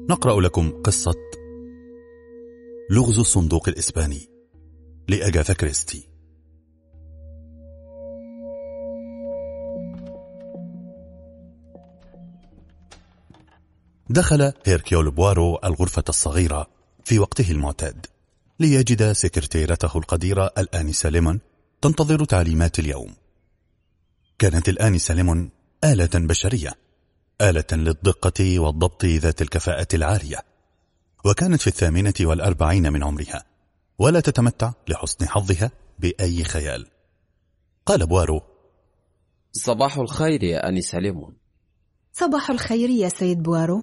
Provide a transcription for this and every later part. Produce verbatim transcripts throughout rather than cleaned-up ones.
نقرأ لكم قصة لغز الصندوق الإسباني لأغاثا كريستي. دخل هيركيول بوارو الغرفة الصغيرة في وقته المعتاد ليجد سكرتيرته القديرة الآنسة ليمون تنتظر تعليمات اليوم. كانت الآنسة ليمون آلة بشرية، آلة للدقة والضبط ذات الكفاءة العالية، وكانت في الثامنة والأربعين من عمرها ولا تتمتع لحسن حظها بأي خيال. قال بوارو: صباح الخير يا آنسة ليمون. صباح الخير يا سيد بوارو.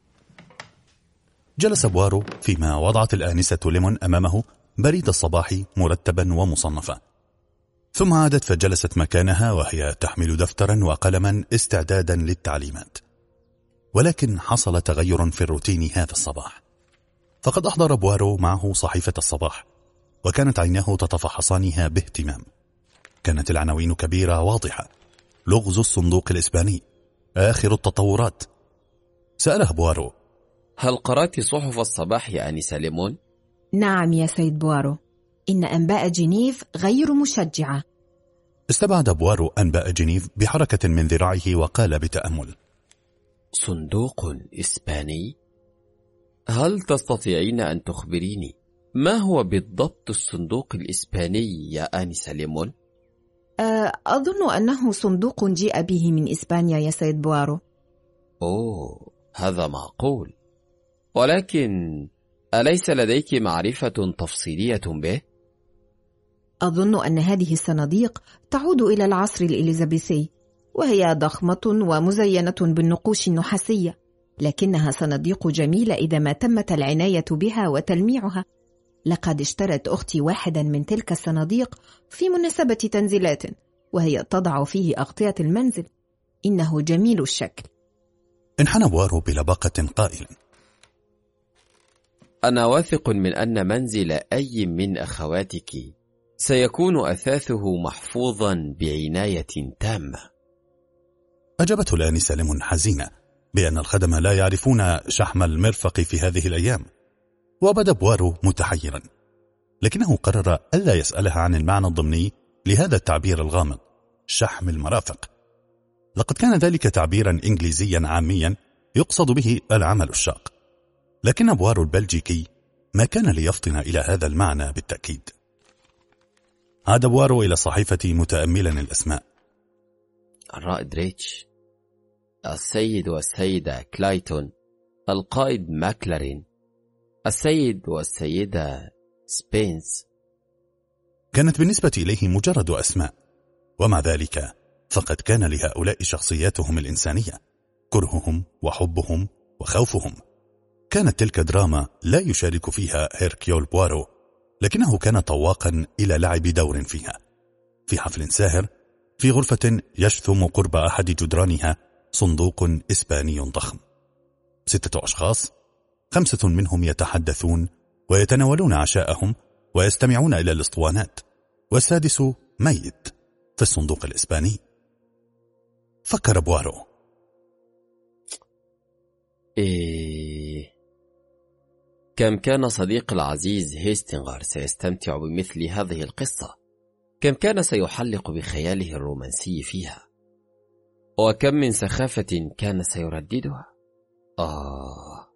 جلس بوارو فيما وضعت الآنسة ليمون أمامه بريد الصباح مرتبا ومصنفا، ثم عادت فجلست مكانها وهي تحمل دفترا وقلما استعدادا للتعليمات. ولكن حصل تغير في الروتين هذا الصباح، فقد أحضر بوارو معه صحيفة الصباح، وكانت عيناه تتفحصانها باهتمام. كانت العناوين كبيرة واضحة: لغز الصندوق الإسباني، آخر التطورات. سأله بوارو: هل قرأت صحف الصباح يا آنسة ليمون؟ نعم يا سيد بوارو، إن أنباء جنيف غير مشجعة. استبعد بوارو أنباء جنيف بحركة من ذراعه وقال بتأمل: صندوق إسباني؟ هل تستطيعين أن تخبريني ما هو بالضبط الصندوق الإسباني يا آنسة ليمون؟ أظن أنه صندوق جيء به من إسبانيا يا سيد بوارو. أوه، هذا معقول، ولكن أليس لديك معرفة تفصيلية به؟ أظن أن هذه الصناديق تعود إلى العصر الإليزابيثي، وهي ضخمة ومزينة بالنقوش النحاسية، لكنها صناديق جميلة إذا ما تمت العناية بها وتلميعها. لقد اشترت أختي واحدا من تلك الصناديق في مناسبة تنزيلات، وهي تضع فيه أغطية المنزل. إنه جميل الشكل. انحنى بوارو بلباقة قائلا: أنا واثق من أن منزل أي من أخواتك سيكون أثاثه محفوظا بعناية تامة. أجابته الآنسة ليمون حزينة بأن الخدم لا يعرفون شحم المرفق في هذه الأيام، وبدا بوارو متحيرا، لكنه قرر ألا يسألها عن المعنى الضمني لهذا التعبير الغامض: شحم المرافق. لقد كان ذلك تعبيرا إنجليزيا عاميا يقصد به العمل الشاق، لكن بوارو البلجيكي ما كان ليفطن إلى هذا المعنى بالتأكيد. عاد بوارو إلى الصحيفة متأملا الأسماء: الرائد ريتش، السيد والسيدة كلايتون، القائد ماكلارين، السيد والسيدة سبينس. كانت بالنسبة إليه مجرد أسماء، ومع ذلك فقد كان لهؤلاء شخصياتهم الإنسانية، كرههم وحبهم وخوفهم. كانت تلك دراما لا يشارك فيها هيركيول بوارو، لكنه كان طواقا إلى لعب دور فيها. في حفل ساهر في غرفة يشثم قرب أحد جدرانها صندوق إسباني ضخم، ستة أشخاص، خمسة منهم يتحدثون ويتناولون عشاءهم ويستمعون إلى الاسطوانات، والسادس ميت في الصندوق الإسباني. فكر بوارو: إيه، كم كان صديق العزيز هيستنغر سيستمتع بمثل هذه القصة، كم كان سيحلق بخياله الرومانسي فيها، وكم من سخافة كان سيرددها. آه،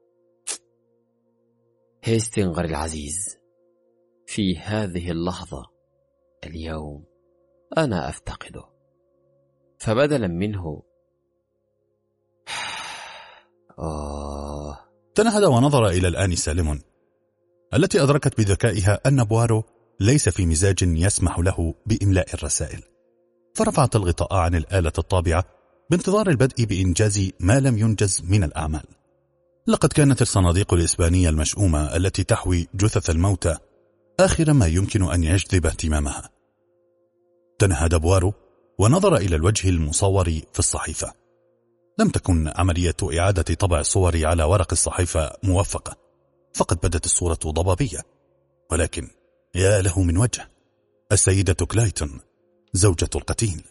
هيستنغر العزيز، في هذه اللحظة اليوم أنا أفتقده، فبدلا منه آه. تنهد ونظر إلى الآنسة ليمون التي أدركت بذكائها أن بوارو ليس في مزاج يسمح له بإملاء الرسائل، فرفعت الغطاء عن الآلة الطابعة بانتظار البدء بإنجاز ما لم ينجز من الأعمال. لقد كانت الصناديق الإسبانية المشؤومة التي تحوي جثث الموتى آخر ما يمكن أن يجذب اهتمامها. تنهد بوارو ونظر إلى الوجه المصور في الصحيفة. لم تكن عملية إعادة طبع الصور على ورق الصحيفة موفقة، فقد بدت الصورة ضبابية، ولكن يا له من وجه، السيدة كلايتون زوجة القتيل.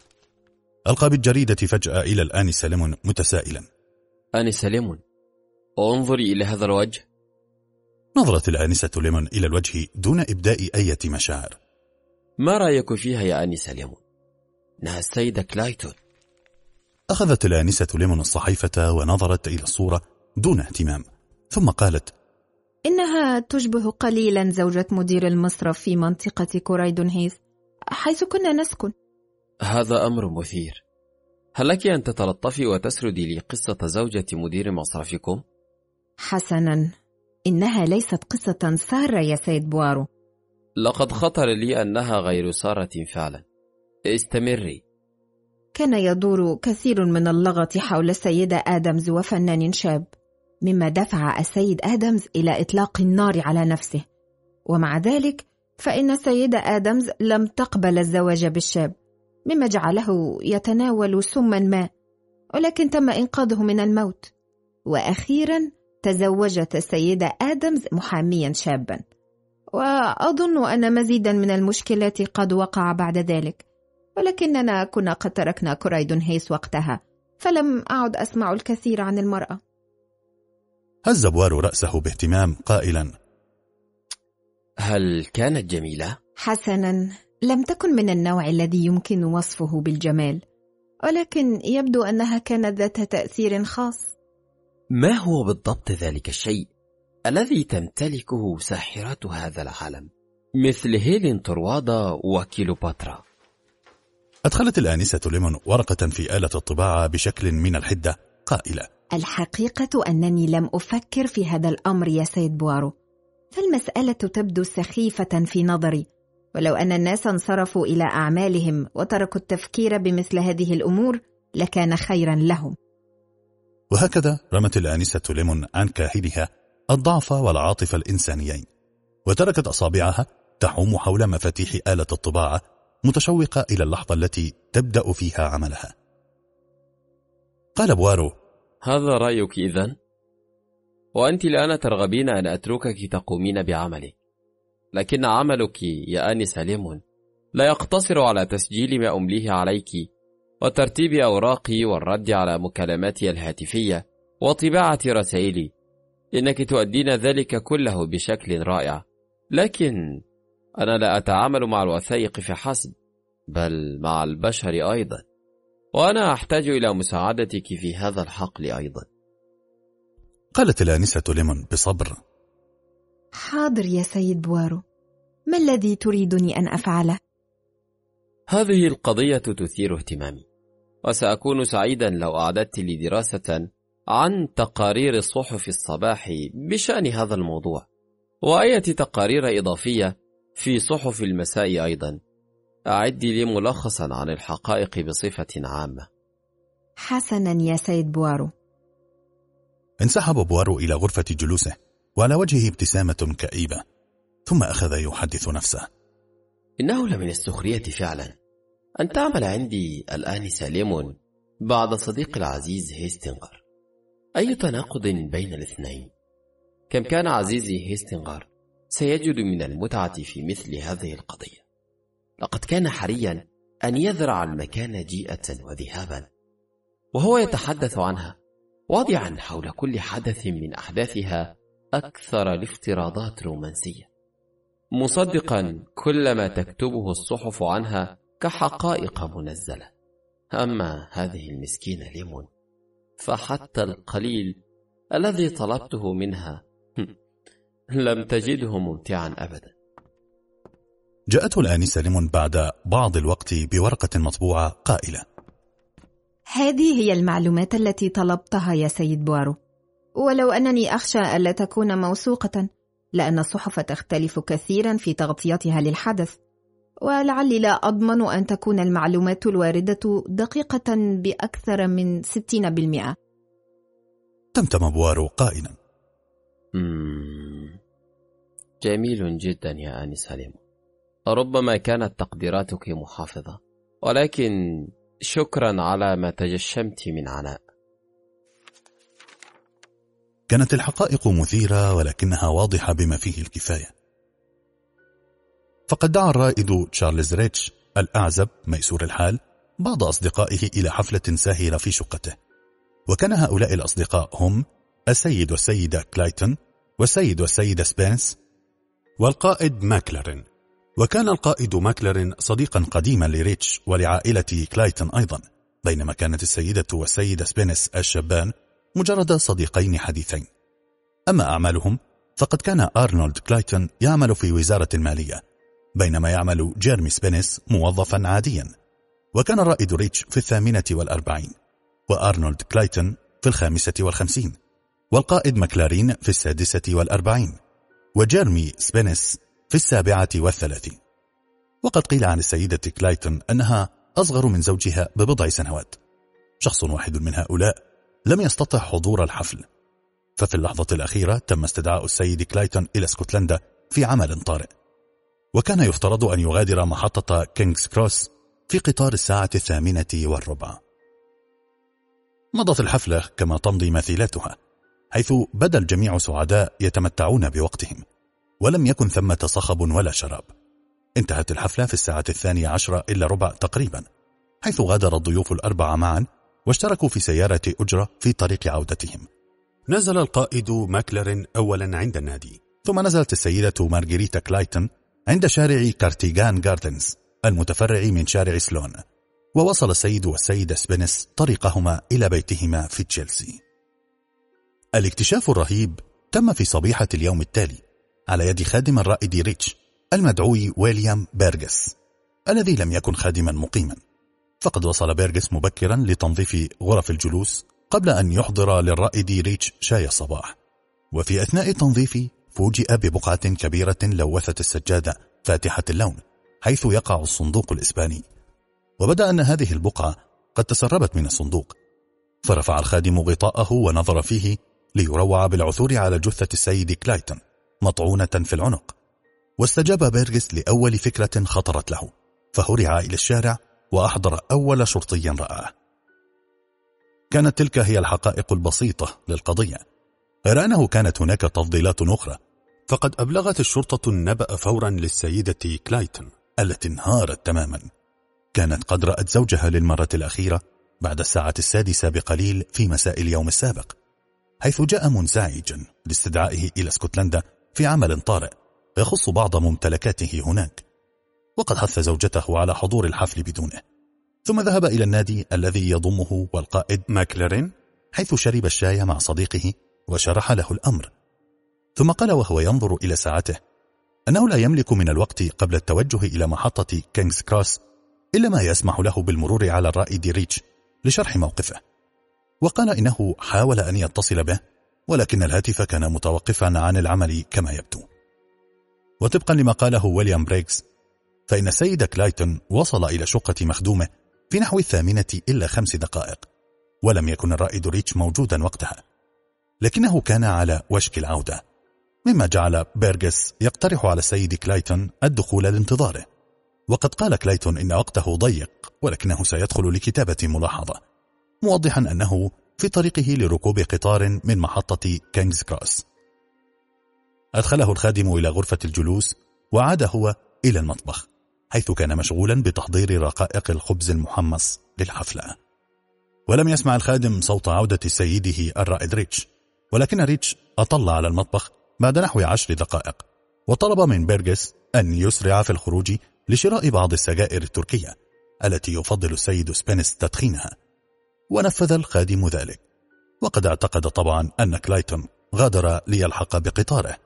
ألقى بالجريدة فجأة إلى الآنسة ليمون متسائلا: آنسة ليمون، انظري إلى هذا الوجه. نظرت الآنسة ليمون إلى الوجه دون إبداء أي مشاعر. ما رأيك فيها يا آنسة ليمون؟ إنها السيدة كلايتون. أخذت الآنسة ليمون الصحيفة ونظرت إلى الصورة دون اهتمام، ثم قالت: إنها تشبه قليلا زوجة مدير المصرف في منطقة كورايدون هيث حيث كنا نسكن. هذا أمر مثير. هل لك أن تتلطفي وتسردي لي قصة زوجة مدير مصرفكم؟ حسنا، إنها ليست قصة سارة يا سيد بوارو. لقد خطر لي أنها غير سارة فعلا. استمري. كان يدور كثير من اللغط حول السيدة آدمز وفنان شاب، مما دفع السيد آدمز إلى إطلاق النار على نفسه، ومع ذلك فإن السيدة آدمز لم تقبل الزواج بالشاب، مما جعله يتناول سما ما، ولكن تم إنقاذه من الموت. وأخيرا تزوجت السيدة آدمز محاميا شابا، وأظن أن مزيدا من المشكلات قد وقع بعد ذلك، ولكننا كنا قد تركنا كورايدون هيث وقتها، فلم أعد أسمع الكثير عن المرأة. هز بوارو رأسه باهتمام قائلا: هل كانت جميلة؟ حسنا، لم تكن من النوع الذي يمكن وصفه بالجمال، ولكن يبدو أنها كانت ذات تأثير خاص. ما هو بالضبط ذلك الشيء الذي تمتلكه ساحرات هذا العالم مثل هيلين طروادا وكيلوباترا؟ أدخلت الآنسة ليمون ورقة في آلة الطباعة بشكل من الحدة قائلة: الحقيقة أنني لم أفكر في هذا الأمر يا سيد بوارو، فالمسألة تبدو سخيفة في نظري، ولو أن الناس انصرفوا إلى أعمالهم وتركوا التفكير بمثل هذه الأمور لكان خيرا لهم. وهكذا رمت الآنسة ليمون عن كاهلها الضعف والعاطفة الإنسانيين، وتركت أصابعها تحوم حول مفاتيح آلة الطباعة متشوقة إلى اللحظة التي تبدأ فيها عملها. قال بوارو: هذا رأيك إذن؟ وأنت الآن ترغبين أن أتركك تقومين بعملك، لكن عملك يا آنسة ليمون لا يقتصر على تسجيل ما أمليه عليك وترتيب أوراقي والرد على مكالماتي الهاتفية وطباعة رسائلي. إنك تؤدين ذلك كله بشكل رائع، لكن أنا لا أتعامل مع الوثائق فحسب، بل مع البشر أيضا، وأنا أحتاج إلى مساعدتك في هذا الحقل أيضا. قالت الآنسة ليمون بصبر: حاضر يا سيد بوارو، ما الذي تريدني أن أفعله؟ هذه القضية تثير اهتمامي، وسأكون سعيدا لو أعددت لي دراسة عن تقارير الصحف الصباحي بشأن هذا الموضوع، وأية تقارير إضافية في صحف المساء أيضا. أعدي لي ملخصا عن الحقائق بصفة عامة. حسنا يا سيد بوارو. انسحب بوارو إلى غرفة جلوسه وعلى وجهه ابتسامة كئيبة، ثم أخذ يحدث نفسه: إنه لمن السخرية فعلا أن تعمل عندي الآنسة ليمون بعد صديق العزيز هيستنغر. أي تناقض بين الاثنين. كم كان عزيزي هيستنغر سيجد من المتعة في مثل هذه القضية. لقد كان حريا أن يذرع المكان جيئة وذهابا وهو يتحدث عنها، واضعا حول كل حدث من أحداثها أكثر الافتراضات رومانسية، مصدقا كل ما تكتبه الصحف عنها كحقائق منزلة. أما هذه المسكينة ليمون فحتى القليل الذي طلبته منها لم تجده ممتعا أبدا. جاءته الآنسة ليمون بعد بعض الوقت بورقة مطبوعة قائلة: هذه هي المعلومات التي طلبتها يا سيد بوارو، ولو أنني أخشى ألا تكون موثوقة، لأن الصحف تختلف كثيرا في تغطيتها للحدث، ولعلي لا أضمن أن تكون المعلومات الواردة دقيقة بأكثر من ستين بالمئة. تمتم بوارو قائلا: مم. جميل جدا يا آنسة ليمون، ربما كانت تقديراتك محافظة، ولكن شكرا على ما تجشمت من عناء. كانت الحقائق مثيرة ولكنها واضحة بما فيه الكفاية. فقد دعا الرائد تشارلز ريتش الأعزب ميسور الحال بعض أصدقائه إلى حفلة ساهرة في شقته، وكان هؤلاء الأصدقاء هم السيد والسيدة كلايتون والسيد والسيدة سبنس والقائد ماكلارين. وكان القائد ماكلارين صديقا قديما لريتش ولعائلة كلايتون أيضا، بينما كانت السيدة والسيدة سبنس الشابان مجرد صديقين حديثين. أما أعمالهم فقد كان أرنولد كلايتون يعمل في وزارة المالية، بينما يعمل جيرمي سبنس موظفا عاديا. وكان الرائد ريتش في الثامنة والأربعين، وأرنولد كلايتون في الخامسة والخمسين، والقائد ماكلارين في السادسة والأربعين، وجيرمي سبنس في السابعة والثلاثين. وقد قيل عن السيدة كلايتون أنها أصغر من زوجها ببضع سنوات. شخص واحد من هؤلاء لم يستطع حضور الحفل، ففي اللحظة الأخيرة تم استدعاء السيد كلايتون إلى اسكتلندا في عمل طارئ، وكان يفترض أن يغادر محطة كينغز كروس في قطار الساعة الثامنة والربع. مضت الحفلة كما تمضي مثيلاتها، حيث بدا الجميع سعداء يتمتعون بوقتهم، ولم يكن ثمة صخب ولا شراب. انتهت الحفلة في الساعة الثانية عشرة إلا ربع تقريبا، حيث غادر الضيوف الأربعة معا واشتركوا في سيارة أجرة في طريق عودتهم. نزل القائد ماكلارين أولا عند النادي، ثم نزلت السيدة مارغريتا كلايتون عند شارع كارتيغان جاردنز المتفرع من شارع سلون، ووصل السيد والسيدة سبنس طريقهما إلى بيتهما في تشيلسي. الاكتشاف الرهيب تم في صبيحة اليوم التالي على يد خادم الرائد ريتش المدعوي ويليام بيرغس، الذي لم يكن خادما مقيما. فقد وصل بيرغس مبكرا لتنظيف غرف الجلوس قبل أن يحضر للرائد ريتش شاي الصباح. وفي أثناء التنظيف فوجئ ببقعة كبيرة لوثت السجادة فاتحة اللون حيث يقع الصندوق الإسباني، وبدأ أن هذه البقعة قد تسربت من الصندوق. فرفع الخادم غطاءه ونظر فيه ليروع بالعثور على جثة السيد كلايتون مطعونة في العنق. واستجاب بيرغس لأول فكرة خطرت له، فهرع إلى الشارع وأحضر أول شرطي رآه. كانت تلك هي الحقائق البسيطة للقضية، غير أنه كانت هناك تفضيلات أخرى. فقد أبلغت الشرطة النبأ فورا للسيدة كلايتون التي انهارت تماما. كانت قد رأت زوجها للمرة الأخيرة بعد الساعة السادسة بقليل في مساء اليوم السابق، حيث جاء منزعجا لاستدعائه إلى اسكتلندا في عمل طارئ يخص بعض ممتلكاته هناك. وقد حث زوجته على حضور الحفل بدونه، ثم ذهب إلى النادي الذي يضمه والقائد ماكلارين، حيث شرب الشاي مع صديقه وشرح له الأمر. ثم قال وهو ينظر إلى ساعته أنه لا يملك من الوقت قبل التوجه إلى محطة كينغز كروس إلا ما يسمح له بالمرور على الرائد ريتش لشرح موقفه. وقال إنه حاول أن يتصل به، ولكن الهاتف كان متوقفا عن العمل كما يبدو. وطبقا لما قاله ويليام بريغز، فإن السيد كلايتون وصل إلى شقة مخدومه في نحو الثامنة إلا خمس دقائق، ولم يكن الرائد ريتش موجودا وقتها، لكنه كان على وشك العودة، مما جعل بيرغس يقترح على السيد كلايتون الدخول لانتظاره. وقد قال كلايتون إن وقته ضيق، ولكنه سيدخل لكتابة ملاحظة، موضحا أنه في طريقه لركوب قطار من محطة كينغز كروس. أدخله الخادم إلى غرفة الجلوس، وعاد هو إلى المطبخ، حيث كان مشغولا بتحضير رقائق الخبز المحمص للحفلة. ولم يسمع الخادم صوت عودة سيده الرائد ريتش، ولكن ريتش أطل على المطبخ بعد نحو عشر دقائق، وطلب من بيرغس أن يسرع في الخروج لشراء بعض السجائر التركية التي يفضل السيد سبنس تدخينها. ونفذ الخادم ذلك، وقد اعتقد طبعا أن كلايتون غادر ليلحق بقطاره.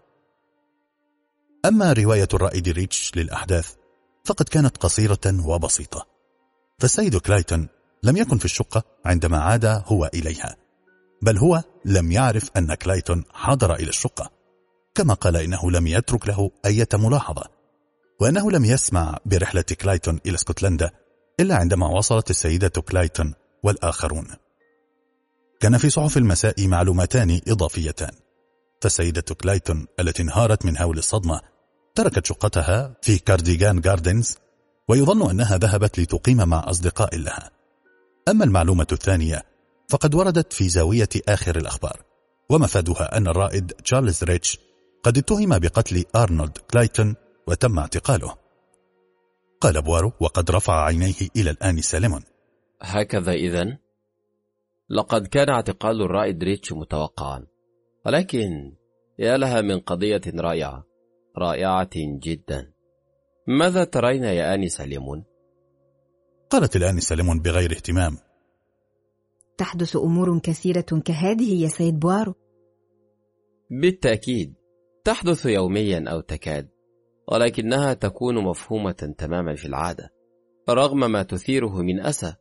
أما رواية الرائد ريتش للأحداث فقد كانت قصيرة وبسيطة. فالسيد كلايتون لم يكن في الشقة عندما عاد هو إليها، بل هو لم يعرف أن كلايتون حضر إلى الشقة، كما قال إنه لم يترك له أي ملاحظة، وأنه لم يسمع برحلة كلايتون إلى اسكتلندا إلا عندما وصلت السيدة كلايتون والآخرون. كان في صحف المساء معلوماتان إضافيتان. فالسيدة كلايتون التي انهارت من هول الصدمة تركت شقتها في كارديغان جاردنز، ويظن أنها ذهبت لتقيم مع أصدقاء لها. أما المعلومة الثانية فقد وردت في زاوية آخر الأخبار، ومفادها أن الرائد تشارلز ريتش قد اتهم بقتل أرنولد كلايتون وتم اعتقاله. قال بوارو وقد رفع عينيه إلى الآنسة ليمون: هكذا إذن؟ لقد كان اعتقال الرائد ريتش متوقعا، ولكن يا لها من قضية رائعة رائعة جدا. ماذا ترين يا آنسة ليمون؟ قالت الآنسة ليمون بغير اهتمام. تحدث أمور كثيرة كهذه يا سيد بوارو. بالتأكيد تحدث يوميا أو تكاد، ولكنها تكون مفهومة تماما في العادة رغم ما تثيره من أسى.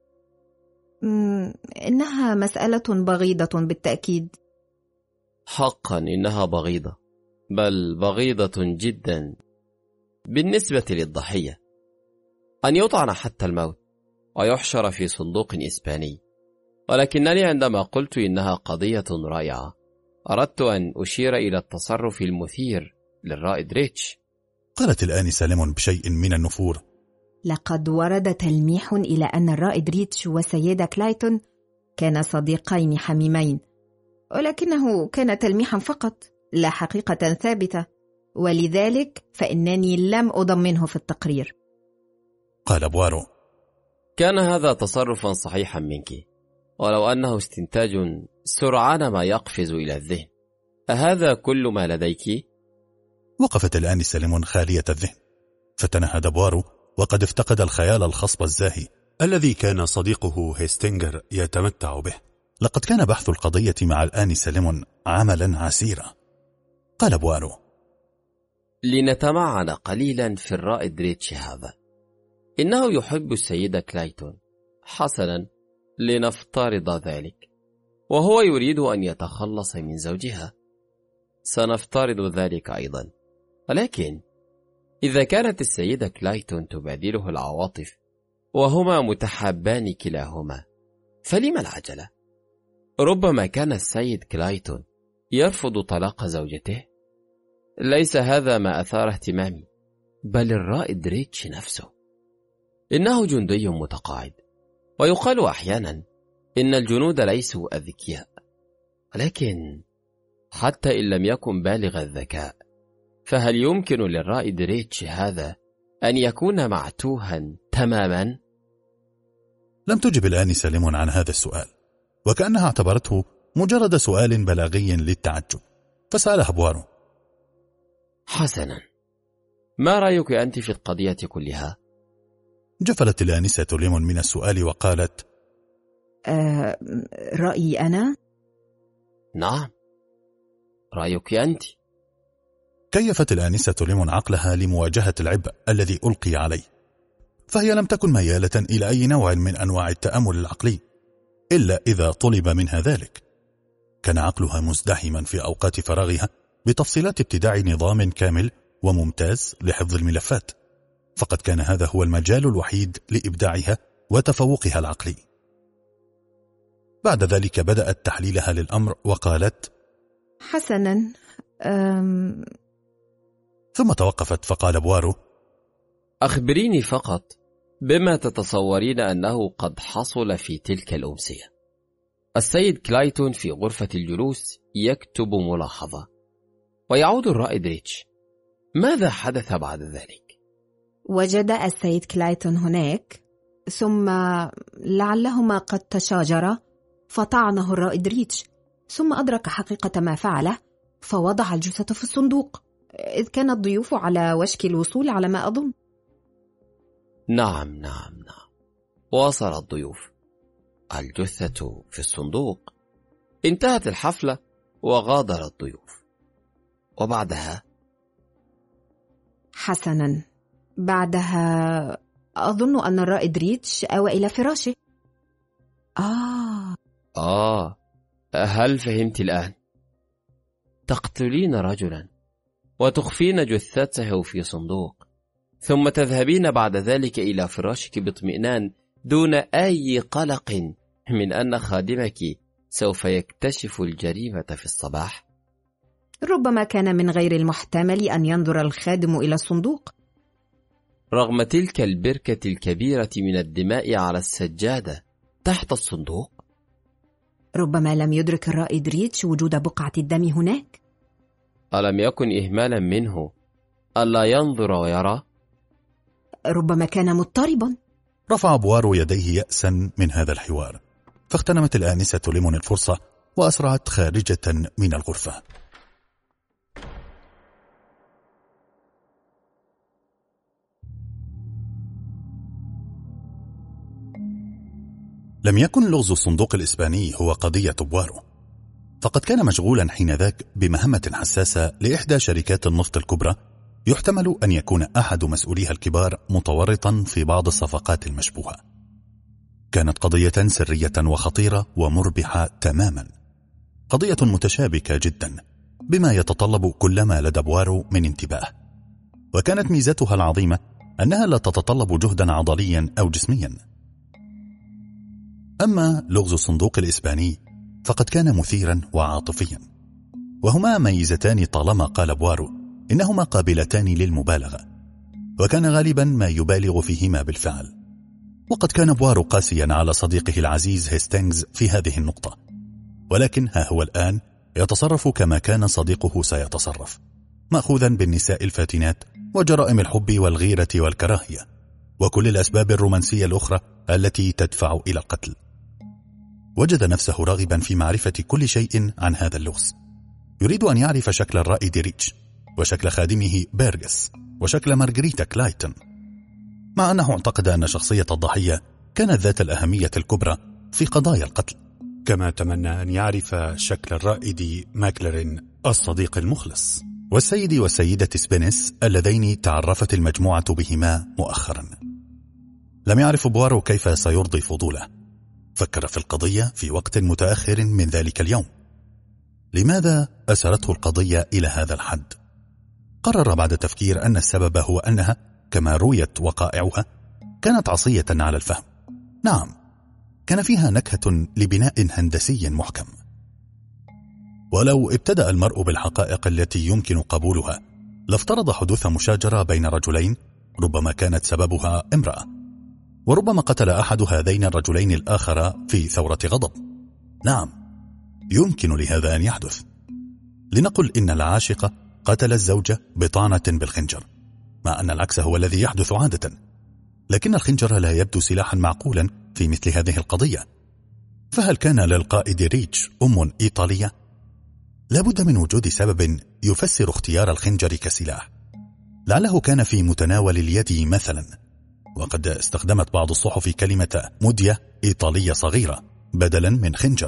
إنها مسألة بغيضة بالتأكيد. حقا إنها بغيضة، بل بغيضة جدا بالنسبة للضحية. أن يطعن حتى الموت ويحشر في صندوق إسباني. ولكنني عندما قلت إنها قضية رائعة أردت أن أشير إلى التصرف المثير للرائد ريتش. قالت الآنسة ليمون بشيء من النفور. لقد ورد تلميح إلى أن الرائد ريتش والسيدة كلايتون كانا صديقين حميمين، ولكنه كان تلميحا فقط لا حقيقة ثابتة، ولذلك فإنني لم أضمنه في التقرير. قال بوارو: كان هذا تصرفا صحيحا منك، ولو أنه استنتاج سرعان ما يقفز إلى الذهن. أهذا كل ما لديك؟ وقفت الآنسة ليمون خالية الذهن، فتنهد بوارو وقد افتقد الخيال الخصب الزاهي الذي كان صديقه هيستينغر يتمتع به. لقد كان بحث القضية مع الآنسة ليمون عملا عسيرا. قال بوارو: لنتمعن قليلا في الرائد ريتش هذا. إنه يحب السيدة كلايتون. حسنا، لنفترض ذلك، وهو يريد أن يتخلص من زوجها. سنفترض ذلك أيضا، ولكن إذا كانت السيدة كلايتون تبادله العواطف وهما متحابان كلاهما، فلما العجلة؟ ربما كان السيد كلايتون يرفض طلاق زوجته. ليس هذا ما أثار اهتمامي، بل الرائد ريتش نفسه. إنه جندي متقاعد، ويقال أحيانا إن الجنود ليسوا أذكياء، ولكن حتى إن لم يكن بالغ الذكاء، فهل يمكن للرائد ريتش هذا أن يكون معتوها تماما؟ لم تجب الآنسة ليمون عن هذا السؤال، وكأنها اعتبرته مجرد سؤال بلاغي للتعجب، فسألها بوارو: حسنا، ما رأيك أنت في القضية كلها؟ جفلت الآنسة ليمون من السؤال وقالت: أه رأيي أنا؟ نعم، رأيك أنت. كيفت الآنسة ليمون عقلها لمواجهة العبء الذي ألقي عليه، فهي لم تكن ميالة إلى أي نوع من أنواع التأمل العقلي إلا إذا طلب منها ذلك. كان عقلها مزدحما في أوقات فراغها بتفصيلات ابتداع نظام كامل وممتاز لحفظ الملفات، فقد كان هذا هو المجال الوحيد لإبداعها وتفوقها العقلي. بعد ذلك بدأت تحليلها للأمر وقالت: حسنا. أم... ثم توقفت فقال بوارو: أخبريني فقط بما تتصورين أنه قد حصل في تلك الأمسية. السيد كلايتون في غرفة الجلوس يكتب ملاحظة، ويعود الرائد ريتش. ماذا حدث بعد ذلك؟ وجد السيد كلايتون هناك، ثم لعلهما قد تشاجرا فطعنه الرائد ريتش، ثم أدرك حقيقة ما فعله فوضع الجثة في الصندوق، إذ كان الضيوف على وشك الوصول على ما أظن. نعم نعم نعم، وصل الضيوف، الجثة في الصندوق. انتهت الحفلة وغادر الضيوف، وبعدها؟ حسنا، بعدها أظن أن الرائد ريتش أوى إلى فراشه. آه آه هل فهمت الآن؟ تقتلين رجلا وتخفين جثته في صندوق، ثم تذهبين بعد ذلك إلى فراشك باطمئنان دون أي قلق من أن خادمك سوف يكتشف الجريمة في الصباح. ربما كان من غير المحتمل أن ينظر الخادم إلى الصندوق رغم تلك البركة الكبيرة من الدماء على السجادة تحت الصندوق. ربما لم يدرك الرائد ريتش وجود بقعة الدم هناك. ألم يكن إهمالا منه ألا ينظر ويرى؟ ربما كان مضطربا. رفع بوارو يديه يأسا من هذا الحوار، فاغتنمت الآنسة ليمون الفرصة وأسرعت خارجة من الغرفة. لم يكن لغز الصندوق الإسباني هو قضية بوارو، فقد كان مشغولا حينذاك بمهمة حساسة لإحدى شركات النفط الكبرى، يحتمل أن يكون أحد مسؤوليها الكبار متورطا في بعض الصفقات المشبوهة. كانت قضية سرية وخطيرة ومربحة تماما، قضية متشابكة جدا بما يتطلب كل ما لدى بوارو من انتباه، وكانت ميزتها العظيمة أنها لا تتطلب جهدا عضليا أو جسميا. أما لغز الصندوق الإسباني فقد كان مثيرا وعاطفيا، وهما ميزتان طالما قال بوارو إنهما قابلتان للمبالغة، وكان غالبا ما يبالغ فيهما بالفعل. وقد كان بوارو قاسيا على صديقه العزيز هيستينغز في هذه النقطة، ولكن ها هو الآن يتصرف كما كان صديقه سيتصرف، مأخوذا بالنساء الفاتنات وجرائم الحب والغيرة والكراهية وكل الأسباب الرومانسية الأخرى التي تدفع إلى القتل. وجد نفسه راغبا في معرفة كل شيء عن هذا اللغز. يريد أن يعرف شكل الرائد ريتش، وشكل خادمه بيرغس، وشكل مارغريتا كلايتون، مع أنه اعتقد أن شخصية الضحية كانت ذات الأهمية الكبرى في قضايا القتل، كما تمنى أن يعرف شكل الرائد ماكلارين الصديق المخلص، والسيد والسيدة سبينس اللذين تعرفت المجموعة بهما مؤخرا. لم يعرف بوارو كيف سيرضي فضوله. فكر في القضية في وقت متأخر من ذلك اليوم. لماذا أسرته القضية إلى هذا الحد؟ قرر بعد تفكير أن السبب هو أنها كما رويت وقائعها كانت عصية على الفهم. نعم، كان فيها نكهة لبناء هندسي محكم. ولو ابتدأ المرء بالحقائق التي يمكن قبولها لافترض حدوث مشاجرة بين رجلين ربما كانت سببها امرأة، وربما قتل أحد هذين الرجلين الآخر في ثورة غضب. نعم، يمكن لهذا أن يحدث. لنقل إن العاشق قتل الزوجة بطعنة بالخنجر، مع أن العكس هو الذي يحدث عادة، لكن الخنجر لا يبدو سلاحا معقولا في مثل هذه القضية. فهل كان للقائد ريتش أم إيطالية؟ لابد من وجود سبب يفسر اختيار الخنجر كسلاح. لعله كان في متناول اليد مثلا، وقد استخدمت بعض الصحف كلمة مدية إيطالية صغيرة بدلا من خنجر.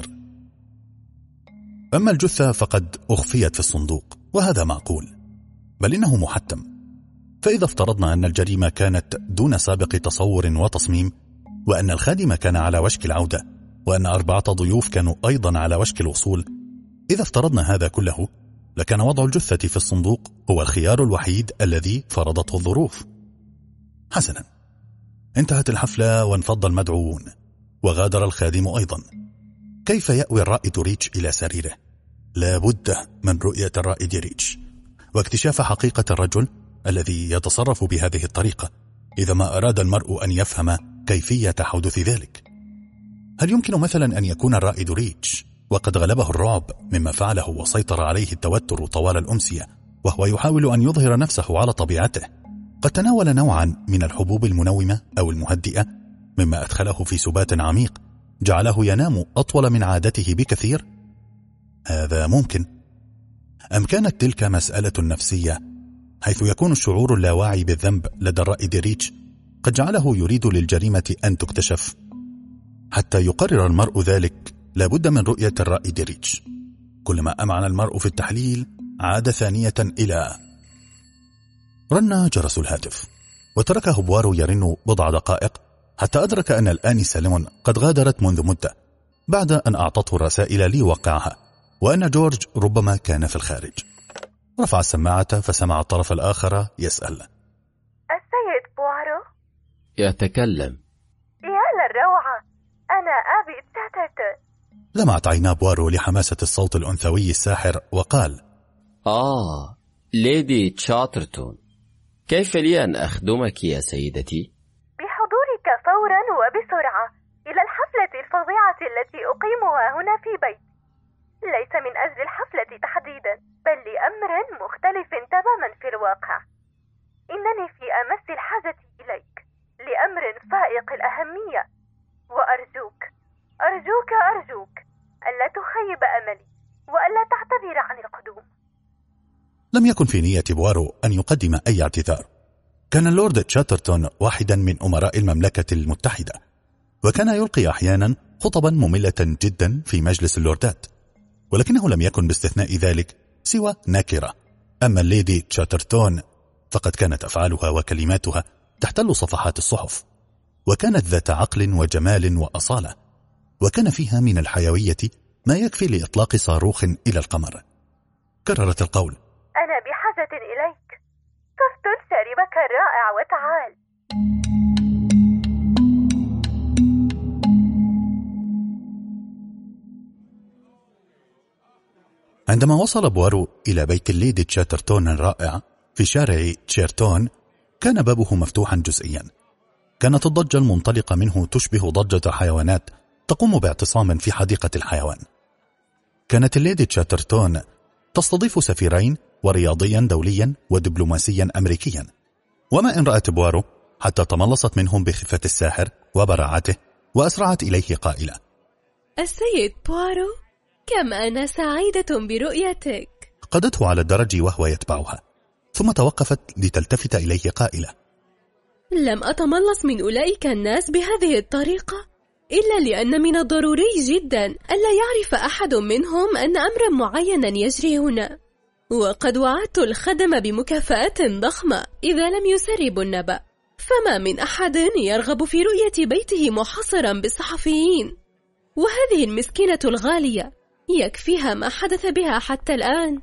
أما الجثة فقد أخفيت في الصندوق، وهذا معقول، بل إنه محتم. فإذا افترضنا أن الجريمة كانت دون سابق تصور وتصميم، وأن الخادم كان على وشك العودة، وأن أربعة ضيوف كانوا أيضا على وشك الوصول، إذا افترضنا هذا كله لكان وضع الجثة في الصندوق هو الخيار الوحيد الذي فرضته الظروف. حسنا، انتهت الحفلة وانفض المدعوون، وغادر الخادم أيضا. كيف يأوي الرائد ريتش إلى سريره؟ لا بد من رؤية الرائد ريتش واكتشاف حقيقة الرجل الذي يتصرف بهذه الطريقة، إذا ما أراد المرء أن يفهم كيفية حدوث ذلك. هل يمكن مثلا أن يكون الرائد ريتش وقد غلبه الرعب مما فعله وسيطر عليه التوتر طوال الأمسية، وهو يحاول أن يظهر نفسه على طبيعته، قد تناول نوعا من الحبوب المنومة أو المهدئة مما أدخله في سبات عميق جعله ينام أطول من عادته بكثير؟ هذا ممكن. أم كانت تلك مسألة نفسية، حيث يكون الشعور اللاواعي بالذنب لدى الرائد ريتش قد جعله يريد للجريمة أن تكتشف؟ حتى يقرر المرء ذلك لابد من رؤية الرائد ريتش. كلما أمعن المرء في التحليل عاد ثانية إلى رن جرس الهاتف، وتركه بوارو يرن بضع دقائق حتى أدرك أن الآنسة ليمون قد غادرت منذ مدة، بعد أن أعطته الرسائل ليوقعها، وأن جورج ربما كان في الخارج. رفع السماعة فسمع الطرف الآخر يسأل: السيد بوارو؟ يتكلم. يا للروعة، أنا أبي تاتت. لمعت عينا بوارو لحماسة الصوت الأنثوي الساحر وقال: آه، ليدي تشاترتون، كيف لي أن أخدمك يا سيدتي؟ بحضورك فورا وبسرعة إلى الحفلة الفظيعة التي أقيمها هنا في بيت. ليس من أجل الحفلة تحديدا، بل لأمر مختلف تماما في الواقع. إنني في أمس الحاجة إليك لأمر فائق الأهمية، وأرجوك أرجوك أرجوك ألا تخيب أملي وألا تعتذر عن القدوم. لم يكن في نية بوارو أن يقدم أي اعتذار. كان اللورد تشاترتون واحدا من أمراء المملكة المتحدة، وكان يلقي أحيانا خطبا مملة جدا في مجلس اللوردات، ولكنه لم يكن باستثناء ذلك سوى ناكرة. أما الليدي تشاترتون فقد كانت أفعالها وكلماتها تحتل صفحات الصحف، وكانت ذات عقل وجمال وأصالة، وكان فيها من الحيوية ما يكفي لإطلاق صاروخ إلى القمر. كررت القول: أنا بحاجة إليك، تفضل شاربك الرائع وتعال. عندما وصل بوارو إلى بيت الليدي تشاترتون الرائع في شارع تشيرتون، كان بابه مفتوحا جزئيا. كانت الضجة المنطلقة منه تشبه ضجة حيوانات تقوم باعتصام في حديقة الحيوان. كانت الليدي تشاترتون تستضيف سفيرين ورياضيا دوليا ودبلوماسيا أمريكيا، وما إن رأت بوارو حتى تملصت منهم بخفة الساحر وبراعته، وأسرعت إليه قائلة: السيد بوارو، كم أنا سعيدة برؤيتك. قدته على الدرج وهو يتبعها، ثم توقفت لتلتفت إليه قائلة: لم أتملص من أولئك الناس بهذه الطريقة إلا لأن من الضروري جدا ألا يعرف أحد منهم أن أمرا معينا يجري هنا، وقد وعدت الخدم بمكافأة ضخمة إذا لم يسربوا النبأ، فما من أحد يرغب في رؤية بيته محاصرا بالصحفيين، وهذه المسكينة الغالية يكفيها ما حدث بها حتى الآن.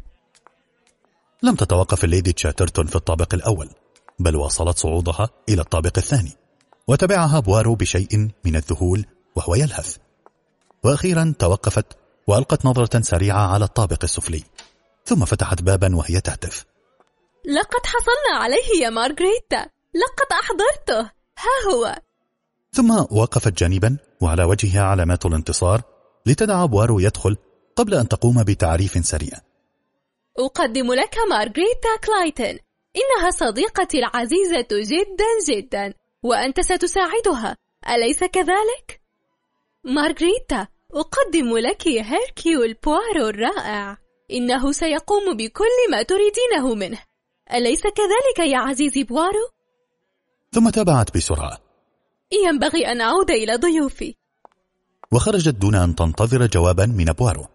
لم تتوقف الليدي تشاترتون في الطابق الأول، بل واصلت صعودها إلى الطابق الثاني، وتبعها بوارو بشيء من الذهول وهو يلهث، وأخيرا توقفت وألقت نظرة سريعة على الطابق السفلي، ثم فتحت بابا وهي تهتف: لقد حصلنا عليه يا مارغريتا، لقد أحضرته، ها هو. ثم وقفت جانبا وعلى وجهها علامات الانتصار لتدع بوارو يدخل قبل أن تقوم بتعريف سريع. أقدم لك مارغريتا كلايتون، إنها صديقتي العزيزة جدا جدا، وأنت ستساعدها، أليس كذلك؟ مارغريتا، أقدم لك هيركيول بوارو الرائع، إنه سيقوم بكل ما تريدينه منه، أليس كذلك يا عزيزي بوارو؟ ثم تابعت بسرعة: ينبغي أن أعود إلى ضيوفي. وخرجت دون أن تنتظر جوابا من بوارو،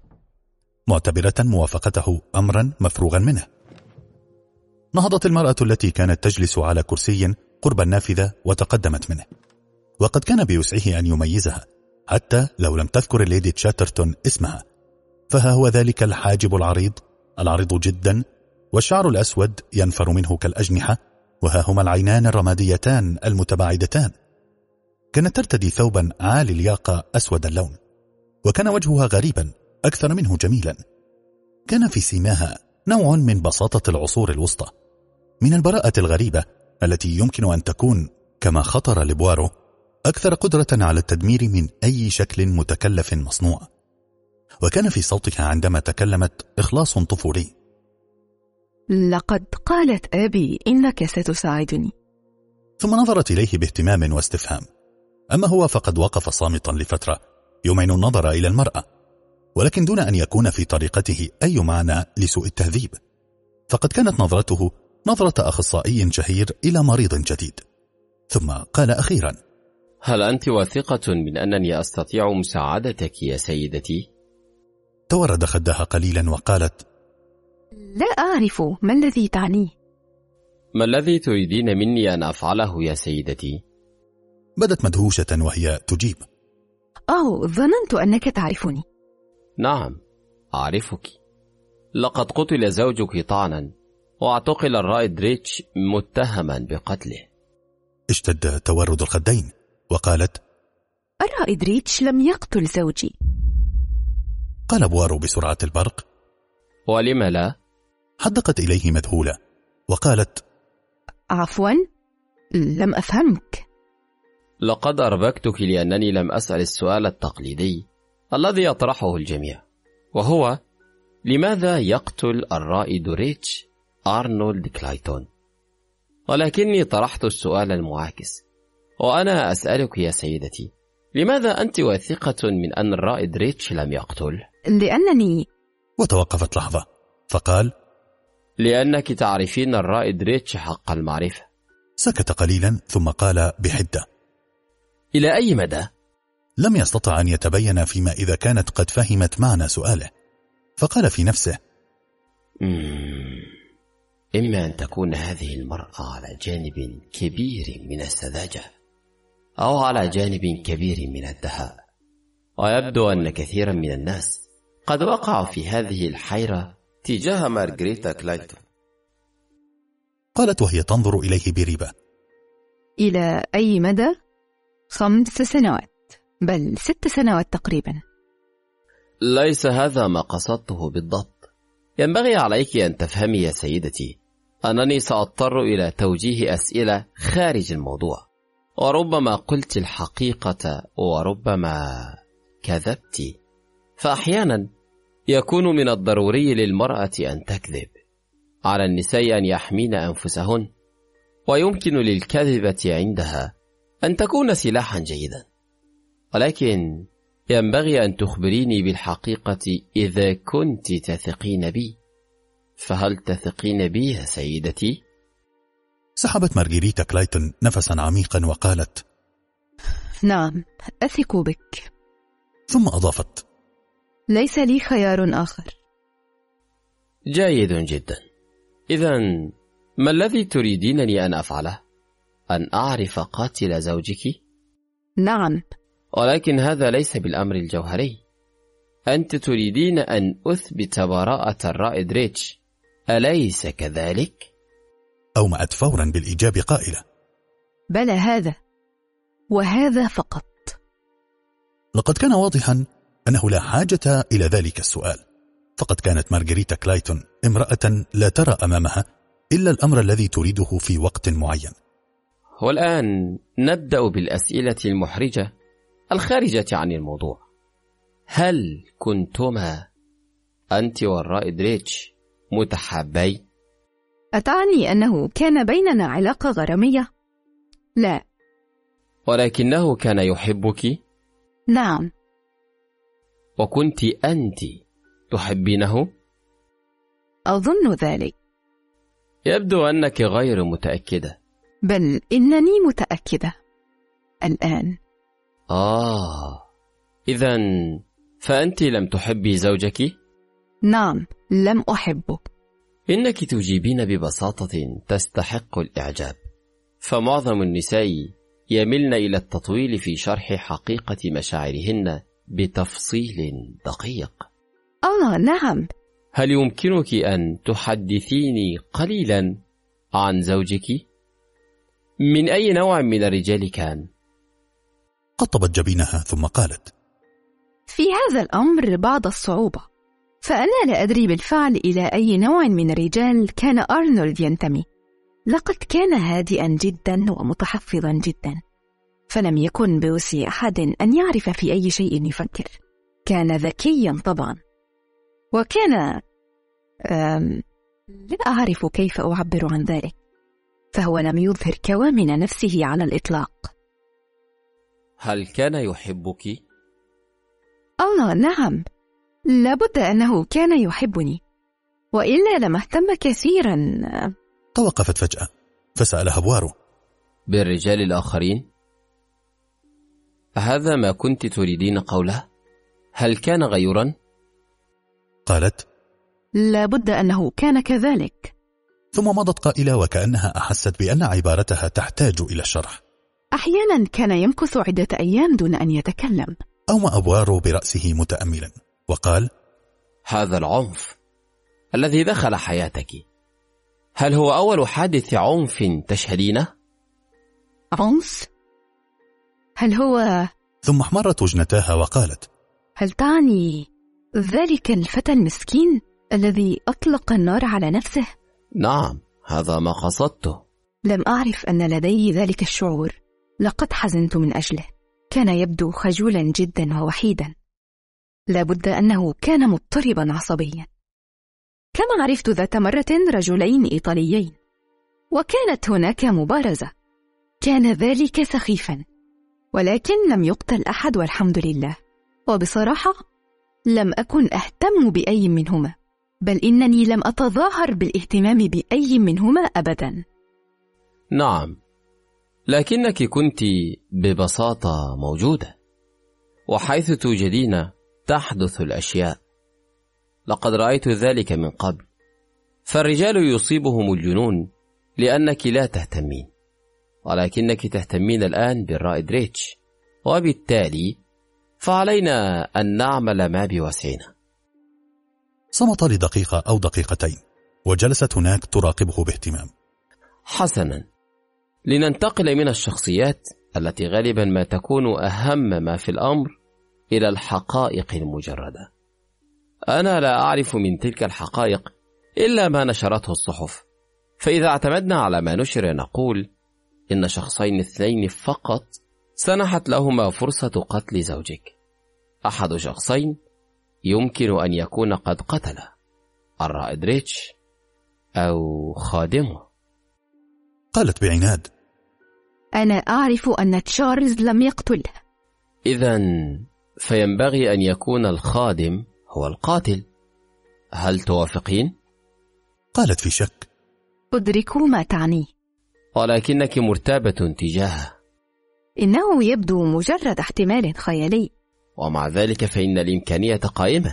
معتبرة موافقته أمرا مفروغا منه. نهضت المرأة التي كانت تجلس على كرسي قرب النافذة وتقدمت منه، وقد كان بوسعه أن يميزها حتى لو لم تذكر الليدي تشاترتون اسمها، فها هو ذلك الحاجب العريض العريض جدا، والشعر الأسود ينفر منه كالأجنحة، وها هما العينان الرماديتان المتباعدتان. كانت ترتدي ثوبا عالي الياقة أسود اللون، وكان وجهها غريبا أكثر منه جميلا. كان في سيماها نوع من بساطة العصور الوسطى، من البراءة الغريبة التي يمكن أن تكون كما خطر لبوارو أكثر قدرة على التدمير من أي شكل متكلف مصنوع. وكان في صوتها عندما تكلمت إخلاص طفولي: لقد قالت أبي إنك ستساعدني. ثم نظرت إليه باهتمام واستفهام. أما هو فقد وقف صامتا لفترة يمعن النظر إلى المرأة، ولكن دون أن يكون في طريقته أي معنى لسوء التهذيب، فقد كانت نظرته نظرة أخصائي شهير إلى مريض جديد. ثم قال أخيرا: هل أنت واثقة من أنني أستطيع مساعدتك يا سيدتي؟ تورد خدها قليلا وقالت: لا أعرف ما الذي تعنيه. ما الذي تريدين مني أن أفعله يا سيدتي؟ بدت مدهوشة وهي تجيب: أو ظننت أنك تعرفني. نعم أعرفك، لقد قتل زوجك طعنا، واعتقل الرائد ريتش متهما بقتله. اشتد تورد الخدين وقالت: الرائد ريتش لم يقتل زوجي. قال بوارو بسرعة البرق: ولم لا؟ حدقت إليه مذهولة وقالت: عفوا، لم أفهمك. لقد أربكتك لأنني لم أسأل السؤال التقليدي الذي يطرحه الجميع، وهو لماذا يقتل الرائد ريتش أرنولد كلايتون، ولكني طرحت السؤال المعاكس، وأنا أسألك يا سيدتي، لماذا أنت واثقة من أن الرائد ريتش لم يقتل؟ لأنني... وتوقفت لحظة فقال: لأنك تعرفين الرائد ريتش حق المعرفة. سكت قليلا ثم قال بحدة: إلى أي مدى؟ لم يستطع أن يتبين فيما إذا كانت قد فهمت معنى سؤاله، فقال في نفسه: مم. إما أن تكون هذه المرأة على جانب كبير من السذاجة أو على جانب كبير من الدهاء، ويبدو أن كثيرا من الناس قد وقعوا في هذه الحيرة تجاه مارغريتا كلايتون. قالت وهي تنظر إليه بريبة: إلى أي مدى؟ خمس سنوات، بل ست سنوات تقريبا. ليس هذا ما قصدته بالضبط. ينبغي عليك أن تفهمي يا سيدتي أنني سأضطر إلى توجيه أسئلة خارج الموضوع، وربما قلت الحقيقة وربما كذبت، فأحيانا يكون من الضروري للمرأة أن تكذب. على النساء أن يحمين أنفسهن، ويمكن للكذبة عندها أن تكون سلاحا جيدا، ولكن ينبغي أن تخبريني بالحقيقة إذا كنت تثقين بي. فهل تثقين بي يا سيدتي؟ سحبت مارغريتا كلايتون نفسا عميقا وقالت: نعم، أثق بك. ثم أضافت: ليس لي خيار آخر. جيد جدا. إذن ما الذي تريدينني أن أفعله؟ أن أعرف قاتل زوجك؟ نعم. ولكن هذا ليس بالأمر الجوهري. أنت تريدين أن أثبت براءة الرائد ريتش، أليس كذلك؟ أومأت فورا بالإجابة قائلة: بلى، هذا وهذا فقط. لقد كان واضحا أنه لا حاجة إلى ذلك السؤال، فقد كانت مارغريتا كلايتون امرأة لا ترى أمامها إلا الأمر الذي تريده في وقت معين. والآن نبدأ بالأسئلة المحرجة الخارجة عن الموضوع. هل كنتما أنت والرائد ريتش متحابين؟ أتعني أنه كان بيننا علاقة غرامية؟ لا. ولكنه كان يحبك؟ نعم. وكنت أنت تحبينه؟ أظن ذلك. يبدو أنك غير متأكدة. بل إنني متأكدة الآن. آه، إذن فأنت لم تحبي زوجك؟ نعم، لم أحبه. إنك تجيبين ببساطة تستحق الإعجاب، فمعظم النساء يملن إلى التطويل في شرح حقيقة مشاعرهن بتفصيل دقيق. آه نعم. هل يمكنك أن تحدثيني قليلا عن زوجك؟ من أي نوع من الرجال كان؟ قطبت جبينها ثم قالت: في هذا الأمر بعض الصعوبة، فأنا لا أدري بالفعل إلى أي نوع من الرجال كان أرنولد ينتمي. لقد كان هادئا جدا ومتحفظا جدا، فلم يكن بوسع أحد أن يعرف في أي شيء يفكر. كان ذكيا طبعا، وكان أم... لا أعرف كيف أعبر عن ذلك، فهو لم يظهر كوامن نفسه على الإطلاق. هل كان يحبك؟ الله نعم، لابد أنه كان يحبني، وإلا لما اهتم كثيرا. توقفت فجأة فسألها بوارو: بالرجال الآخرين؟ هذا ما كنت تريدين قوله؟ هل كان غيورا؟ قالت: لابد أنه كان كذلك. ثم مضت قائلة وكأنها أحست بأن عبارتها تحتاج إلى الشرح. أحيانا كان يمكث عدة أيام دون أن يتكلم. أومأ بوارو برأسه متأملا وقال: هذا العنف الذي دخل حياتك، هل هو أول حادث عنف تشهدينه؟ عنف؟ هل هو... ثم احمرت وجنتاها وقالت: هل تعني ذلك الفتى المسكين الذي أطلق النار على نفسه؟ نعم، هذا ما قصدته. لم أعرف أن لديه ذلك الشعور. لقد حزنت من أجله. كان يبدو خجولا جدا ووحيدا. لابد أنه كان مضطربا عصبيا. كما عرفت ذات مرة رجلين إيطاليين، وكانت هناك مبارزة. كان ذلك سخيفا، ولكن لم يقتل أحد والحمد لله. وبصراحة لم أكن أهتم بأي منهما، بل إنني لم أتظاهر بالاهتمام بأي منهما أبدا. نعم، لكنك كنت ببساطة موجودة، وحيث توجدين تحدث الأشياء. لقد رأيت ذلك من قبل، فالرجال يصيبهم الجنون لأنك لا تهتمين، ولكنك تهتمين الآن بالرائد ريتش، وبالتالي فعلينا أن نعمل ما بوسعنا. صمت لدقيقة أو دقيقتين، وجلست هناك تراقبه باهتمام. حسنا، لننتقل من الشخصيات التي غالبا ما تكون أهم ما في الأمر إلى الحقائق المجردة. أنا لا أعرف من تلك الحقائق إلا ما نشرته الصحف، فإذا اعتمدنا على ما نشر نقول إن شخصين اثنين فقط سنحت لهما فرصة قتل زوجك. أحد شخصين يمكن أن يكون قد قتله، الرائد ريتش أو خادمه. قالت بعناد: أنا أعرف أن تشارلز لم يقتله. إذن فينبغي أن يكون الخادم هو القاتل. هل توافقين؟ قالت في شك: أدرك ما تعنيه، ولكنك مرتابة تجاهه. إنه يبدو مجرد احتمال خيالي، ومع ذلك فإن الإمكانية قائمة.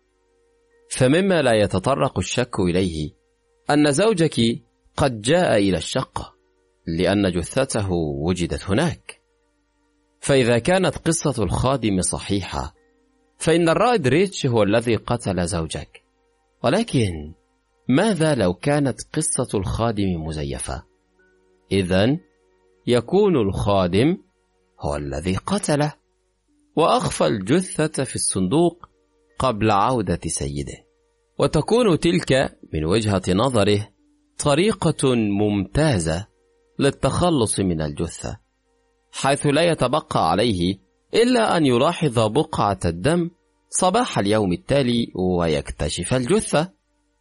فمما لا يتطرق الشك إليه أن زوجك قد جاء إلى الشقة لأن جثته وجدت هناك. فإذا كانت قصة الخادم صحيحة فإن الرائد ريتش هو الذي قتل زوجك. ولكن ماذا لو كانت قصة الخادم مزيفة؟ إذن يكون الخادم هو الذي قتله وأخفى الجثة في الصندوق قبل عودة سيده، وتكون تلك من وجهة نظره طريقة ممتازة للتخلص من الجثة، حيث لا يتبقى عليه إلا أن يلاحظ بقعة الدم صباح اليوم التالي ويكتشف الجثة.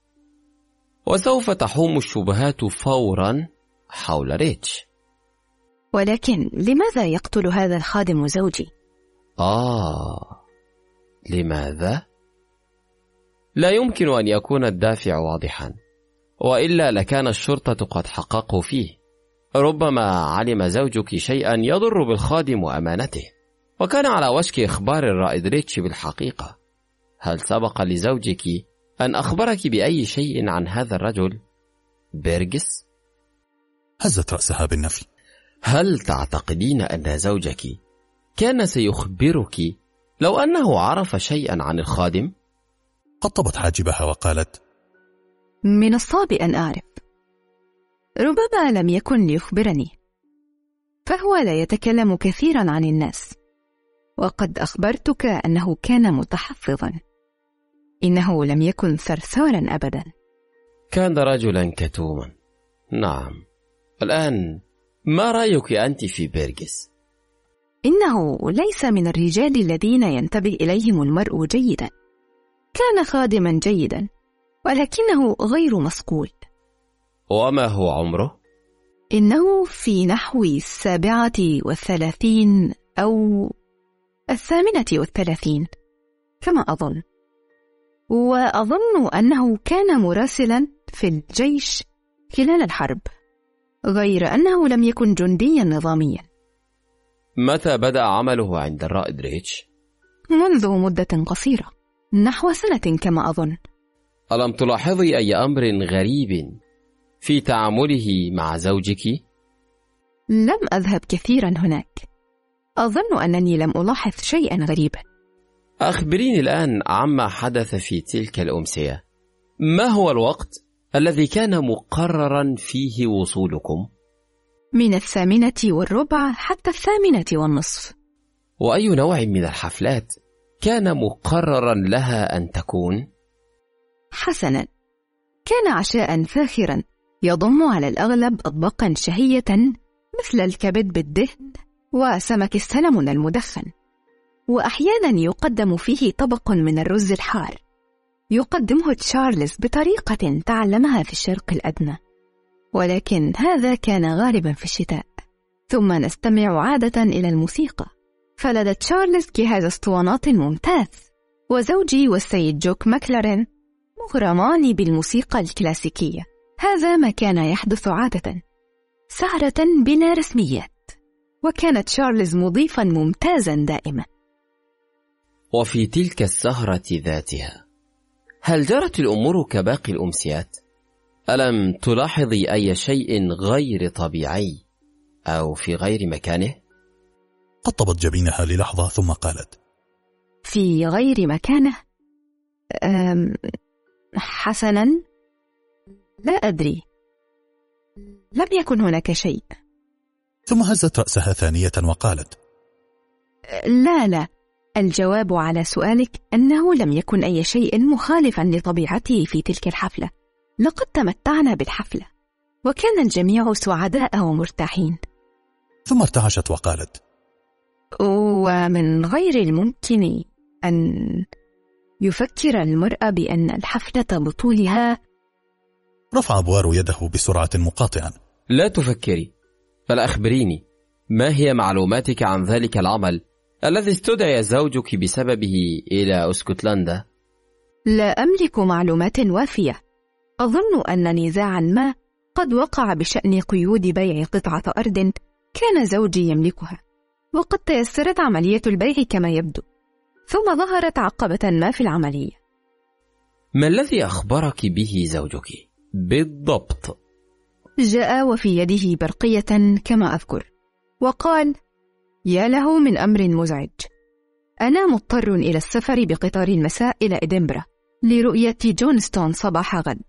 وسوف تحوم الشبهات فورا حول ريتش. ولكن لماذا يقتل هذا الخادم زوجي؟ آه لماذا؟ لا يمكن أن يكون الدافع واضحا، وإلا لكان الشرطة قد حققوا فيه. ربما علم زوجك شيئا يضر بالخادم وأمانته، وكان على وشك إخبار الرائد ريتش بالحقيقة. هل سبق لزوجك أن أخبرك بأي شيء عن هذا الرجل بيرغس؟ هزت رأسها بالنفي. هل تعتقدين أن زوجك كان سيخبرك لو أنه عرف شيئا عن الخادم؟ قطبت حاجبها وقالت: من الصعب أن أعرف، ربما لم يكن ليخبرني، فهو لا يتكلم كثيرا عن الناس، وقد أخبرتك أنه كان متحفظا، إنه لم يكن ثرثارا أبدا. كان رجلا كتوما. نعم، الآن ما رأيك أنت في بيرغس؟ إنه ليس من الرجال الذين ينتبه إليهم المرء جيدا. كان خادما جيدا، ولكنه غير مصقول. وما هو عمره؟ إنه في نحو السابعة والثلاثين أو الثامنة والثلاثين كما أظن، وأظن أنه كان مراسلا في الجيش خلال الحرب، غير أنه لم يكن جنديا نظاميا. متى بدأ عمله عند الرائد ريتش؟ منذ مدة قصيرة، نحو سنة كما أظن. ألم تلاحظي أي أمر غريب في تعامله مع زوجك؟ لم أذهب كثيرا هناك، أظن أنني لم ألاحظ شيئا غريبا. أخبريني الآن عما حدث في تلك الأمسية. ما هو الوقت الذي كان مقررا فيه وصولكم؟ من الثامنة والربع حتى الثامنة والنصف. وأي نوع من الحفلات كان مقررا لها أن تكون؟ حسنا، كان عشاء فاخرا يضم على الأغلب أطباقا شهية مثل الكبد بالدهن وسمك السلمون المدخن، وأحيانا يقدم فيه طبق من الرز الحار يقدمه تشارلز بطريقة تعلمها في الشرق الأدنى، ولكن هذا كان غالبا في الشتاء. ثم نستمع عادة إلى الموسيقى. فلدى تشارلز جهاز اسطوانات ممتاز، وزوجي والسيد جوك ماكلارين مغرمان بالموسيقى الكلاسيكية. هذا ما كان يحدث عادة، سهرة بلا رسميات، وكان تشارلز مضيفا ممتازا دائما. وفي تلك السهرة ذاتها هل جرت الأمور كباقي الأمسيات؟ ألم تلاحظي أي شيء غير طبيعي أو في غير مكانه؟ قطبت جبينها للحظة ثم قالت: في غير مكانه؟ أم حسنا، لا أدري، لم يكن هناك شيء. ثم هزت رأسها ثانية وقالت: لا لا، الجواب على سؤالك أنه لم يكن أي شيء مخالفا لطبيعته في تلك الحفلة. لقد تمتعنا بالحفلة وكان الجميع سعداء ومرتاحين. ثم ارتعشت وقالت: ومن غير الممكن أن يفكر المرء بأن الحفلة بطولها. رفع بوارو يده بسرعة مقاطعا: لا تفكري، بل أخبريني، ما هي معلوماتك عن ذلك العمل الذي استدعي زوجك بسببه إلى اسكتلندا؟ لا أملك معلومات وافية. أظن أن نزاعا ما قد وقع بشأن قيود بيع قطعة أرض كان زوجي يملكها، وقد تيسرت عملية البيع كما يبدو، ثم ظهرت عقبة ما في العملية. ما الذي أخبرك به زوجك بالضبط؟ جاء وفي يده برقية كما أذكر، وقال: يا له من أمر مزعج، أنا مضطر إلى السفر بقطار المساء إلى إدنبرا لرؤية جونستون صباح غد.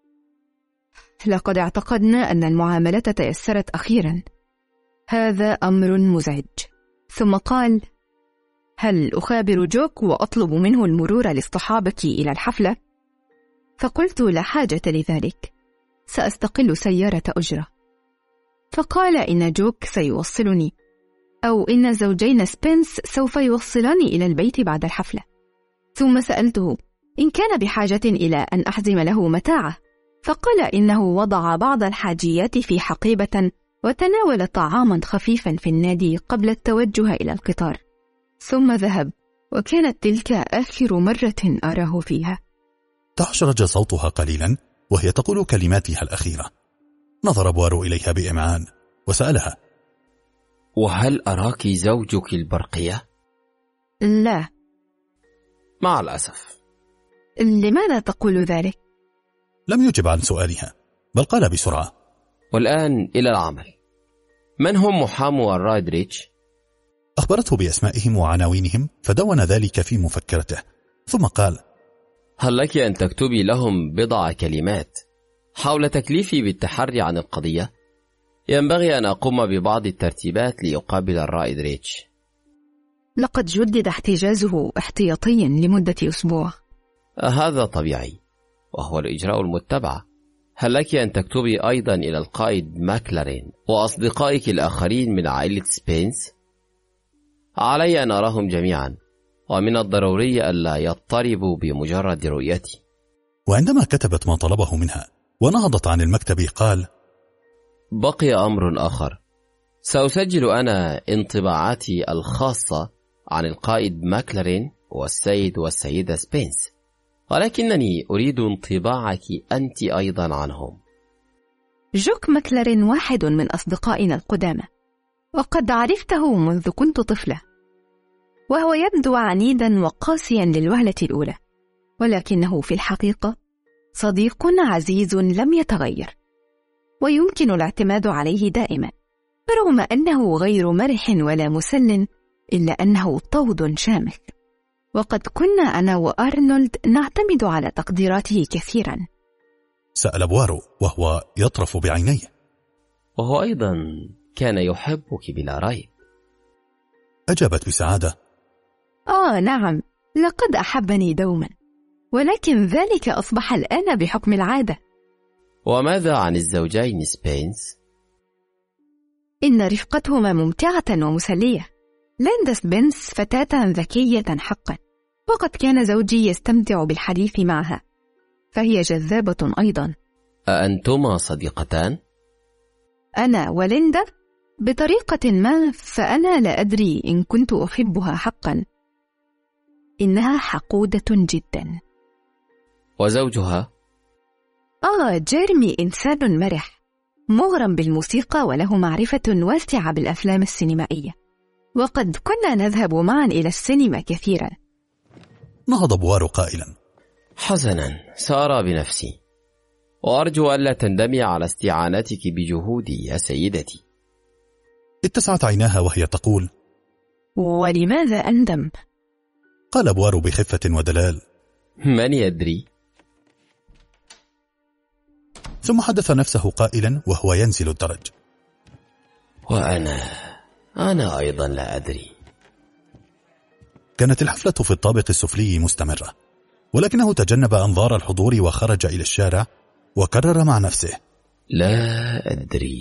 لقد اعتقدنا أن المعاملة تيسرت أخيرا. هذا أمر مزعج. ثم قال: هل أخابر جوك وأطلب منه المرور لاصطحابك إلى الحفلة؟ فقلت: لا حاجة لذلك، سأستقل سيارة أجرة. فقال: إن جوك سيوصلني، أو إن زوجين سبنس سوف يوصلاني إلى البيت بعد الحفلة. ثم سألته إن كان بحاجة إلى أن أحزم له متاعه، فقال إنه وضع بعض الحاجيات في حقيبة وتناول طعاما خفيفا في النادي قبل التوجه إلى القطار، ثم ذهب، وكانت تلك آخر مرة أراه فيها. تحشرج صوتها قليلا وهي تقول كلماتها الأخيرة. نظر بوارو إليها بإمعان وسألها: وهل أراك زوجك البرقية؟ لا. مع الأسف. لماذا تقول ذلك؟ لم يجب عن سؤالها، بل قال بسرعة: والآن إلى العمل. من هم محامو الرايدريتش؟ أخبرته بأسمائهم وعناوينهم فدون ذلك في مفكرته، ثم قال: هل لك أن تكتبي لهم بضع كلمات حول تكليفي بالتحري عن القضية؟ ينبغي أن أقوم ببعض الترتيبات ليقابل الرايدريتش. لقد جدد احتجازه احتياطيا لمدة أسبوع. هذا طبيعي، وهو الإجراء المتبع. هل لك أن تكتبي أيضا إلى القائد ماكلارين وأصدقائك الآخرين من عائلة سبينس؟ علي أن أراهم جميعا، ومن الضروري ألا يضطربوا بمجرد رؤيتي. وعندما كتبت ما طلبه منها ونهضت عن المكتب قال: بقي أمر آخر. سأسجل أنا انطباعاتي الخاصة عن القائد ماكلارين والسيد والسيدة سبينس، ولكنني أريد انطباعك أنت أيضا عنهم. جوك ماكلارين واحد من أصدقائنا القدامى، وقد عرفته منذ كنت طفلة، وهو يبدو عنيدا وقاسيا للوهلة الأولى، ولكنه في الحقيقة صديق عزيز لم يتغير، ويمكن الاعتماد عليه دائما، برغم أنه غير مرح ولا مسل، إلا أنه طود شامل. وقد كنا أنا وأرنولد نعتمد على تقديراته كثيرا. سأل بوارو وهو يطرف بعينيه. وهو أيضا كان يحبك بلا ريب. أجابت بسعادة: آه نعم، لقد أحبني دوما، ولكن ذلك أصبح الآن بحكم العادة. وماذا عن الزوجين سبينس؟ إن رفقتهما ممتعة ومسلية. ليندا سبينس فتاة ذكية حقا، وقد كان زوجي يستمتع بالحديث معها، فهي جذابة أيضا. أأنتما صديقتان؟ أنا وليندا؟ بطريقة ما فأنا لا أدري إن كنت أحبها حقا. إنها حقودة جدا. وزوجها؟ آه جيرمي إنسان مرح، مغرم بالموسيقى وله معرفة واسعة بالأفلام السينمائية، وقد كنا نذهب معا إلى السينما كثيرا. نهض بوارو قائلا: حسنا، سأرى بنفسي، وأرجو ألا تندمي على استعانتك بجهودي يا سيدتي. اتسعت عيناها وهي تقول: ولماذا أندم؟ قال بوارو بخفة ودلال: من يدري؟ ثم حدث نفسه قائلا وهو ينزل الدرج: وأنا أنا أيضا لا أدري. كانت الحفلة في الطابق السفلي مستمرة، ولكنه تجنب أنظار الحضور وخرج إلى الشارع وكرر مع نفسه: لا أدري.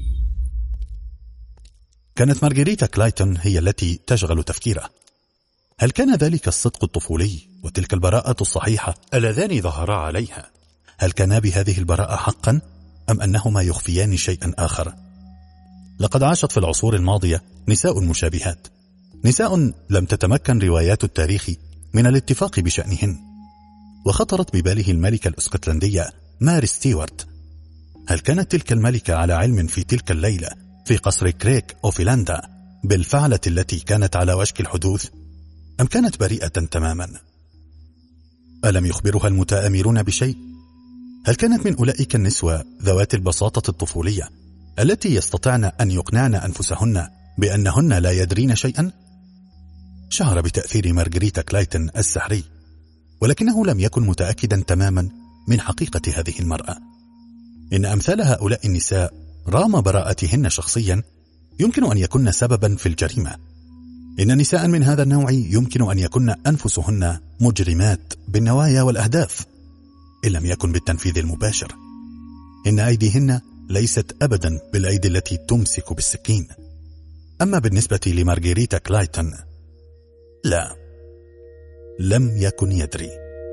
كانت مارغريتا كلايتون هي التي تشغل تفكيره. هل كان ذلك الصدق الطفولي وتلك البراءة الصحيحة اللذان ظهرا عليها، هل كانا بهذه البراءة حقا أم أنهما يخفيان شيئا آخر؟ لقد عاشت في العصور الماضية نساء مشابهات، نساء لم تتمكن روايات التاريخ من الاتفاق بشأنهن، وخطرت بباله الملكة الاسكتلندية ماري ستيوارت. هل كانت تلك الملكة على علم في تلك الليلة في قصر كريك أو فنلندا بالفعلة التي كانت على وشك الحدوث، أم كانت بريئة تماما؟ ألم يخبرها المتآمرون بشيء؟ هل كانت من أولئك النسوة ذوات البساطة الطفولية التي يستطعن أن يقنعن أنفسهن بأنهن لا يدرين شيئا؟ شعر بتأثير مارغريتا كلايتون السحري، ولكنه لم يكن متأكدا تماما من حقيقة هذه المرأة. إن أمثال هؤلاء النساء رغم براءتهن شخصيا يمكن أن يكن سببا في الجريمة. إن نساء من هذا النوع يمكن أن يكن أنفسهن مجرمات بالنوايا والأهداف، إن لم يكن بالتنفيذ المباشر. إن أيديهن ليست أبدا بالأيدي التي تمسك بالسكين. أما بالنسبة لمارغريتا كلايتون، لا، لم يكن يدري.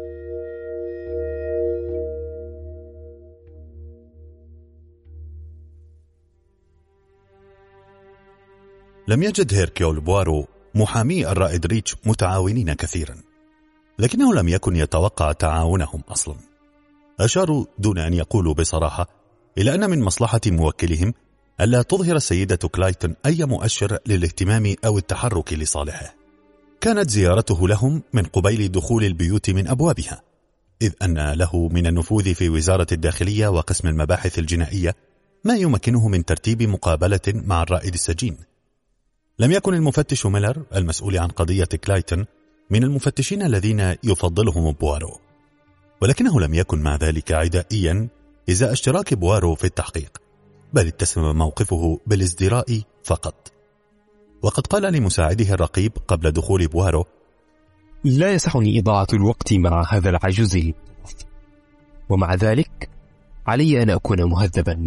لم يجد هيركيول بوارو محامي الرائد ريتش متعاونين كثيرا، لكنه لم يكن يتوقع تعاونهم أصلا. أشاروا دون أن يقولوا بصراحة إلى أن من مصلحة موكلهم ألا تظهر السيدة كلايتون أي مؤشر للاهتمام أو التحرك لصالحه. كانت زيارته لهم من قبيل دخول البيوت من أبوابها، إذ أن له من النفوذ في وزارة الداخلية وقسم المباحث الجنائية ما يمكنه من ترتيب مقابلة مع الرائد السجين. لم يكن المفتش ميلر المسؤول عن قضية كلايتون من المفتشين الذين يفضلهم بوارو، ولكنه لم يكن مع ذلك عدائيا إزاء اشتراك بوارو في التحقيق، بل اتسم موقفه بالازدراء فقط. وقد قال لمساعده الرقيب قبل دخول بوارو: لا يسعني إضاعة الوقت مع هذا العجوز، ومع ذلك علي أن أكون مهذبا.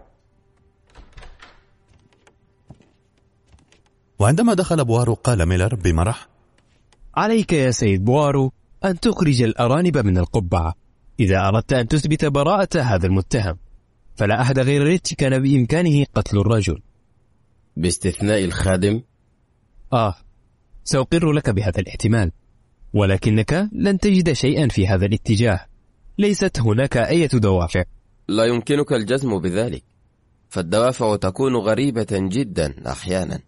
وعندما دخل بوارو قال ميلر بمرح: عليك يا سيد بوارو أن تخرج الأرانب من القبعة إذا أردت أن تثبت براءة هذا المتهم، فلا أحد غير ريتش كان بإمكانه قتل الرجل باستثناء الخادم. آه سأقر لك بهذا الاحتمال، ولكنك لن تجد شيئا في هذا الاتجاه. ليست هناك أي دوافع. لا يمكنك الجزم بذلك، فالدوافع تكون غريبة جدا أحيانا.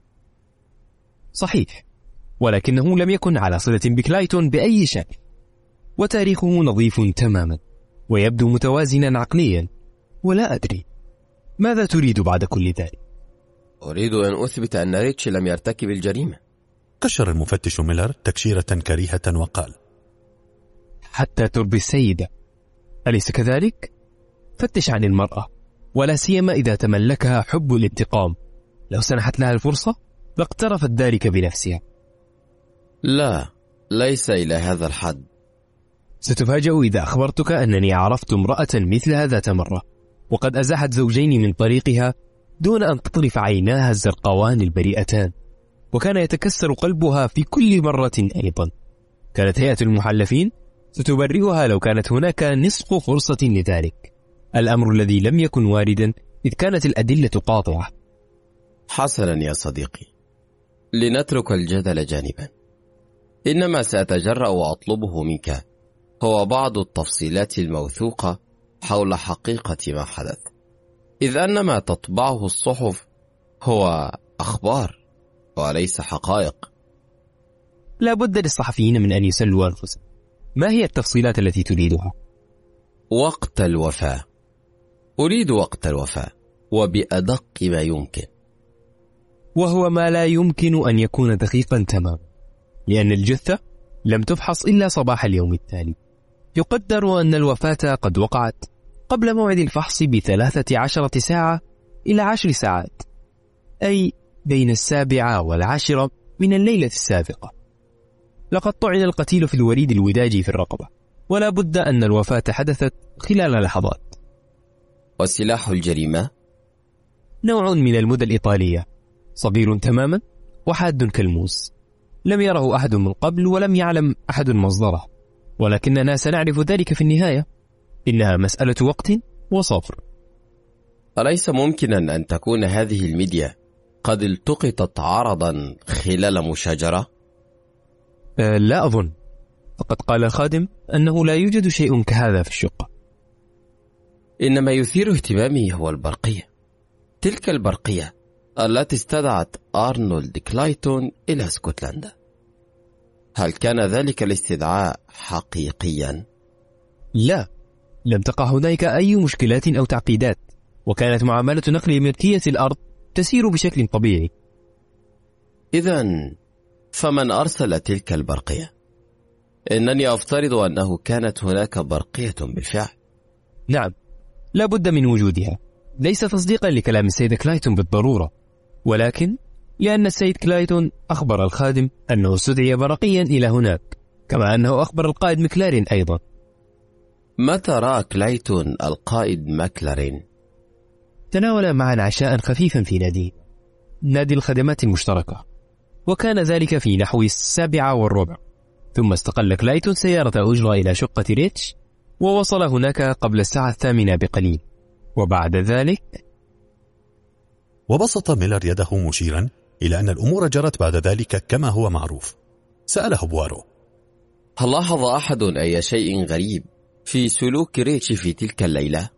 صحيح، ولكنه لم يكن على صلة بكلايتون بأي شكل، وتاريخه نظيف تماما ويبدو متوازنا عقليا. ولا أدري ماذا تريد بعد كل ذلك. أريد أن أثبت أن ريتش لم يرتكب الجريمة. كشر المفتش ميلر تكشيرة كريهة وقال: حتى ترضي السيدة، أليس كذلك؟ فتش عن المرأة، ولا سيما إذا تملكها حب الانتقام. لو سنحت لها الفرصة لاقترفت ذلك بنفسها. لا، ليس إلى هذا الحد. ستفاجأ إذا أخبرتك أنني عرفت امرأة مثلها ذات مرة، وقد أزاحت زوجين من طريقها دون أن تطرف عيناها الزرقاوان البريئتان، وكان يتكسر قلبها في كل مرة. أيضا كانت هيئة المحلفين ستبرئها لو كانت هناك نصف فرصة لذلك، الأمر الذي لم يكن واردا إذ كانت الأدلة قاطعة. حسنا يا صديقي، لنترك الجدل جانبا. إنما سأتجرأ وأطلبه منك هو بعض التفصيلات الموثوقة حول حقيقة ما حدث، إذ أن ما تطبعه الصحف هو أخبار وليس حقائق. لا بد للصحفيين من أن يسلوا أنفسهم. ما هي التفصيلات التي تريدها؟ وقت الوفاة. أريد وقت الوفاة وبأدق ما يمكن، وهو ما لا يمكن أن يكون دقيقا تماما، لأن الجثة لم تفحص إلا صباح اليوم التالي. يقدر أن الوفاة قد وقعت قبل موعد الفحص بثلاثة عشرة ساعة إلى عشر ساعات، أي بين السابعة والعاشرة من الليلة السابقة. لقد طعن القتيل في الوريد الوداجي في الرقبة، ولا بد أن الوفاة حدثت خلال لحظات. وسلاح الجريمة نوع من المدى الإيطالية، صغير تماما وحاد كالموس، لم يره أحد من قبل ولم يعلم أحد مصدره، ولكننا سنعرف ذلك في النهاية. إنها مسألة وقت وصبر. أليس ممكنا أن تكون هذه الميديا قد التقطت عرضا خلال مشاجرة؟ أه لا أظن، فقد قال الخادم أنه لا يوجد شيء كهذا في الشقة. إنما يثير اهتمامي هو البرقية، تلك البرقية التي استدعت أرنولد كلايتون إلى اسكتلندا. هل كان ذلك الاستدعاء حقيقيا؟ لا، لم تقع هناك أي مشكلات أو تعقيدات، وكانت معاملة نقل ملكية الأرض تسير بشكل طبيعي. إذن فمن أرسل تلك البرقية؟ إنني أفترض أنه كانت هناك برقية بالفعل. نعم، لا بد من وجودها، ليس تصديقا لكلام السيد كلايتون بالضرورة، ولكن لأن السيد كلايتون أخبر الخادم أنه استدعي برقيا إلى هناك، كما أنه أخبر القائد مكلارين أيضا. متى رأى كلايتون القائد مكلارين؟ تناول معا عشاء خفيفا في نادي نادي الخدمات المشتركة، وكان ذلك في نحو السابعة والربع. ثم استقل كلايتون سيارة أجرة إلى شقة ريتش، ووصل هناك قبل الساعة الثامنة بقليل. وبعد ذلك وبسط ميلر يده مشيرا إلى أن الأمور جرت بعد ذلك كما هو معروف. سأله بوارو: هل لاحظ أحد أي شيء غريب في سلوك ريتش في تلك الليلة؟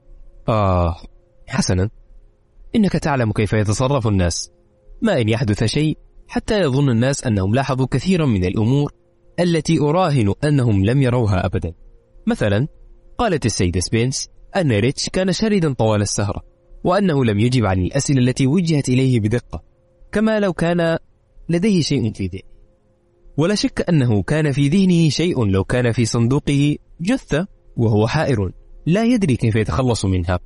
آه حسنا، إنك تعلم كيف يتصرف الناس. ما إن يحدث شيء حتى يظن الناس أنهم لاحظوا كثيرا من الأمور التي أراهن أنهم لم يروها أبدا. مثلا قالت السيدة سبينس أن ريتش كان شاردا طوال السهرة، وأنه لم يجب عن الأسئلة التي وجهت إليه بدقة، كما لو كان لديه شيء في ذهنه. ولا شك أنه كان في ذهنه شيء لو كان في صندوقه جثة وهو حائر لا يدري كيف يتخلص منها.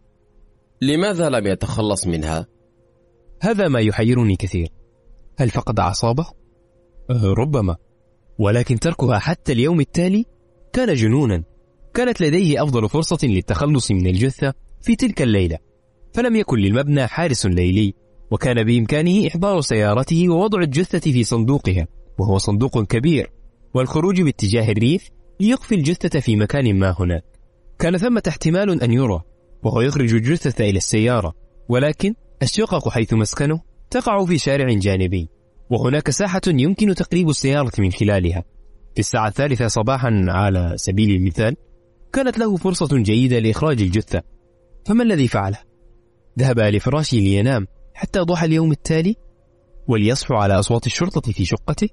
لماذا لم يتخلص منها؟ هذا ما يحيرني كثير. هل فقد أعصابه؟ أه ربما، ولكن تركها حتى اليوم التالي كان جنونا. كانت لديه أفضل فرصة للتخلص من الجثة في تلك الليلة، فلم يكن للمبنى حارس ليلي، وكان بإمكانه إحضار سيارته ووضع الجثة في صندوقها، وهو صندوق كبير، والخروج باتجاه الريف ليخفي الجثة في مكان ما هناك. كان ثمة احتمال أن يرى وهو يخرج الجثة إلى السيارة، ولكن الشقق حيث مسكنه تقع في شارع جانبي، وهناك ساحة يمكن تقريب السيارة من خلالها. في الساعة الثالثة صباحا على سبيل المثال كانت له فرصة جيدة لإخراج الجثة، فما الذي فعله؟ ذهب لفراشه لينام حتى ضحى اليوم التالي وليصحو على أصوات الشرطة في شقته؟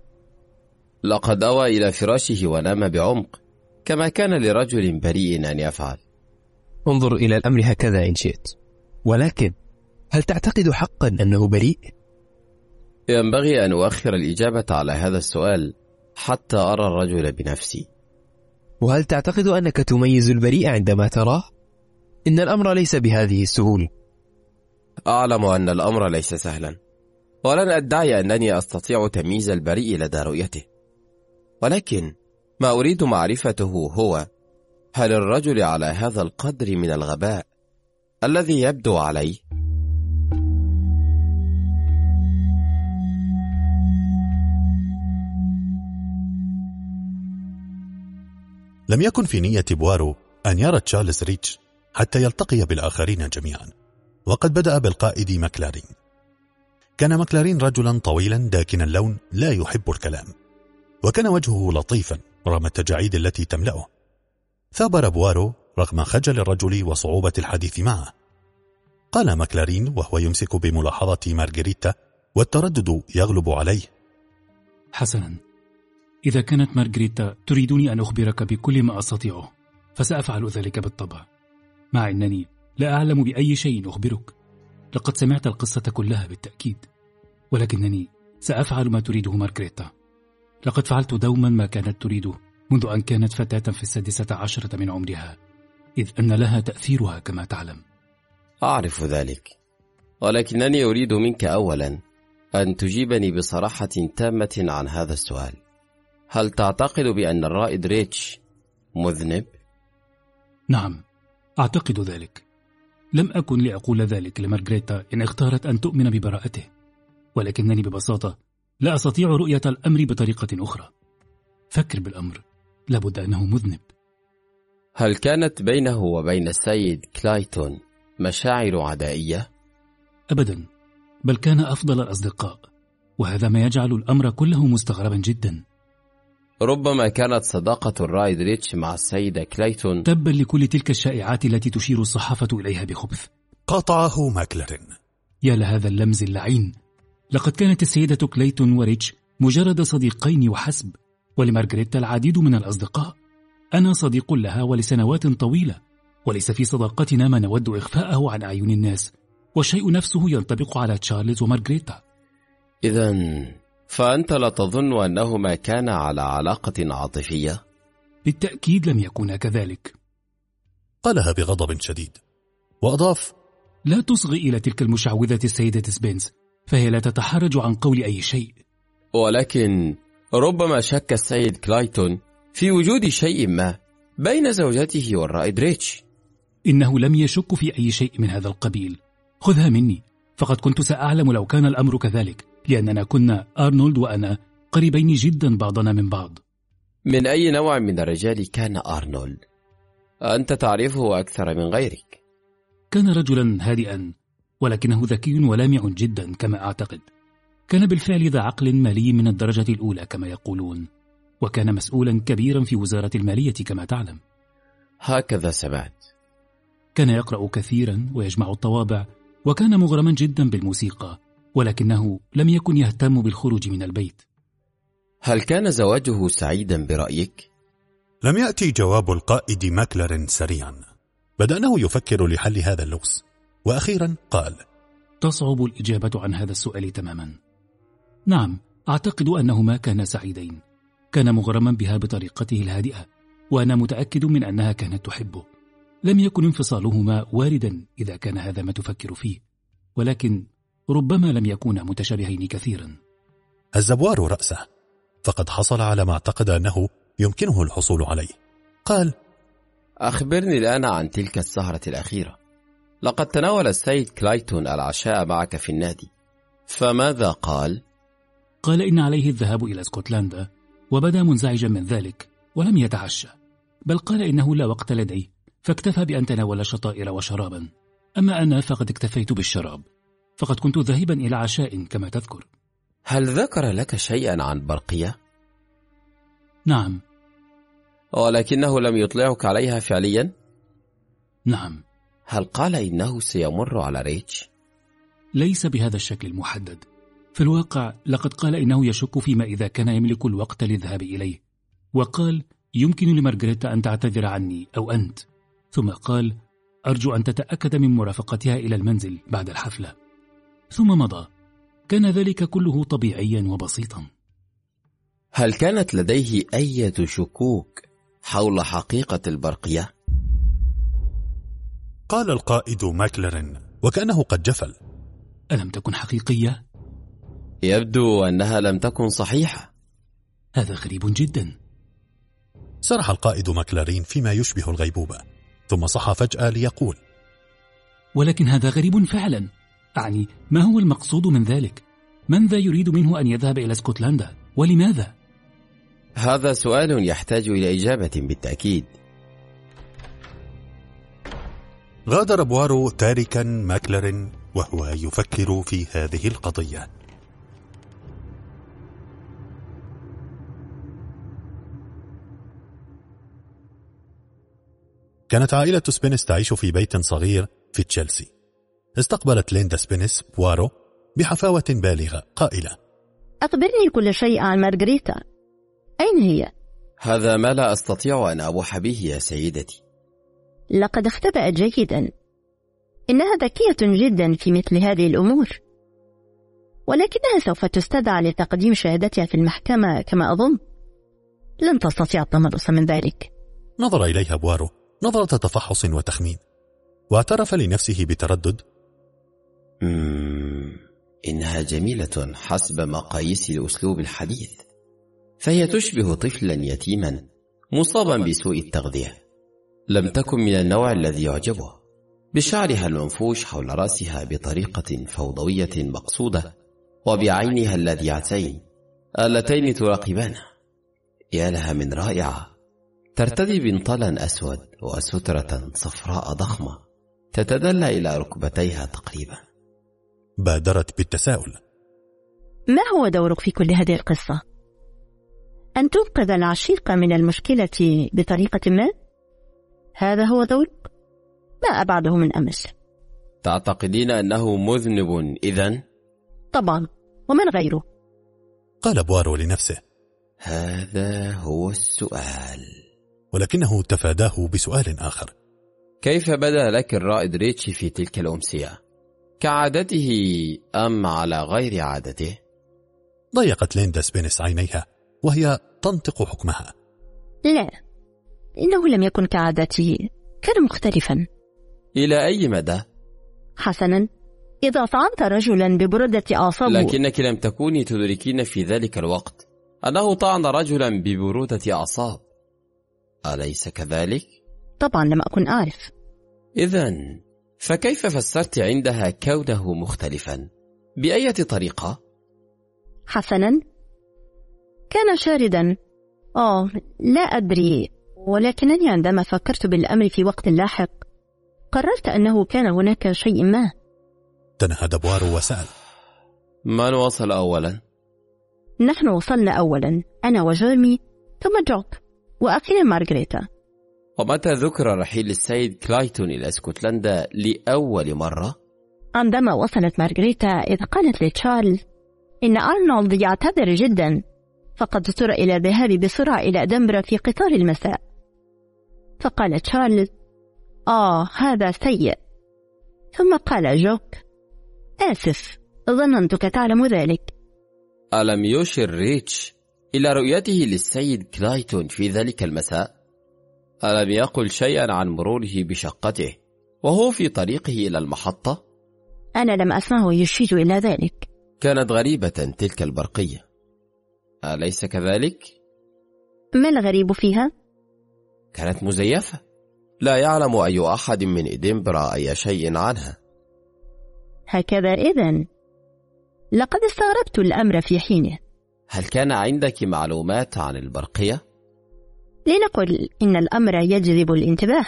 لقد أوى إلى فراشه ونام بعمق، كما كان لرجل بريء أن يفعل. انظر إلى الأمر هكذا إن شئت، ولكن هل تعتقد حقا أنه بريء؟ ينبغي أن أؤخر الإجابة على هذا السؤال حتى أرى الرجل بنفسي. وهل تعتقد أنك تميز البريء عندما تراه؟ إن الأمر ليس بهذه السهولة. أعلم أن الأمر ليس سهلا، ولن أدعي أنني أستطيع تمييز البريء لدى رؤيته، ولكن ما أريد معرفته هو هل الرجل على هذا القدر من الغباء الذي يبدو عليه؟ لم يكن في نية بوارو أن يرى تشارلز ريتش حتى يلتقي بالآخرين جميعا، وقد بدأ بالقائد مكلارين. كان ماكلارين رجلا طويلا داكن اللون لا يحب الكلام، وكان وجهه لطيفا رغم التجاعيد التي تملأه. ثابر بوارو رغم خجل الرجل وصعوبة الحديث معه. قال ماكلارين وهو يمسك بملاحظة مارغريتا والتردد يغلب عليه: حسنا، إذا كانت مارغريتا تريدني أن أخبرك بكل ما أستطيعه فسأفعل ذلك بالطبع، مع أنني لا أعلم بأي شيء أخبرك. لقد سمعت القصة كلها بالتأكيد، ولكنني سأفعل ما تريده مارغريتا. لقد فعلت دوما ما كانت تريده منذ أن كانت فتاة في السادسة عشرة من عمرها، إذ أن لها تأثيرها كما تعلم. أعرف ذلك، ولكنني أريد منك أولا أن تجيبني بصراحة تامة عن هذا السؤال. هل تعتقد بأن الرائد ريتش مذنب؟ نعم، أعتقد ذلك. لم أكن لأقول ذلك لمارغريتا إن اختارت أن تؤمن ببراءته، ولكنني ببساطة لا أستطيع رؤية الأمر بطريقة أخرى. فكر بالأمر، لابد أنه مذنب. هل كانت بينه وبين السيد كلايتون مشاعر عدائية؟ أبدا، بل كان أفضل الأصدقاء، وهذا ما يجعل الأمر كله مستغربا جدا. ربما كانت صداقة الرائد ريتش مع السيدة كلايتون. تبا لكل تلك الشائعات التي تشير الصحافة إليها بخبث. قاطعه ماكلارين: يا لهذا اللمز اللعين، لقد كانت السيدة كلايتون وريتش مجرد صديقين وحسب، ولمارغريتا العديد من الأصدقاء. أنا صديق لها ولسنوات طويلة، وليس في صداقتنا ما نود إخفاءه عن أعين الناس، والشيء نفسه ينطبق على تشارلز ومارغريتا. إذن فأنت لا تظن أنهما كانا على علاقة عاطفية؟ بالتأكيد لم يكونا كذلك. قالها بغضب شديد، وأضاف: لا تصغي إلى تلك المشعوذة السيدة سبينس، فهي لا تتحرج عن قول أي شيء. ولكن ربما شك السيد كلايتون في وجود شيء ما بين زوجته والرائد ريتش. إنه لم يشك في أي شيء من هذا القبيل، خذها مني، فقد كنت سأعلم لو كان الأمر كذلك، لأننا كنا أرنولد وأنا قريبين جدا بعضنا من بعض. من أي نوع من الرجال كان أرنولد؟ أنت تعرفه أكثر من غيرك. كان رجلا هادئا، ولكنه ذكي ولامع جدا كما أعتقد. كان بالفعل ذا عقل مالي من الدرجة الأولى كما يقولون، وكان مسؤولا كبيرا في وزارة المالية كما تعلم. هكذا سمعت. كان يقرأ كثيرا ويجمع الطوابع، وكان مغرما جدا بالموسيقى، ولكنه لم يكن يهتم بالخروج من البيت. هل كان زواجه سعيدا برأيك؟ لم يأتي جواب القائد ماكلارين سريعا، بدأنه يفكر لحل هذا اللغز، وأخيرا قال: تصعب الإجابة عن هذا السؤال تماما. نعم، أعتقد أنهما كانا سعيدين. كان مغرما بها بطريقته الهادئة، وأنا متأكد من أنها كانت تحبه. لم يكن انفصالهما واردا إذا كان هذا ما تفكر فيه، ولكن ربما لم يكونا متشابهين كثيرا. الزبوار رأسه، فقد حصل على ما اعتقد أنه يمكنه الحصول عليه. قال: أخبرني الآن عن تلك السهرة الأخيرة. لقد تناول السيد كلايتون العشاء معك في النادي، فماذا قال؟ قال إن عليه الذهاب إلى اسكتلندا، وبدا منزعجا من ذلك ولم يتعشى، بل قال إنه لا وقت لديه، فاكتفى بأن تناول شطائر وشرابا. أما أنا فقد اكتفيت بالشراب، فقد كنت ذاهبا إلى عشاء كما تذكر. هل ذكر لك شيئا عن برقية؟ نعم. ولكنه لم يطلعك عليها فعليا؟ نعم. هل قال إنه سيمر على ريتش؟ ليس بهذا الشكل المحدد. في الواقع لقد قال إنه يشك فيما إذا كان يملك الوقت للذهاب إليه، وقال يمكن لمارغريتا أن تعتذر عني أو أنت، ثم قال أرجو أن تتأكد من مرافقتها إلى المنزل بعد الحفلة، ثم مضى. كان ذلك كله طبيعيا وبسيطا. هل كانت لديه أي شكوك حول حقيقة البرقية؟ قال القائد ماكلارين وكأنه قد جفل: ألم تكن حقيقية؟ يبدو أنها لم تكن صحيحة. هذا غريب جدا. سرح القائد ماكلارين فيما يشبه الغيبوبة، ثم صحى فجأة ليقول: ولكن هذا غريب فعلا. أعني ما هو المقصود من ذلك؟ من ذا يريد منه أن يذهب إلى اسكتلندا، ولماذا؟ هذا سؤال يحتاج إلى إجابة بالتأكيد. غادر بوارو تاركا ماكلارين وهو يفكر في هذه القضية. كانت عائلة سبينس تعيش في بيت صغير في تشيلسي. استقبلت ليندا سبينس بوارو بحفاوة بالغة قائلة: أخبرني كل شيء عن مارغريتا، أين هي؟ هذا ما لا أستطيع أن أبوح به يا سيدتي. لقد اختبأت جيدا، إنها ذكية جدا في مثل هذه الأمور، ولكنها سوف تستدعى لتقديم شهادتها في المحكمة كما أظن. لن تستطيع التملص من ذلك. نظر إليها بوارو نظرة تفحص وتخمين، واعترف لنفسه بتردد: مم... إنها جميلة حسب مقاييس الأسلوب الحديث، فهي تشبه طفلا يتيما مصابا بسوء التغذية. لم تكن من النوع الذي يعجبه، بشعرها المنفوش حول رأسها بطريقة فوضوية مقصودة، وبعينها اللذيعتين اللتين تراقبانه. يا لها من رائعة، ترتدي بنطلا أسود وسترة صفراء ضخمة تتدلى إلى ركبتيها تقريبا. بادرت بالتساؤل: ما هو دورك في كل هذه القصة؟ أن تنقذ العشيق من المشكلة بطريقة ما؟ هذا هو دورك؟ ما أبعده من أمس. تعتقدين أنه مذنب إذن؟ طبعا، ومن غيره؟ قال بوارو لنفسه: هذا هو السؤال. ولكنه تفاداه بسؤال آخر: كيف بدا لك الرائد ريتشي في تلك الأمسية؟ كعادته أم على غير عادته؟ ضيقت ليندا سبينس عينيها وهي تنطق حكمها: لا، إنه لم يكن كعادته، كان مختلفا. إلى أي مدى؟ حسنا، إذا طعنت رجلا ببردة أعصابه. لكنك لم تكوني تدركين في ذلك الوقت أنه طعن رجلا ببرودة أعصاب، أليس كذلك؟ طبعا لم أكن أعرف. إذن فكيف فسرت عندها كونه مختلفا؟ بأية طريقة؟ حسنا، كان شاردا. آه لا أدري، ولكنني عندما فكرت بالأمر في وقت لاحق قررت أنه كان هناك شيء ما. تنهد بوارو وسأل: من وصل أولا؟ نحن وصلنا أولا، أنا وجيرمي ثم جوك وأخيرا مارغريتا. ومتى ذكر رحيل السيد كلايتون إلى اسكتلندا لأول مرة؟ عندما وصلت مارغريتا إذ قالت لتشارلز إن أرنولد يعتذر جدا، فقد اضطر إلى الذهاب بسرعة إلى أدنبرا في قطار المساء. فقال تشارلز: آه هذا سيء. ثم قال جوك: آسف، ظننتك تعلم ذلك. ألم يشر ريتش إلى رؤيته للسيد كلايتون في ذلك المساء؟ ألم يقل شيئا عن مروره بشقته وهو في طريقه إلى المحطة؟ أنا لم أسمعه يشير إلى ذلك. كانت غريبة تلك البرقية، أليس كذلك؟ ما الغريب فيها؟ كانت مزيفة، لا يعلم أي أحد من إدنبرا أي شيء عنها. هكذا إذن؟ لقد استغربت الأمر في حينه. هل كان عندك معلومات عن البرقية؟ لنقل إن الأمر يجذب الانتباه.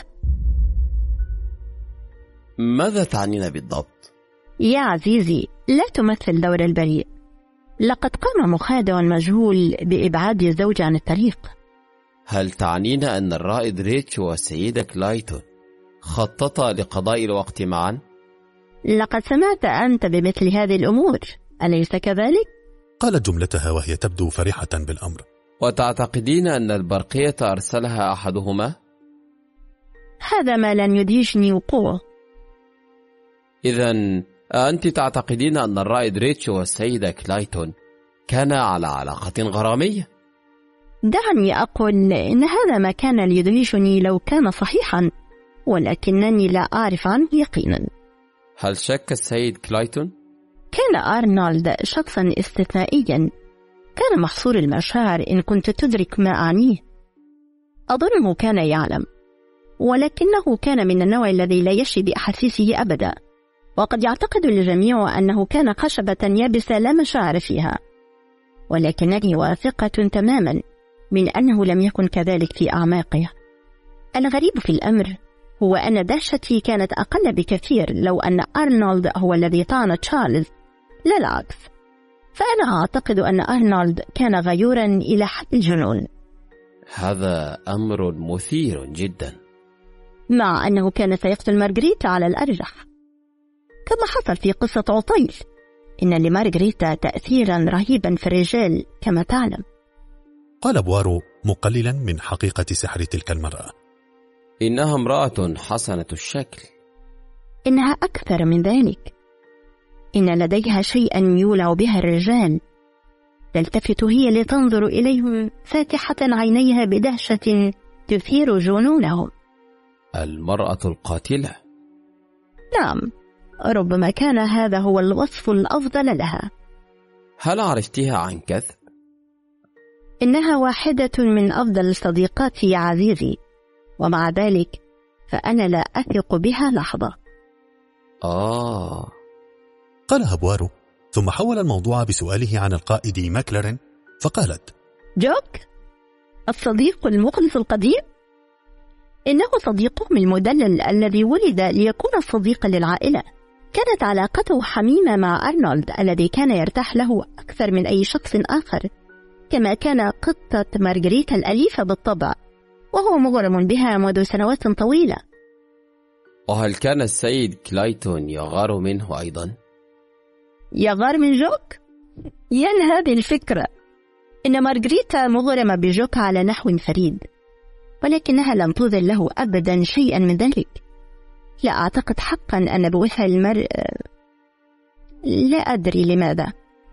ماذا تعنين بالضبط؟ يا عزيزي، لا تمثل دور البريء. لقد قام مخادع مجهول بإبعاد الزوج عن الطريق. هل تعنين أن الرائد ريتش والسيدة كلايتون خططا لقضاء الوقت معا؟ لقد سمعت أنت بمثل هذه الأمور، أليس كذلك؟ قالت جملتها وهي تبدو فرحة بالأمر. وتعتقدين أن البرقية أرسلها أحدهما؟ هذا ما لن يدهشني وقوعه. إذن أنت تعتقدين أن الرائد ريتش والسيدة كلايتون كانا على علاقة غرامية؟ دعني أقول إن هذا ما كان ليدهشني لو كان صحيحا، ولكنني لا أعرف عنه يقينا. هل شك السيد كلايتون؟ كان أرنولد شخصا استثنائيا، كان محصور المشاعر إن كنت تدرك ما أعنيه. أظنه كان يعلم، ولكنه كان من النوع الذي لا يشي بأحاسيسه أبدا، وقد يعتقد الجميع أنه كان خشبة يابسة لا مشاعر فيها، ولكنني واثقة تماما من أنه لم يكن كذلك في أعماقه. الغريب في الأمر هو أن دهشتي كانت أقل بكثير لو أن أرنولد هو الذي طعن تشارلز، لا العكس. فأنا أعتقد أن أرنولد كان غيورا إلى حد الجنون. هذا أمر مثير جدا. مع أنه كان سيقتل مارغريتا على الأرجح، كما حصل في قصة عطيل. إن لمارغريتا تأثيرا رهيبا في الرجال كما تعلم. قال بوارو مقللا من حقيقة سحر تلك المرأة. إنها امرأة حسنة الشكل. إنها أكثر من ذلك، إن لديها شيئا يولع بها الرجال. تلتفت هي لتنظر إليهم فاتحة عينيها بدهشة تثير جنونهم. المرأة القاتلة. نعم، ربما كان هذا هو الوصف الأفضل لها. هل عرفتها عن كثب؟ إنها واحدة من أفضل صديقاتي يا عزيزي، ومع ذلك فأنا لا أثق بها لحظة. آه قالها بوارو، ثم حول الموضوع بسؤاله عن القائد ماكلارين، فقالت: جوك الصديق المخلص القديم؟ إنه صديقهم المدلل الذي ولد ليكون صديقا للعائلة. كانت علاقته حميمة مع أرنولد الذي كان يرتاح له أكثر من أي شخص آخر، كما كان قطة مارغريتا الأليفة بالطبع، وهو مغرم بها منذ سنوات طويلة. وهل كان السيد كلايتون يغار منه أيضا؟ يغار من جوك؟ ين هذه الفكرة. إن مارغريتا مغرمة بجوك على نحو فريد، ولكنها لم تظل له أبدا شيئا من ذلك. لا أعتقد حقا أن بوثى المرء، لا أدري لماذا،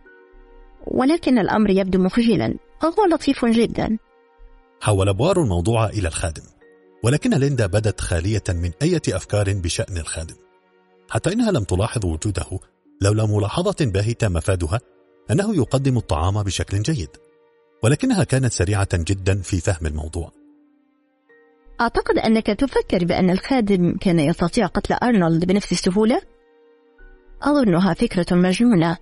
ولكن الأمر يبدو مخجلا. هو لطيف جدا. حول بوارو الموضوع إلى الخادم، ولكن ليندا بدت خالية من أي أفكار بشأن الخادم، حتى إنها لم تلاحظ وجوده لولا ملاحظة باهتة مفادها أنه يقدم الطعام بشكل جيد، ولكنها كانت سريعة جدا في فهم الموضوع. أعتقد أنك تفكر بأن الخادم كان يستطيع قتل أرنولد بنفس السهولة. أظنها فكرة مجنونة.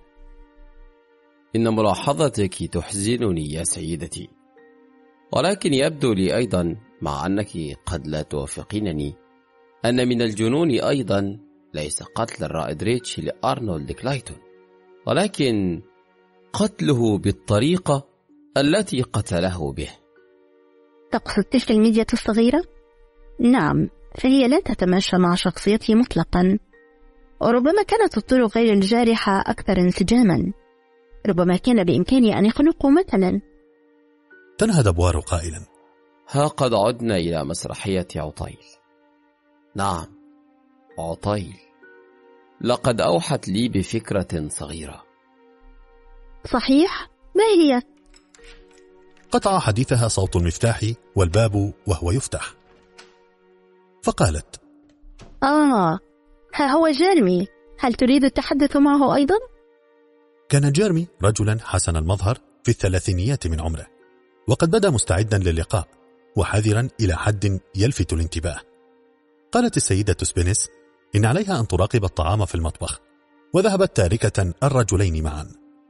إن ملاحظتك تحزنني يا سيدتي، ولكن يبدو لي أيضا، مع أنك قد لا توافقينني، أن من الجنون أيضا ليس قتل الرائد ريتش لأرنولد كلايتون، ولكن قتله بالطريقة التي قتله به. تقصد تلك الميديا الصغيرة؟ نعم، فهي لا تتماشى مع شخصيته مطلقا. وربما كانت الطرق غير الجارحة أكثر انسجاما. ربما كان بإمكاني أن يخنقوا مثلا. تنهد بوارو قائلا: ها قد عدنا إلى مسرحية عطيل. نعم، عطيل. لقد أوحت لي بفكرة صغيرة. صحيح؟ ما هي؟ قطع حديثها صوت المفتاح والباب وهو يفتح، فقالت: آه، ها هو جيرمي. هل تريد التحدث معه أيضا؟ كان جيرمي رجلا حسن المظهر في الثلاثينيات من عمره، وقد بدا مستعدا للقاء وحذرا إلى حد يلفت الانتباه. قالت السيدة سبينس إن عليها أن تراقب الطعام في المطبخ، وذهبت تاركة الرجلين معا.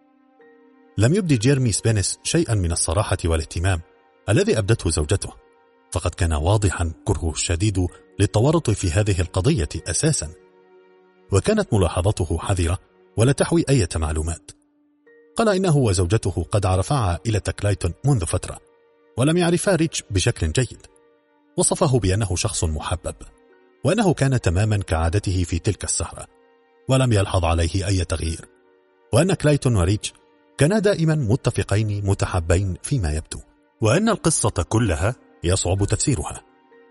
لم يبدي جيرمي سبينس شيئا من الصراحة والاهتمام الذي أبدته زوجته، فقد كان واضحا كرهه الشديد للتورط في هذه القضية أساسا، وكانت ملاحظته حذرة ولا تحوي أي معلومات. قال إنه وزوجته قد عرفا عائلة كلايتون منذ فترة، ولم يعرفا ريتش بشكل جيد. وصفه بأنه شخص محبب، وأنه كان تماما كعادته في تلك السهرة، ولم يلحظ عليه أي تغيير، وأن كلايتون وريتش كانا دائما متفقين متحبين فيما يبدو، وأن القصة كلها يصعب تفسيرها.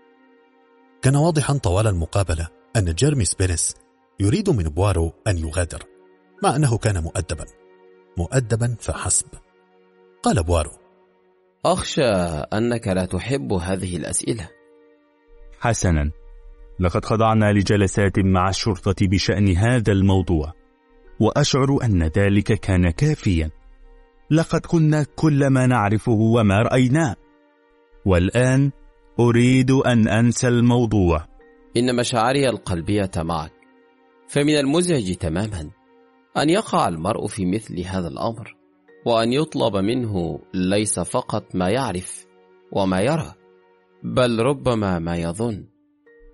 كان واضحا طوال المقابلة أن جيرمي سبينس يريد من بوارو أن يغادر، مع أنه كان مؤدبا مؤدبا فحسب. قال بوارو: أخشى أنك لا تحب هذه الأسئلة. حسنا، لقد خضعنا لجلسات مع الشرطة بشأن هذا الموضوع، وأشعر أن ذلك كان كافيا. لقد قلنا كل ما نعرفه وما رأيناه، والآن أريد أن أنسى الموضوع. إن مشاعري القلبية معك، فمن المزعج تماما أن يقع المرء في مثل هذا الأمر، وأن يطلب منه ليس فقط ما يعرف وما يرى، بل ربما ما يظن.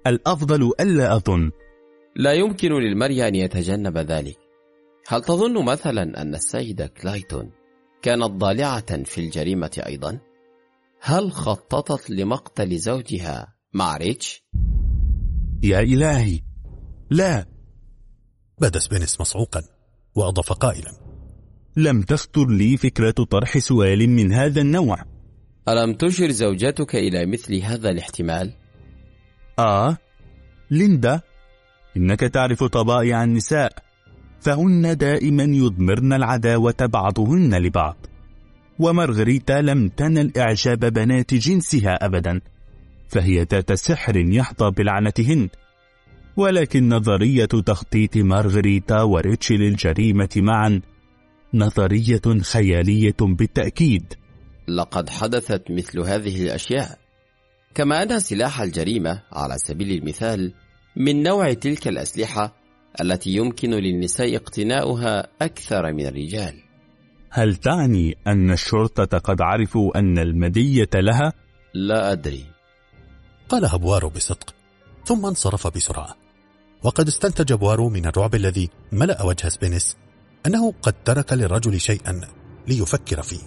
الأفضل ألا أظن. لا يمكن للمرء أن يتجنب ذلك. هل تظن مثلا أن السيدة كلايتون كانت ضالعة في الجريمة أيضا؟ هل خططت لمقتل زوجها مع ريتش؟ يا إلهي، لا. بدا سبينس مصعوقا وأضاف قائلا: لم تخطر لي فكرة طرح سؤال من هذا النوع. ألم تشر زوجتك إلى مثل هذا الاحتمال؟ آه ليندا، إنك تعرف طبائع النساء، فهن دائما يضمرن العداوة بعضهن لبعض، ومارغريتا لم تنل إعجاب بنات جنسها أبدا، فهي ذات سحر يحظى بلعنتهن. ولكن نظرية تخطيط مارغريتا وريتش للجريمة معا نظرية خيالية بالتأكيد. لقد حدثت مثل هذه الأشياء، كما أن سلاح الجريمة على سبيل المثال من نوع تلك الأسلحة التي يمكن للنساء اقتناؤها أكثر من الرجال. هل تعني أن الشرطة قد عرفوا أن المدية لها؟ لا أدري، قالها بوارو بصدق، ثم انصرف بسرعة. وقد استنتج بوارو من الرعب الذي ملأ وجه سبينس أنه قد ترك للرجل شيئا ليفكر فيه.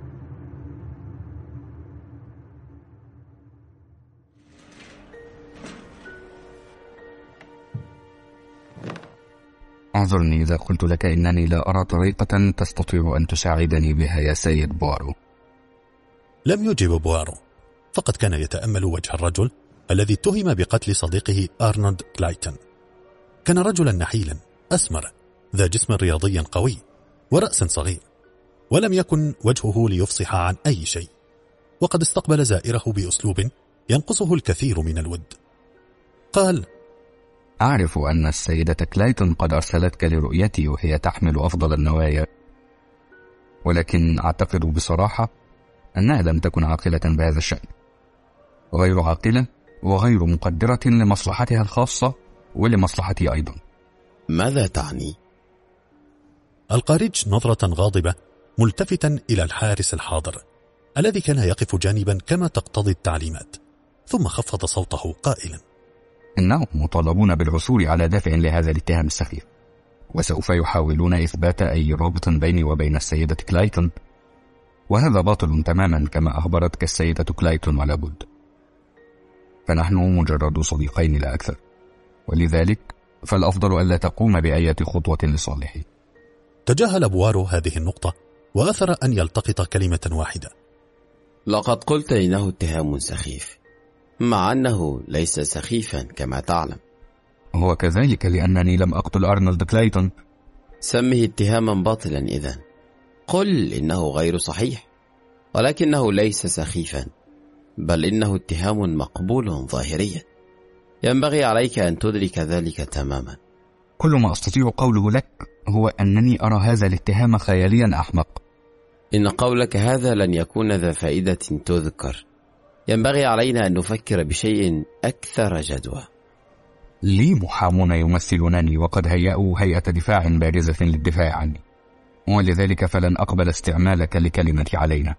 اعذرني إذا قلت لك إنني لا أرى طريقة تستطيع أن تساعدني بها يا سيد بوارو. لم يجب بوارو، فقد كان يتأمل وجه الرجل الذي اتهم بقتل صديقه أرنولد كلايتون. كان رجلا نحيلا أسمر ذا جسم رياضي قوي ورأس صغير، ولم يكن وجهه ليفصح عن أي شيء، وقد استقبل زائره بأسلوب ينقصه الكثير من الود. قال: أعرف أن السيدة كلايتون قد أرسلتك لرؤيتي وهي تحمل أفضل النوايا، ولكن أعتقد بصراحة أنها لم تكن عاقلة بهذا الشأن، غير عاقلة وغير مقدرة لمصلحتها الخاصة ولمصلحتي أيضا. ماذا تعني؟ ألقى ريتش نظرة غاضبة ملتفتا إلى الحارس الحاضر الذي كان يقف جانبا كما تقتضي التعليمات، ثم خفض صوته قائلا: إنهم مطالبون بالعثور على دافع لهذا الاتهام السخيف، وسوف يحاولون إثبات أي رابط بيني وبين السيدة كلايتون، وهذا باطل تماما كما أخبرتك السيدة كلايتون ولا بد. فنحن مجرد صديقين لا أكثر، ولذلك فالأفضل ألا تقوم بأية خطوة لصالحي. تجاهل بوارو هذه النقطة وأثر أن يلتقط كلمة واحدة: لقد قلت إنه اتهام سخيف، مع أنه ليس سخيفا كما تعلم. هو كذلك لأنني لم أقتل أرنولد كلايتون. سمه اتهاما باطلا إذن. قل إنه غير صحيح، ولكنه ليس سخيفا، بل إنه اتهام مقبول ظاهريا. ينبغي عليك أن تدرك ذلك تماما. كل ما أستطيع قوله لك هو أنني أرى هذا الاتهام خياليا أحمق. إن قولك هذا لن يكون ذا فائدة تذكر. ينبغي علينا أن نفكر بشيء أكثر جدوى. لي محامون يمثلونني وقد هيأوا هيئة دفاع بارزة للدفاع عني، ولذلك فلن أقبل استعمالك لكلمة علينا.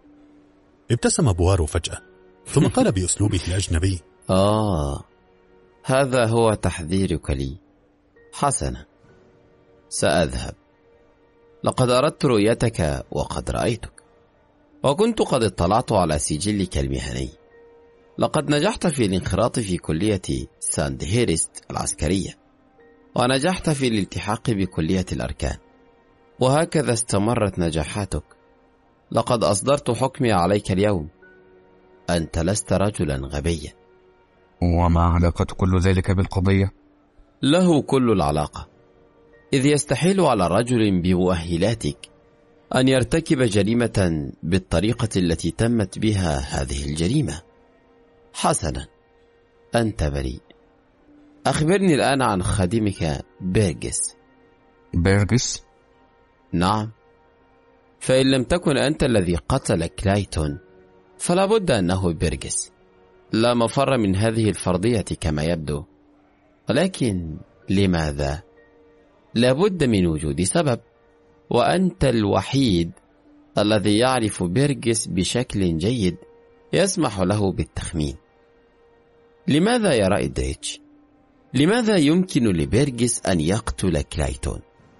ابتسم بوارو فجأة، ثم قال بأسلوبه الأجنبي: آه، هذا هو تحذيرك لي. حسنا، سأذهب. لقد أردت رؤيتك وقد رأيتك، وكنت قد اطلعت على سجلك المهني. لقد نجحت في الانخراط في كلية ساند هيرست العسكرية، ونجحت في الالتحاق بكلية الأركان، وهكذا استمرت نجاحاتك. لقد أصدرت حكمي عليك اليوم. أنت لست رجلا غبيا. وما علاقة كل ذلك بالقضية؟ له كل العلاقة، إذ يستحيل على رجل بمؤهلاتك أن يرتكب جريمة بالطريقة التي تمت بها هذه الجريمة. حسنا، أنت بريء. أخبرني الآن عن خادمك بيرغس. بيرغس؟ نعم، فإن لم تكن أنت الذي قتل كلايتون فلا بد أنه بيرغس. لا مفر من هذه الفرضية كما يبدو، ولكن لماذا؟ لا بد من وجود سبب، وأنت الوحيد الذي يعرف بيرغس بشكل جيد يسمح له بالتخمين. لماذا يا رائد ريتش؟ لماذا يمكن لبيرغس أن يقتل كلايتون؟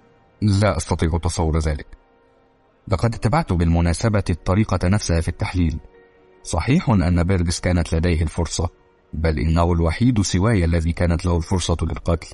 لا أستطيع تصور ذلك. لقد اتبعت بالمناسبة الطريقة نفسها في التحليل. صحيح أن بيرغس كانت لديه الفرصة، بل إنه الوحيد سواي الذي كانت له الفرصة للقتل،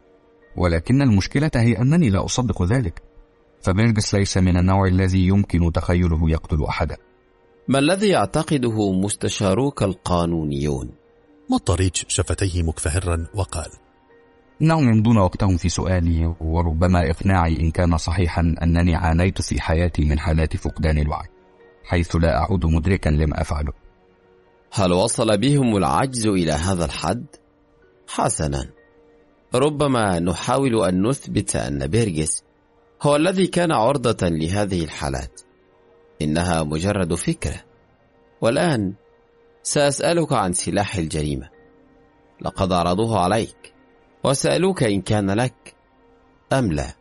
ولكن المشكلة هي أنني لا أصدق ذلك. فبيرغس ليس من النوع الذي يمكن تخيله يقتل أحدا. ما الذي يعتقده مستشاروك القانونيون؟ مط ريتش شفتيه مكفهرا وقال: إنهم يمضون وقتهم في سؤالي وربما إقناعي إن كان صحيحا أنني عانيت في حياتي من حالات فقدان الوعي، حيث لا أعود مدركا لما أفعله. هل وصل بهم العجز إلى هذا الحد؟ حسنا، ربما نحاول أن نثبت أن بيرغس هو الذي كان عرضة لهذه الحالات. إنها مجرد فكرة. والآن سأسألك عن سلاح الجريمة. لقد عرضوه عليك وسألوك إن كان لك أم لا.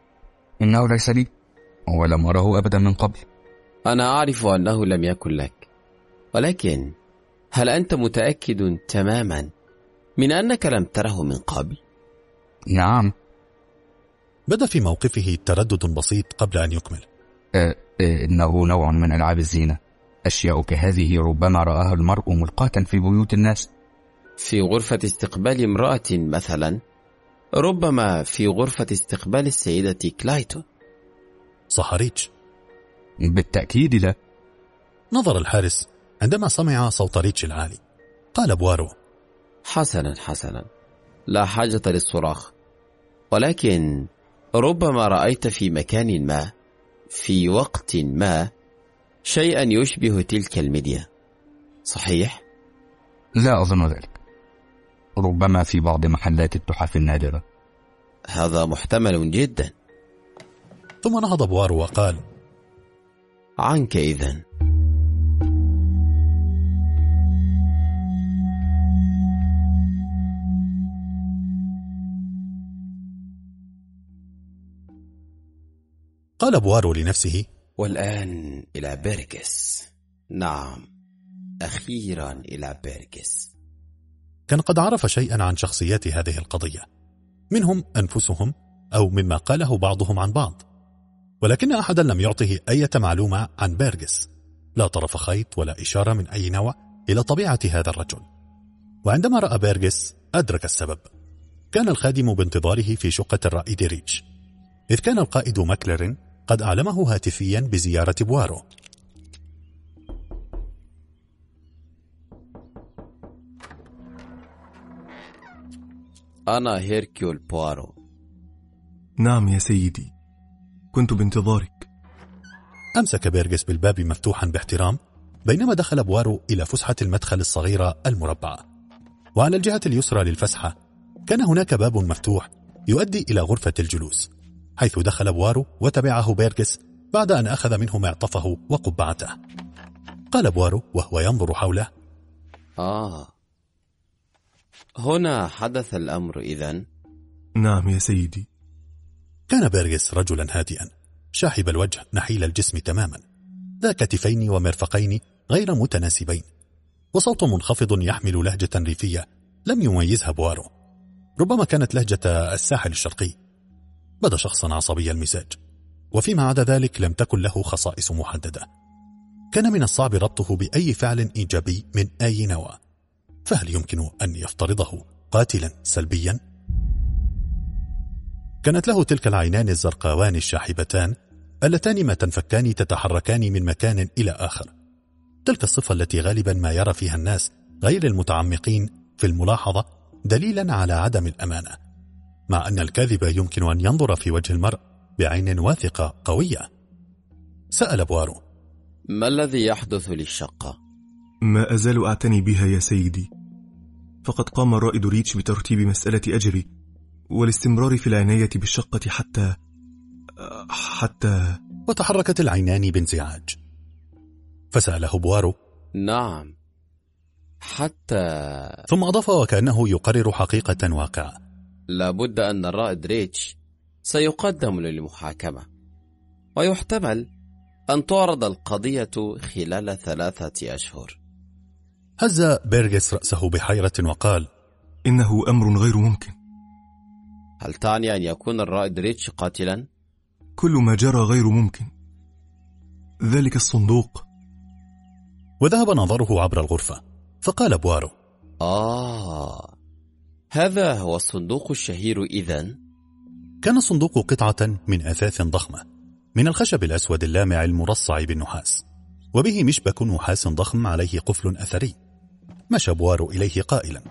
إنه ليس لي ولم أره أبدا من قبل. أنا أعرف أنه لم يكن لك، ولكن هل أنت متأكد تماما من أنك لم تره من قبل؟ نعم. بدأ في موقفه تردد بسيط قبل أن يكمل. أه أه إنه نوع من ألعاب الزينة. أشياء كهذه ربما رآها المرء ملقاة في بيوت الناس. في غرفة استقبال امرأة مثلا، ربما في غرفة استقبال السيدة كلايتون. صح ريتش؟ بالتأكيد لا. نظر الحارس عندما سمع صوت ريتش العالي. قال بوارو: حسنا حسنا، لا حاجة للصراخ، ولكن ربما رأيت في مكان ما في وقت ما شيئا يشبه تلك الميديا، صحيح؟ لا أظن ذلك. ربما في بعض محلات التحف النادرة. هذا محتمل جدا. ثم نهض بوارو وقال: عنك إذن. قال بوارو لنفسه: والآن إلى بيرغس. نعم، أخيرا إلى بيرغس. كان قد عرف شيئا عن شخصيات هذه القضية، منهم أنفسهم أو مما قاله بعضهم عن بعض، ولكن أحدا لم يعطه أي معلومة عن بيرغس، لا طرف خيط ولا إشارة من أي نوع إلى طبيعة هذا الرجل. وعندما رأى بيرغس أدرك السبب. كان الخادم بانتظاره في شقة الرائد ريتش، إذ كان القائد ماكلارين قد أعلمه هاتفيا بزيارة بوارو. أنا هيركيول بوارو. نعم يا سيدي، كنت بانتظارك. أمسك بيرغس بالباب مفتوحا باحترام، بينما دخل بوارو إلى فسحة المدخل الصغيرة المربعة. وعلى الجهة اليسرى للفسحة كان هناك باب مفتوح يؤدي إلى غرفة الجلوس، حيث دخل بوارو وتبعه بيرغس بعد أن أخذ منه معطفه وقبعته. قال بوارو وهو ينظر حوله: آه، هنا حدث الأمر إذن؟ نعم يا سيدي. كان بيرغس رجلا هادئا شاحب الوجه نحيل الجسم تماما، ذا كتفين ومرفقين غير متناسبين، وصوت منخفض يحمل لهجة ريفية لم يميزها بوارو، ربما كانت لهجة الساحل الشرقي. بدا شخصا عصبي المزاج، وفيما عدا ذلك لم تكن له خصائص محددة. كان من الصعب ربطه بأي فعل إيجابي من أي نوع، فهل يمكن أن يفترضه قاتلا سلبيا؟ كانت له تلك العينان الزرقاوان الشاحبتان اللتان ما تنفكان تتحركان من مكان إلى آخر، تلك الصفة التي غالبا ما يرى فيها الناس غير المتعمقين في الملاحظة دليلا على عدم الأمانة، مع أن الكاذب يمكن أن ينظر في وجه المرء بعين واثقة قوية. سأل بوارو: ما الذي يحدث للشقة؟ ما أزال أعتني بها يا سيدي، فقد قام الرائد ريتش بترتيب مسألة أجري والاستمرار في العناية بالشقة حتى حتى وتحركت العينان بانزعاج. فسأله بوارو: نعم، حتى. ثم أضاف وكأنه يقرر حقيقة واقعة: لابد أن الرائد ريتش سيقدم للمحاكمة، ويحتمل أن تعرض القضية خلال ثلاثة أشهر. هز بيرغس رأسه بحيرة وقال: إنه أمر غير ممكن. هل تعني أن يكون الرائد ريتش قاتلا؟ كل ما جرى غير ممكن. ذلك الصندوق. وذهب نظره عبر الغرفة، فقال بوارو: آه، هذا هو الصندوق الشهير إذن؟ كان الصندوق قطعة من أثاث ضخمة من الخشب الأسود اللامع المرصع بالنحاس، وبه مشبك نحاس ضخم عليه قفل أثري. مشى بوارو إليه قائلا: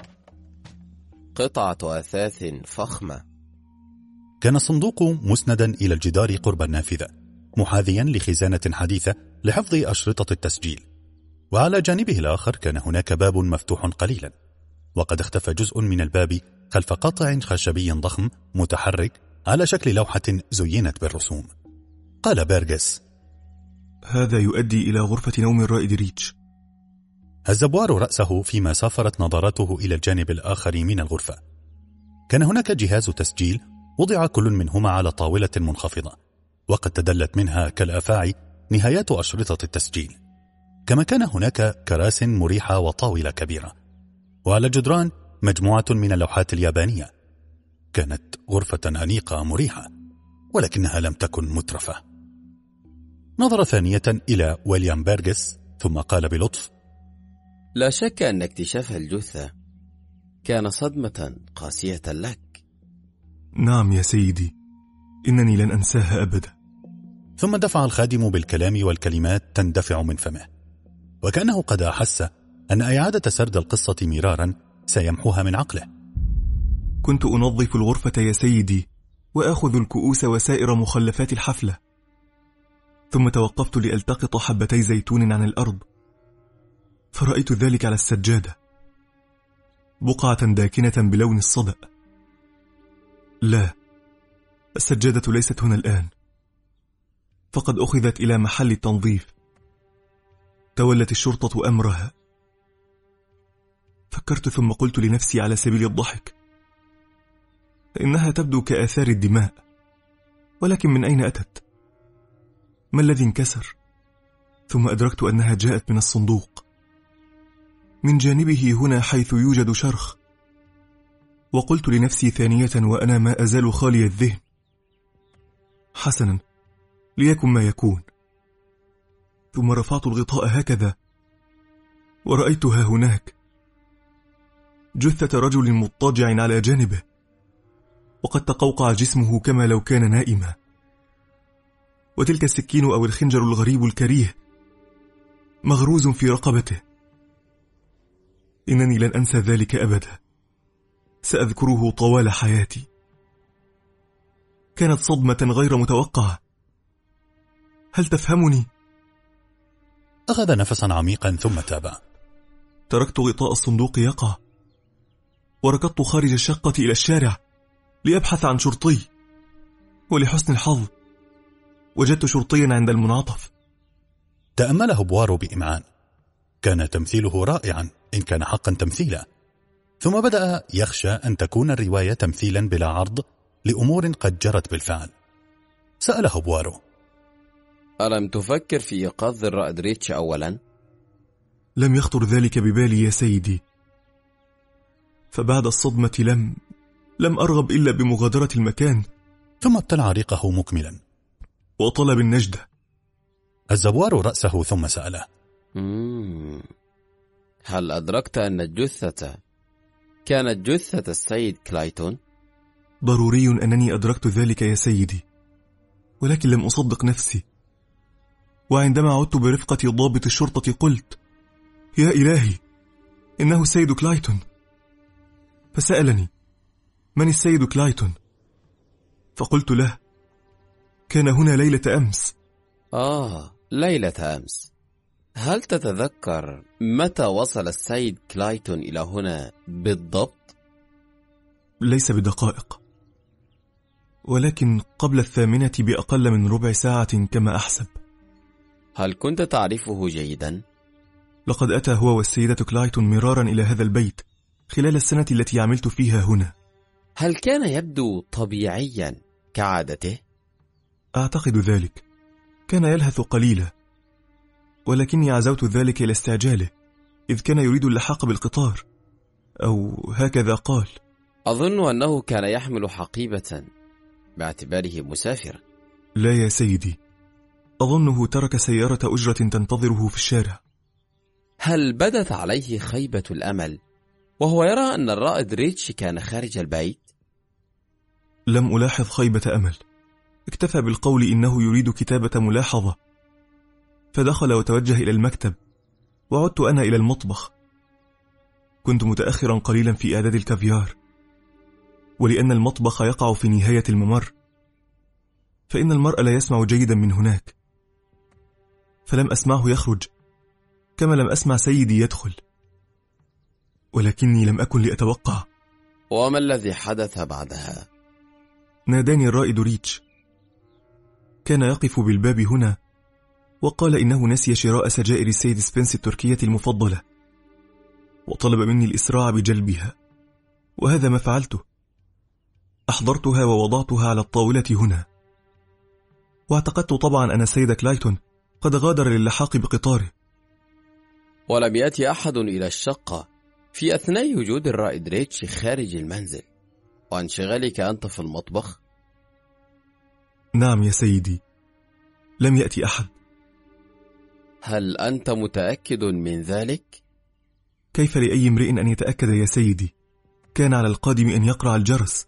قطعة أثاث فخمة. كان الصندوق مسندا إلى الجدار قرب النافذة، محاذيا لخزانة حديثة لحفظ أشرطة التسجيل، وعلى جانبه الآخر كان هناك باب مفتوح قليلا، وقد اختفى جزء من الباب خلف قاطع خشبي ضخم متحرك على شكل لوحة زينت بالرسوم. قال بيرغس: هذا يؤدي إلى غرفة نوم الرائد ريتش. هز بوارو رأسه فيما سافرت نظراته إلى الجانب الآخر من الغرفة. كان هناك جهاز تسجيل وضع كل منهما على طاولة منخفضة، وقد تدلت منها كالأفاعي نهايات أشرطة التسجيل، كما كان هناك كراس مريحة وطاولة كبيرة، وعلى الجدران مجموعة من اللوحات اليابانية. كانت غرفة أنيقة مريحة، ولكنها لم تكن مترفة. نظر ثانية إلى ويليام بيرغس ثم قال بلطف: لا شك أن اكتشاف الجثة كان صدمة قاسية لك. نعم يا سيدي، إنني لن أنساها أبدا. ثم دفع الخادم بالكلام والكلمات تندفع من فمه، وكأنه قد أحس أن إعادة سرد القصة مرارا سيمحوها من عقله. كنت أنظف الغرفة يا سيدي، وأخذ الكؤوس وسائر مخلفات الحفلة، ثم توقفت لألتقط حبتي زيتون عن الأرض، فرأيت ذلك على السجادة، بقعة داكنة بلون الصدأ. لا، السجادة ليست هنا الآن، فقد أخذت إلى محل التنظيف. تولت الشرطة أمرها. فكرت ثم قلت لنفسي على سبيل الضحك: إنها تبدو كآثار الدماء، ولكن من أين أتت؟ ما الذي انكسر؟ ثم أدركت أنها جاءت من الصندوق، من جانبه هنا حيث يوجد شرخ. وقلت لنفسي ثانية وأنا ما أزال خالي الذهن: حسنا، ليكن ما يكون. ثم رفعت الغطاء هكذا، ورأيتها هناك، جثة رجل مضطجع على جانبه، وقد تقوقع جسمه كما لو كان نائما، وتلك السكين أو الخنجر الغريب الكريه مغروز في رقبته. إنني لن أنسى ذلك أبدا، سأذكره طوال حياتي. كانت صدمة غير متوقعة. هل تفهمني؟ أخذ نفسا عميقا ثم تابع: تركت غطاء الصندوق يقع، وركضت خارج الشقة إلى الشارع لأبحث عن شرطي، ولحسن الحظ وجدت شرطيا عند المنعطف. تأمله بوارو بإمعان. كان تمثيله رائعا إن كان حقا تمثيلا، ثم بدأ يخشى أن تكون الرواية تمثيلا بلا عرض لأمور قد جرت بالفعل. سأله بوارو: ألم تفكر في إيقاظ الرائد ريتش أولا؟ لم يخطر ذلك ببالي يا سيدي، فبعد الصدمة لم لم أرغب إلا بمغادرة المكان. ثم ابتلع ريقه مكملا وطلب النجدة. هز بوارو رأسه ثم سأله: مم. هل أدركت أن الجثة كانت جثة السيد كلايتون؟ ضروري أنني أدركت ذلك يا سيدي، ولكن لم أصدق نفسي. وعندما عدت برفقة ضابط الشرطة قلت: يا إلهي، إنه السيد كلايتون. فسألني: من السيد كلايتون؟ فقلت له: كان هنا ليلة أمس. آه، ليلة أمس. هل تتذكر متى وصل السيد كلايتون إلى هنا بالضبط؟ ليس بدقائق، ولكن قبل الثامنة بأقل من ربع ساعة كما أحسب. هل كنت تعرفه جيدا؟ لقد أتى هو والسيدة كلايتون مرارا إلى هذا البيت خلال السنة التي عملت فيها هنا. هل كان يبدو طبيعيا كعادته؟ أعتقد ذلك. كان يلهث قليلا، ولكني عزوت ذلك إلى استعجاله، إذ كان يريد اللحاق بالقطار، أو هكذا قال. أظن أنه كان يحمل حقيبة باعتباره مسافرا. لا يا سيدي، أظنه ترك سيارة أجرة تنتظره في الشارع. هل بدت عليه خيبة الأمل وهو يرى أن الرائد ريتش كان خارج البيت؟ لم ألاحظ خيبة أمل، اكتفى بالقول إنه يريد كتابة ملاحظة، فدخل وتوجه إلى المكتب، وعدت أنا إلى المطبخ. كنت متأخرا قليلا في إعداد الكافيار، ولأن المطبخ يقع في نهاية الممر فإن المرء لا يسمع جيدا من هناك، فلم أسمعه يخرج كما لم أسمع سيدي يدخل، ولكني لم أكن لأتوقع. وما الذي حدث بعدها؟ ناداني الرائد ريتش، كان يقف بالباب هنا، وقال إنه نسي شراء سجائر السيد سبنس التركية المفضلة، وطلب مني الإسراع بجلبها، وهذا ما فعلته. أحضرتها ووضعتها على الطاولة هنا، واعتقدت طبعا أن السيد كلايتون قد غادر للحاق بقطاره. ولم يأتي أحد إلى الشقة في أثناء وجود الرائد ريتش خارج المنزل وانشغالك أنت في المطبخ؟ نعم يا سيدي، لم يأتي أحد. هل أنت متأكد من ذلك؟ كيف لأي امرئ أن يتأكد يا سيدي؟ كان على القادم أن يقرع الجرس.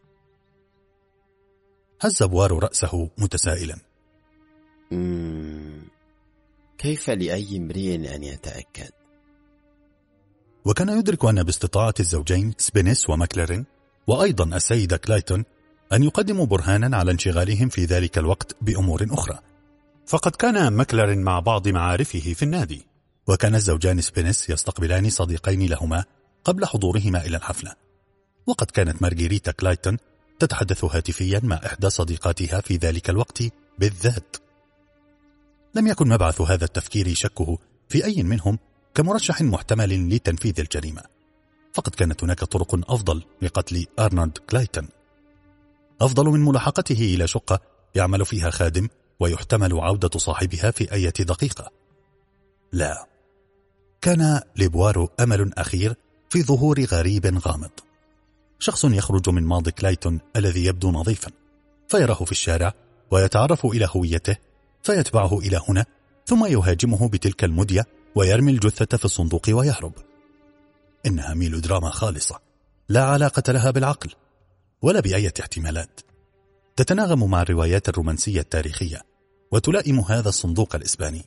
هز بوارو رأسه متسائلا. مم... كيف لأي امرئ أن يتأكد؟ وكان يدرك أن باستطاعة الزوجين سبينس وماكلارين وأيضا السيدة كلايتون أن يقدموا برهانا على انشغالهم في ذلك الوقت بأمور أخرى، فقد كان ماكلارين مع بعض معارفه في النادي، وكان الزوجان سبينس يستقبلان صديقين لهما قبل حضورهما إلى الحفلة، وقد كانت مارغريتا كلايتون تتحدث هاتفيا مع إحدى صديقاتها في ذلك الوقت بالذات. لم يكن مبعث هذا التفكير شكه في أي منهم كمرشح محتمل لتنفيذ الجريمة، فقد كانت هناك طرق أفضل لقتل أرنولد كلايتون، أفضل من ملاحقته إلى شقة يعمل فيها خادم ويحتمل عودة صاحبها في أي دقيقة. لا، كان لبوارو أمل أخير في ظهور غريب غامض، شخص يخرج من ماضي كلايتون الذي يبدو نظيفا، فيراه في الشارع ويتعرف إلى هويته، فيتبعه إلى هنا ثم يهاجمه بتلك المدية ويرمي الجثة في الصندوق ويهرب. إنها ميلودراما خالصة لا علاقة لها بالعقل ولا بأي احتمالات، تتناغم مع الروايات الرومانسية التاريخية وتلائم هذا الصندوق الإسباني.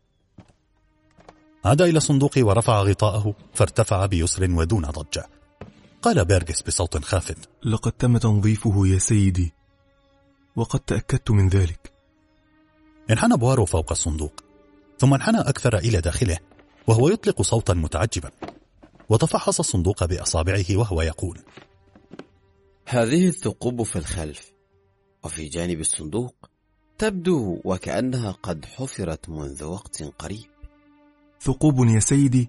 عاد إلى الصندوق ورفع غطاءه فارتفع بيسر ودون ضجة. قال بيرغس بصوت خافت: لقد تم تنظيفه يا سيدي، وقد تأكدت من ذلك. انحنى بوارو فوق الصندوق، ثم انحنى أكثر إلى داخله وهو يطلق صوتا متعجبا، وتفحص الصندوق بأصابعه وهو يقول: هذه الثقوب في الخلف وفي جانب الصندوق تبدو وكأنها قد حفرت منذ وقت قريب. ثقوب يا سيدي؟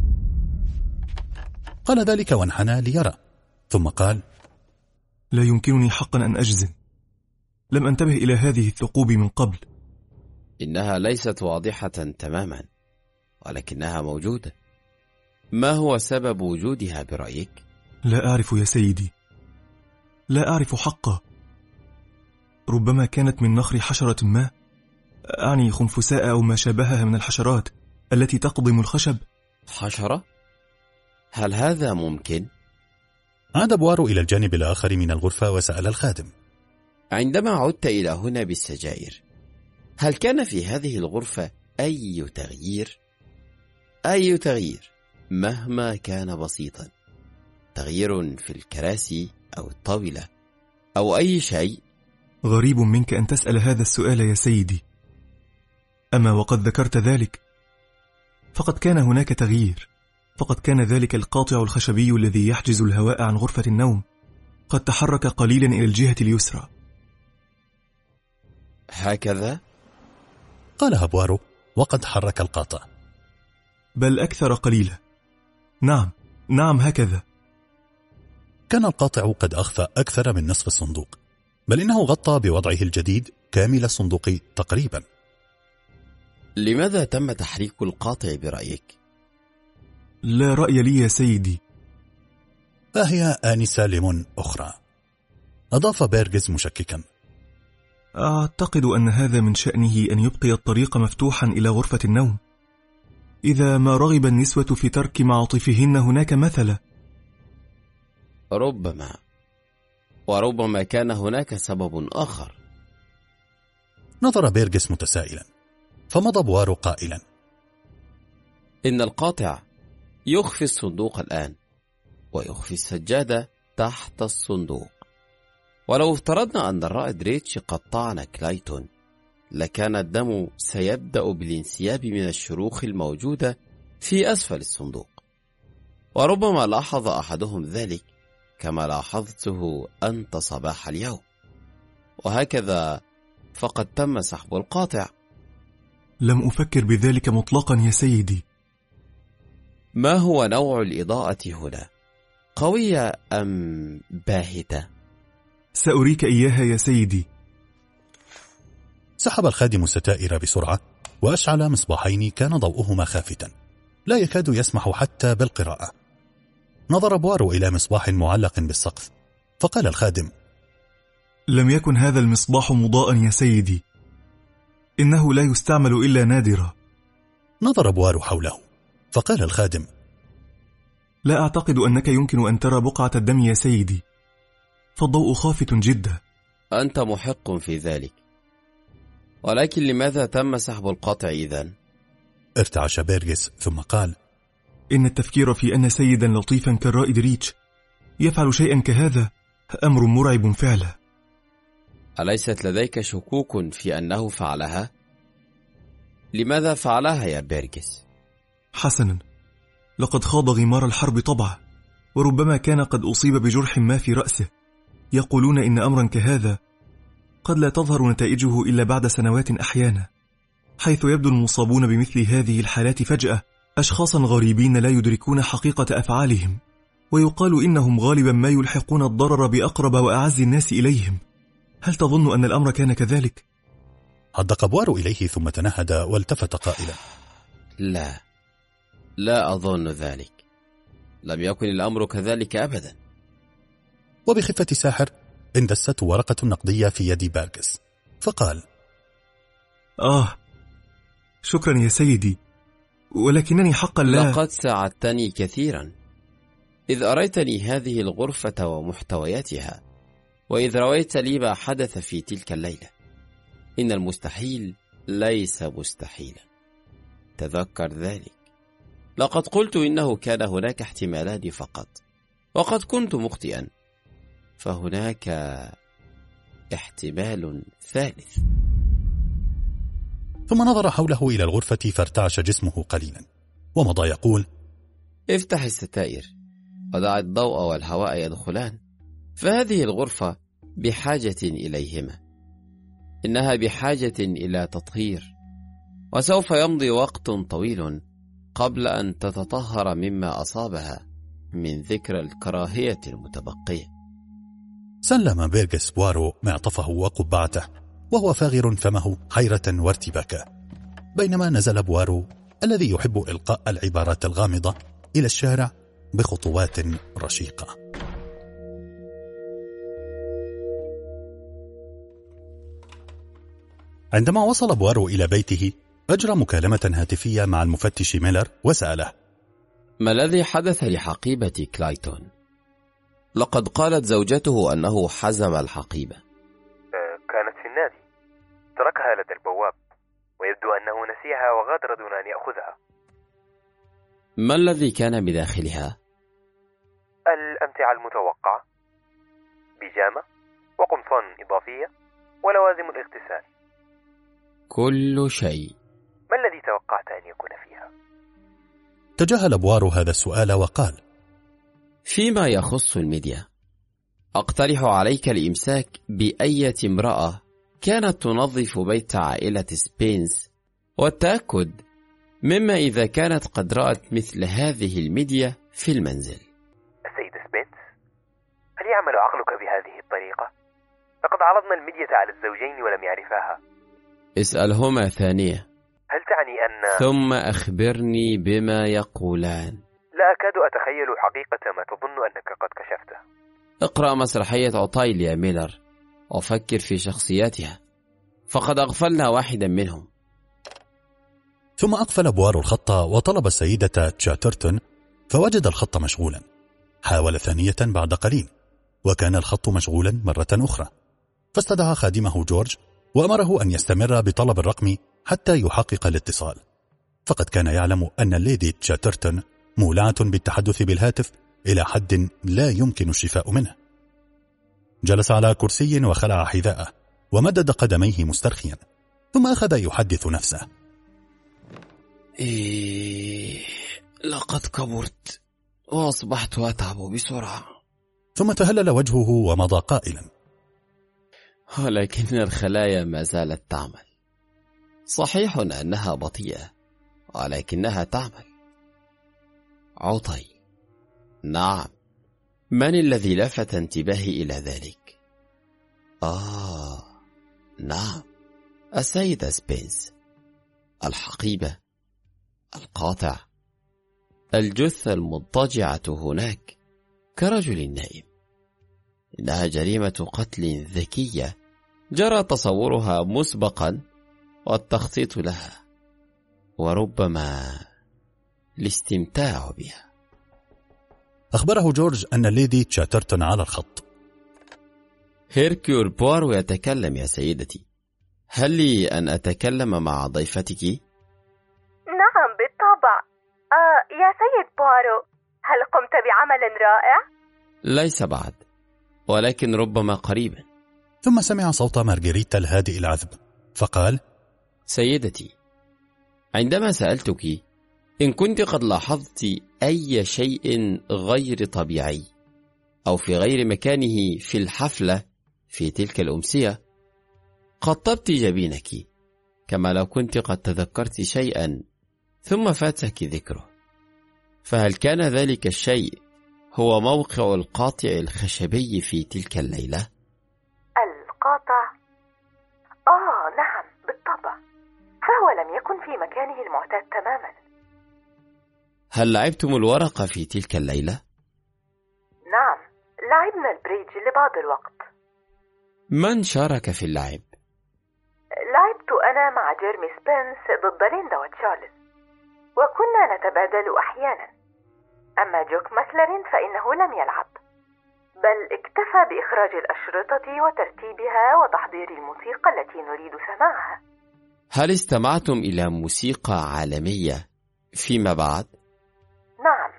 قال ذلك وانحنى ليرى، ثم قال: لا يمكنني حقا أن أجزم، لم أنتبه إلى هذه الثقوب من قبل. إنها ليست واضحة تماما، ولكنها موجودة. ما هو سبب وجودها برأيك؟ لا أعرف يا سيدي، لا أعرف حقا. ربما كانت من نخر حشرة ما، أعني خنفساء أو ما شابهها من الحشرات التي تقضم الخشب. حشرة؟ هل هذا ممكن؟ عاد بوارو إلى الجانب الآخر من الغرفة وسأل الخادم: عندما عدت إلى هنا بالسجائر، هل كان في هذه الغرفة أي تغيير؟ أي تغيير مهما كان بسيطا، تغيير في الكراسي أو الطاولة أو أي شيء؟ غريب منك أن تسأل هذا السؤال يا سيدي، أما وقد ذكرت ذلك فقد كان هناك تغيير، فقد كان ذلك القاطع الخشبي الذي يحجز الهواء عن غرفة النوم قد تحرك قليلا إلى الجهة اليسرى. هكذا؟ قالها بوارو وقد حرك القاطع. بل أكثر قليلا. نعم نعم هكذا. كان القاطع قد أخفى أكثر من نصف الصندوق، بل إنه غطى بوضعه الجديد كامل الصندوق تقريبا. لماذا تم تحريك القاطع برأيك؟ لا رأي لي يا سيدي. فهي آنسة ليمون أخرى، أضاف بيرغس مشككا. أعتقد أن هذا من شأنه أن يبقي الطريق مفتوحا إلى غرفة النوم، إذا ما رغب النسوة في ترك معاطفهن هناك مثلا. ربما، وربما كان هناك سبب آخر. نظر بيرغس متسائلا، فمضى بوارو قائلا: إن القاطع يخفي الصندوق الآن، ويخفي السجادة تحت الصندوق. ولو افترضنا أن الرائد ريتش قد طعن كلايتون، لكان الدم سيبدأ بالانسياب من الشروخ الموجودة في أسفل الصندوق، وربما لاحظ أحدهم ذلك كما لاحظته أنت صباح اليوم، وهكذا فقد تم سحب القاطع. لم أفكر بذلك مطلقا يا سيدي. ما هو نوع الإضاءة هنا؟ قوية أم باهتة؟ سأريك إياها يا سيدي. سحب الخادم الستائر بسرعة وأشعل مصباحين كان ضوءهما خافتا، لا يكاد يسمح حتى بالقراءة. نظر بوارو إلى مصباح معلق بالسقف، فقال الخادم: لم يكن هذا المصباح مضاء يا سيدي، إنه لا يستعمل إلا نادرا. نظر بوارو حوله، فقال الخادم: لا أعتقد أنك يمكن أن ترى بقعة الدم يا سيدي، فالضوء خافت جدا. أنت محق في ذلك، ولكن لماذا تم سحب القاطع إذن؟ ارتعش بيرغس ثم قال: إن التفكير في أن سيدا لطيفا كالرائد ريتش يفعل شيئا كهذا أمر مرعب فعلا. أليست لديك شكوك في أنه فعلها؟ لماذا فعلها يا بيرغس؟ حسنا، لقد خاض غمار الحرب طبعا، وربما كان قد أصيب بجرح ما في رأسه. يقولون إن أمرا كهذا قد لا تظهر نتائجه إلا بعد سنوات أحيانا، حيث يبدو المصابون بمثل هذه الحالات فجأة أشخاصا غريبين لا يدركون حقيقة أفعالهم، ويقال إنهم غالبا ما يلحقون الضرر بأقرب وأعز الناس إليهم. هل تظن أن الأمر كان كذلك؟ هدق بوارو إليه ثم تنهد والتفت قائلا: لا، لا أظن ذلك، لم يكن الأمر كذلك أبدا. وبخفة ساحر اندست ورقة نقدية في يد بيرغس، فقال: آه شكرا يا سيدي، ولكنني حقا لا. لقد ساعدتني كثيرا إذ أريتني هذه الغرفة ومحتوياتها، وإذ رويت لي ما حدث في تلك الليلة. إن المستحيل ليس مستحيلا، تذكر ذلك. لقد قلت إنه كان هناك احتمالان فقط، وقد كنت مخطئا، فهناك احتمال ثالث. ثم نظر حوله إلى الغرفة فارتعش جسمه قليلا، ومضى يقول: افتح الستائر ودع الضوء والهواء يدخلان، فهذه الغرفة بحاجة إليهما. إنها بحاجة إلى تطهير، وسوف يمضي وقت طويل قبل أن تتطهر مما أصابها من ذكرى الكراهية المتبقية. سلم بيرغس بوارو معطفه وقبعته وهو فاغر فمه حيرة وارتباكا، بينما نزل بوارو الذي يحب إلقاء العبارات الغامضة إلى الشارع بخطوات رشيقة. عندما وصل بوارو إلى بيته أجرى مكالمة هاتفية مع المفتش ميلر وسأله: ما الذي حدث لحقيبة كلايتون؟ لقد قالت زوجته أنه حزم الحقيبة. كانت في النادي، تركها لدى البواب، ويبدو أنه نسيها وغادر دون أن يأخذها. ما الذي كان بداخلها؟ الأمتعة المتوقعة، بيجامة وقمصان إضافية ولوازم الاغتسال. كل شيء. ما الذي توقعت أن يكون فيها؟ تجاهل بوارو هذا السؤال وقال: فيما يخص الميديا، أقترح عليك الإمساك بأية امرأة كانت تنظف بيت عائلة سبينس، والتأكد مما إذا كانت قد رأت مثل هذه الميديا في المنزل. السيد سبينس، هل يعمل عقلك بهذه الطريقة؟ لقد عرضنا الميديا على الزوجين ولم يعرفاها. اسألهما ثانية. هل تعني أن... ثم أخبرني بما يقولان. لا أكاد أتخيل حقيقة ما تظن أنك قد كشفته. اقرأ مسرحية عطيل يا ميلر وفكر في شخصياتها، فقد أغفلنا واحدا منهم. ثم أقفل بوارو الخط وطلب السيدة تشاترتون، فوجد الخط مشغولا. حاول ثانية بعد قليل وكان الخط مشغولا مرة أخرى، فاستدعى خادمه جورج وأمره أن يستمر بطلب الرقم حتى يحقق الاتصال، فقد كان يعلم أن الليدي تشاترتون مولعة بالتحدث بالهاتف إلى حد لا يمكن الشفاء منه. جلس على كرسي وخلع حذاءه ومدد قدميه مسترخيا، ثم أخذ يحدث نفسه. إيه لقد كبرت وأصبحت أتعب بسرعة. ثم تهلل وجهه ومضى قائلا: ولكن الخلايا ما زالت تعمل. صحيح أنها بطيئة ولكنها تعمل. عطي، نعم، من الذي لفت انتباهي إلى ذلك؟ آه نعم، السيدة سبينس. الحقيبة، القاطع، الجثة المضطجعة هناك كرجل نائم. إنها جريمة قتل ذكية جرى تصورها مسبقا والتخطيط لها، وربما الاستمتاع بها. أخبره جورج أن الليدي تشاترتون على الخط. هيركيول بوارو يتكلم يا سيدتي، هل لي أن أتكلم مع ضيفتك؟ نعم بالطبع. آه يا سيد بوارو، هل قمت بعمل رائع؟ ليس بعد، ولكن ربما قريبا. ثم سمع صوت مارغريتا الهادئ العذب فقال: سيدتي، عندما سألتك إن كنت قد لاحظت أي شيء غير طبيعي أو في غير مكانه في الحفلة في تلك الأمسية، قطبت جبينك كما لو كنت قد تذكرت شيئا ثم فاتك ذكره. فهل كان ذلك الشيء هو موقع القاطع الخشبي في تلك الليلة؟ القاطع؟ آه نعم بالطبع، فهو لم يكن في مكانه المعتاد تماما. هل لعبتم الورقة في تلك الليلة؟ نعم، لعبنا البريدج لبعض الوقت. من شارك في اللعب؟ لعبت أنا مع جيرمي سبينس ضد ليندا وتشارلز، وكنا نتبادل أحيانا. أما جوك ماكلارين فإنه لم يلعب، بل اكتفى بإخراج الأشرطة وترتيبها وتحضير الموسيقى التي نريد سماعها. هل استمعتم إلى موسيقى عالمية فيما بعد؟ نعم.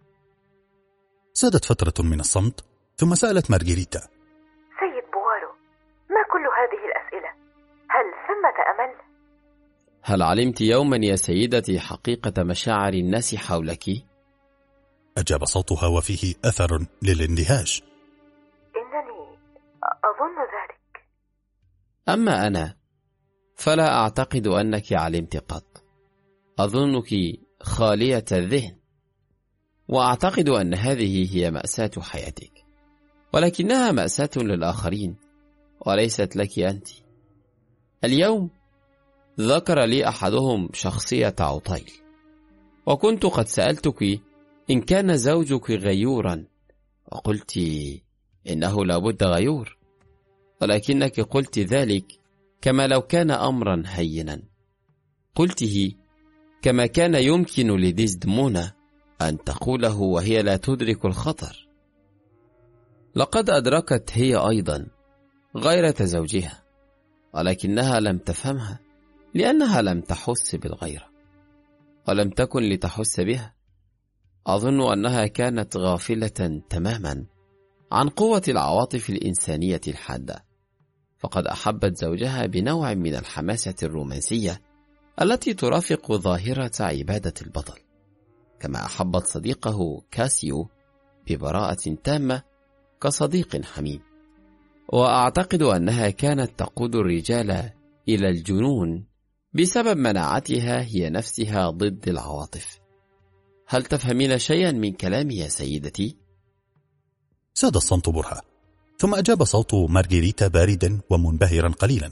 سادت فترة من الصمت، ثم سألت مارغريتا: سيد بوارو، ما كل هذه الأسئلة؟ هل ثمة أمل؟ هل علمت يوما يا سيدتي حقيقة مشاعر الناس حولك؟ أجاب صوتها وفيه أثر للاندهاش: إنني أظن ذلك. أما أنا فلا أعتقد أنك علمت قط. أظنك خالية الذهن، وأعتقد أن هذه هي مأساة حياتك، ولكنها مأساة للآخرين وليست لك أنت. اليوم ذكر لي أحدهم شخصية عطيل، وكنت قد سألتك إن كان زوجك غيورا، وقلت إنه لابد غيور، ولكنك قلت ذلك كما لو كان أمرا هينا. قلته كما كان يمكن لديزدمونا أن تقوله وهي لا تدرك الخطر. لقد أدركت هي أيضا غيرة زوجها، ولكنها لم تفهمها لأنها لم تحس بالغيرة ولم تكن لتحس بها. أظن أنها كانت غافلة تماما عن قوة العواطف الإنسانية الحادة، فقد أحبت زوجها بنوع من الحماسة الرومانسية التي ترافق ظاهرة عبادة البطل، كما أحبت صديقه كاسيو ببراءة تامة كصديق حميم. وأعتقد أنها كانت تقود الرجال إلى الجنون بسبب مناعتها هي نفسها ضد العواطف. هل تفهمين شيئا من كلامي يا سيدتي؟ ساد الصمت برهة، ثم أجاب صوت مارغريتا باردا ومنبهرا قليلا: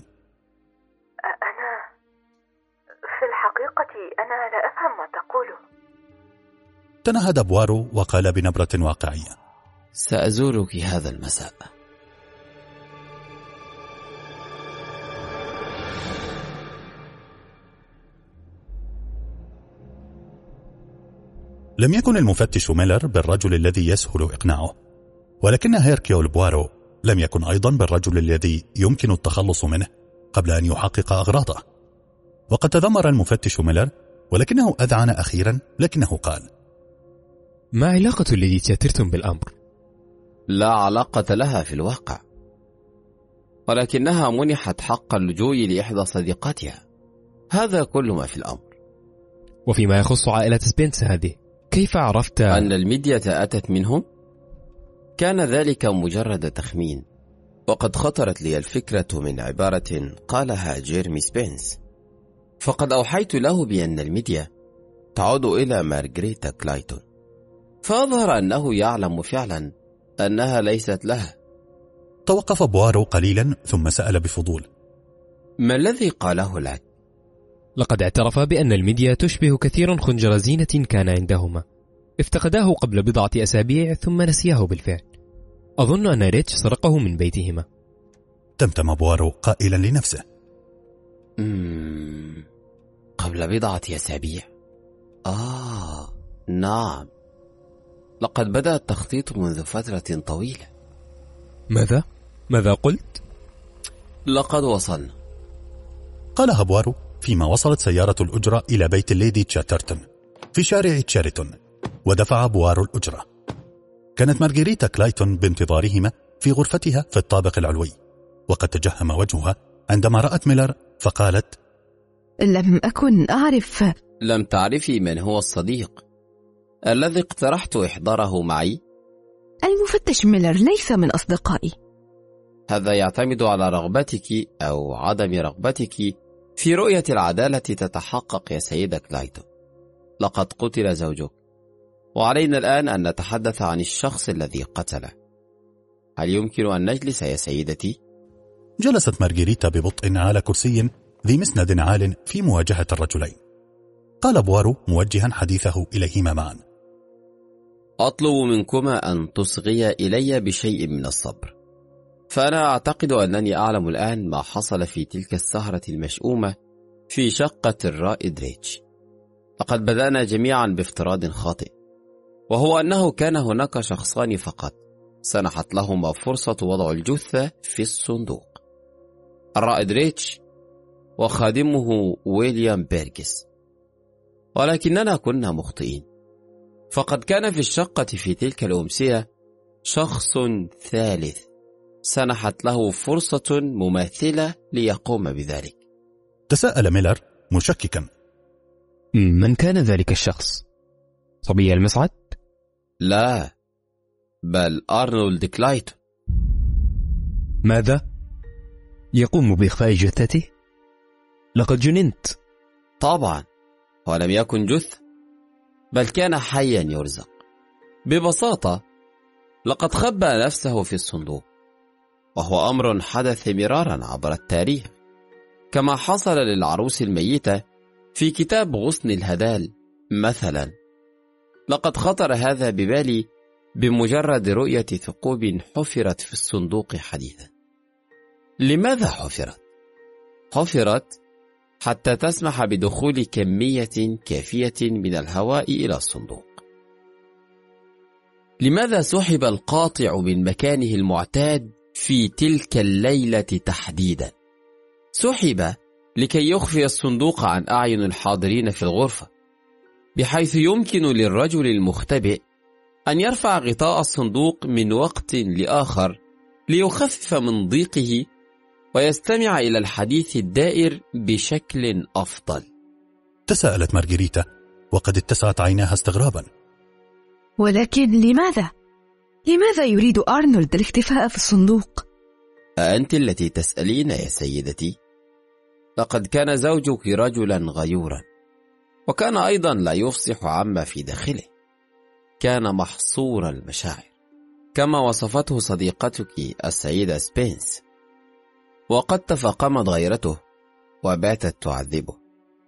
أنا في الحقيقة أنا لا أفهم ما تقوله. تنهد بوارو وقال بنبرة واقعية: سأزورك هذا المساء. لم يكن المفتش ميلر بالرجل الذي يسهل إقناعه، ولكن هيركيول بوارو لم يكن أيضا بالرجل الذي يمكن التخلص منه قبل أن يحقق أغراضه. وقد تذمر المفتش ميلر، ولكنه أذعن أخيرا، لكنه قال: ما علاقة الذي تأثرتم بالأمر؟ لا علاقة لها في الواقع، ولكنها منحت حق اللجوء لإحدى صديقاتها، هذا كل ما في الأمر. وفيما يخص عائلة سبنس هذه، كيف عرفت أن الميديا أتت منهم؟ كان ذلك مجرد تخمين، وقد خطرت لي الفكرة من عبارة قالها جيرمي سبنس، فقد أوحيت له بأن الميديا تعود إلى مارغريتا كلايتون، فأظهر أنه يعلم فعلا أنها ليست له. توقف بوارو قليلا ثم سأل بفضول: ما الذي قاله لك؟ لقد اعترف بأن الميديا تشبه كثيرا خنجر زينة كان عندهما، افتقداه قبل بضعة أسابيع ثم نسياه بالفعل. أظن أن ريتش سرقه من بيتهما. تمتم بوارو قائلا لنفسه: مم... قبل بضعة أسابيع؟ آه نعم، لقد بدأ التخطيط منذ فترة طويلة. ماذا؟ ماذا قلت؟ لقد وصلنا، قالها بوارو فيما وصلت سيارة الأجرة إلى بيت الليدي تشاترتون في شارع تشاريتون، ودفع بوارو الأجرة. كانت مارغريتا كلايتون بانتظارهما في غرفتها في الطابق العلوي، وقد تجهم وجهها عندما رأت ميلر فقالت: لم أكن أعرف. لم تعرفي من هو الصديق الذي اقترحت إحضاره معي؟ المفتش ميلر ليس من أصدقائي. هذا يعتمد على رغبتك أو عدم رغبتك في رؤية العدالة تتحقق يا سيدة كلايتون. لقد قتل زوجك، وعلينا الآن أن نتحدث عن الشخص الذي قتله. هل يمكن أن نجلس يا سيدتي؟ جلست مارغريتا ببطء على كرسي ذي مسند عال في مواجهة الرجلين. قال بوارو موجها حديثه إليهما معا: أطلب منكما أن تصغي إلي بشيء من الصبر، فأنا أعتقد أنني أعلم الآن ما حصل في تلك السهرة المشؤومة في شقة الرائد ريتش. لقد بدأنا جميعا بافتراض خاطئ، وهو أنه كان هناك شخصان فقط سنحت لهما فرصة وضع الجثة في الصندوق: الرائد ريتش وخادمه ويليام بيرغس. ولكننا كنا مخطئين، فقد كان في الشقة في تلك الأمسية شخص ثالث سنحت له فرصة مماثلة ليقوم بذلك. تساءل ميلر مشككا: من كان ذلك الشخص؟ صبي المصعد؟ لا، بل أرنولد كلايتون. ماذا؟ يقوم بإخفاء جثته؟ لقد جننت. طبعا، ولم يكن جثة، بل كان حيا يرزق. ببساطة لقد خبأ نفسه في الصندوق، وهو أمر حدث مرارا عبر التاريخ، كما حصل للعروس الميتة في كتاب غصن الهدال مثلا. لقد خطر هذا ببالي بمجرد رؤية ثقوب حفرت في الصندوق حديثا. لماذا حفرت؟ حفرت حتى تسمح بدخول كمية كافية من الهواء إلى الصندوق. لماذا سحب القاطع من مكانه المعتاد في تلك الليلة تحديدا؟ سحب لكي يخفي الصندوق عن أعين الحاضرين في الغرفة، بحيث يمكن للرجل المختبئ أن يرفع غطاء الصندوق من وقت لآخر ليخفف من ضيقه ويستمع إلى الحديث الدائر بشكل أفضل. تساءلت مارغريتا وقد اتسعت عيناها استغرابا. ولكن لماذا؟ لماذا يريد أرنولد الاختفاء في الصندوق؟ أنت التي تسألين يا سيدتي. لقد كان زوجك رجلا غيورا، وكان أيضا لا يفصح عما في داخله. كان محصور المشاعر كما وصفته صديقتك السيدة سبنس، وقد تفاقمت غيرته وباتت تعذبه.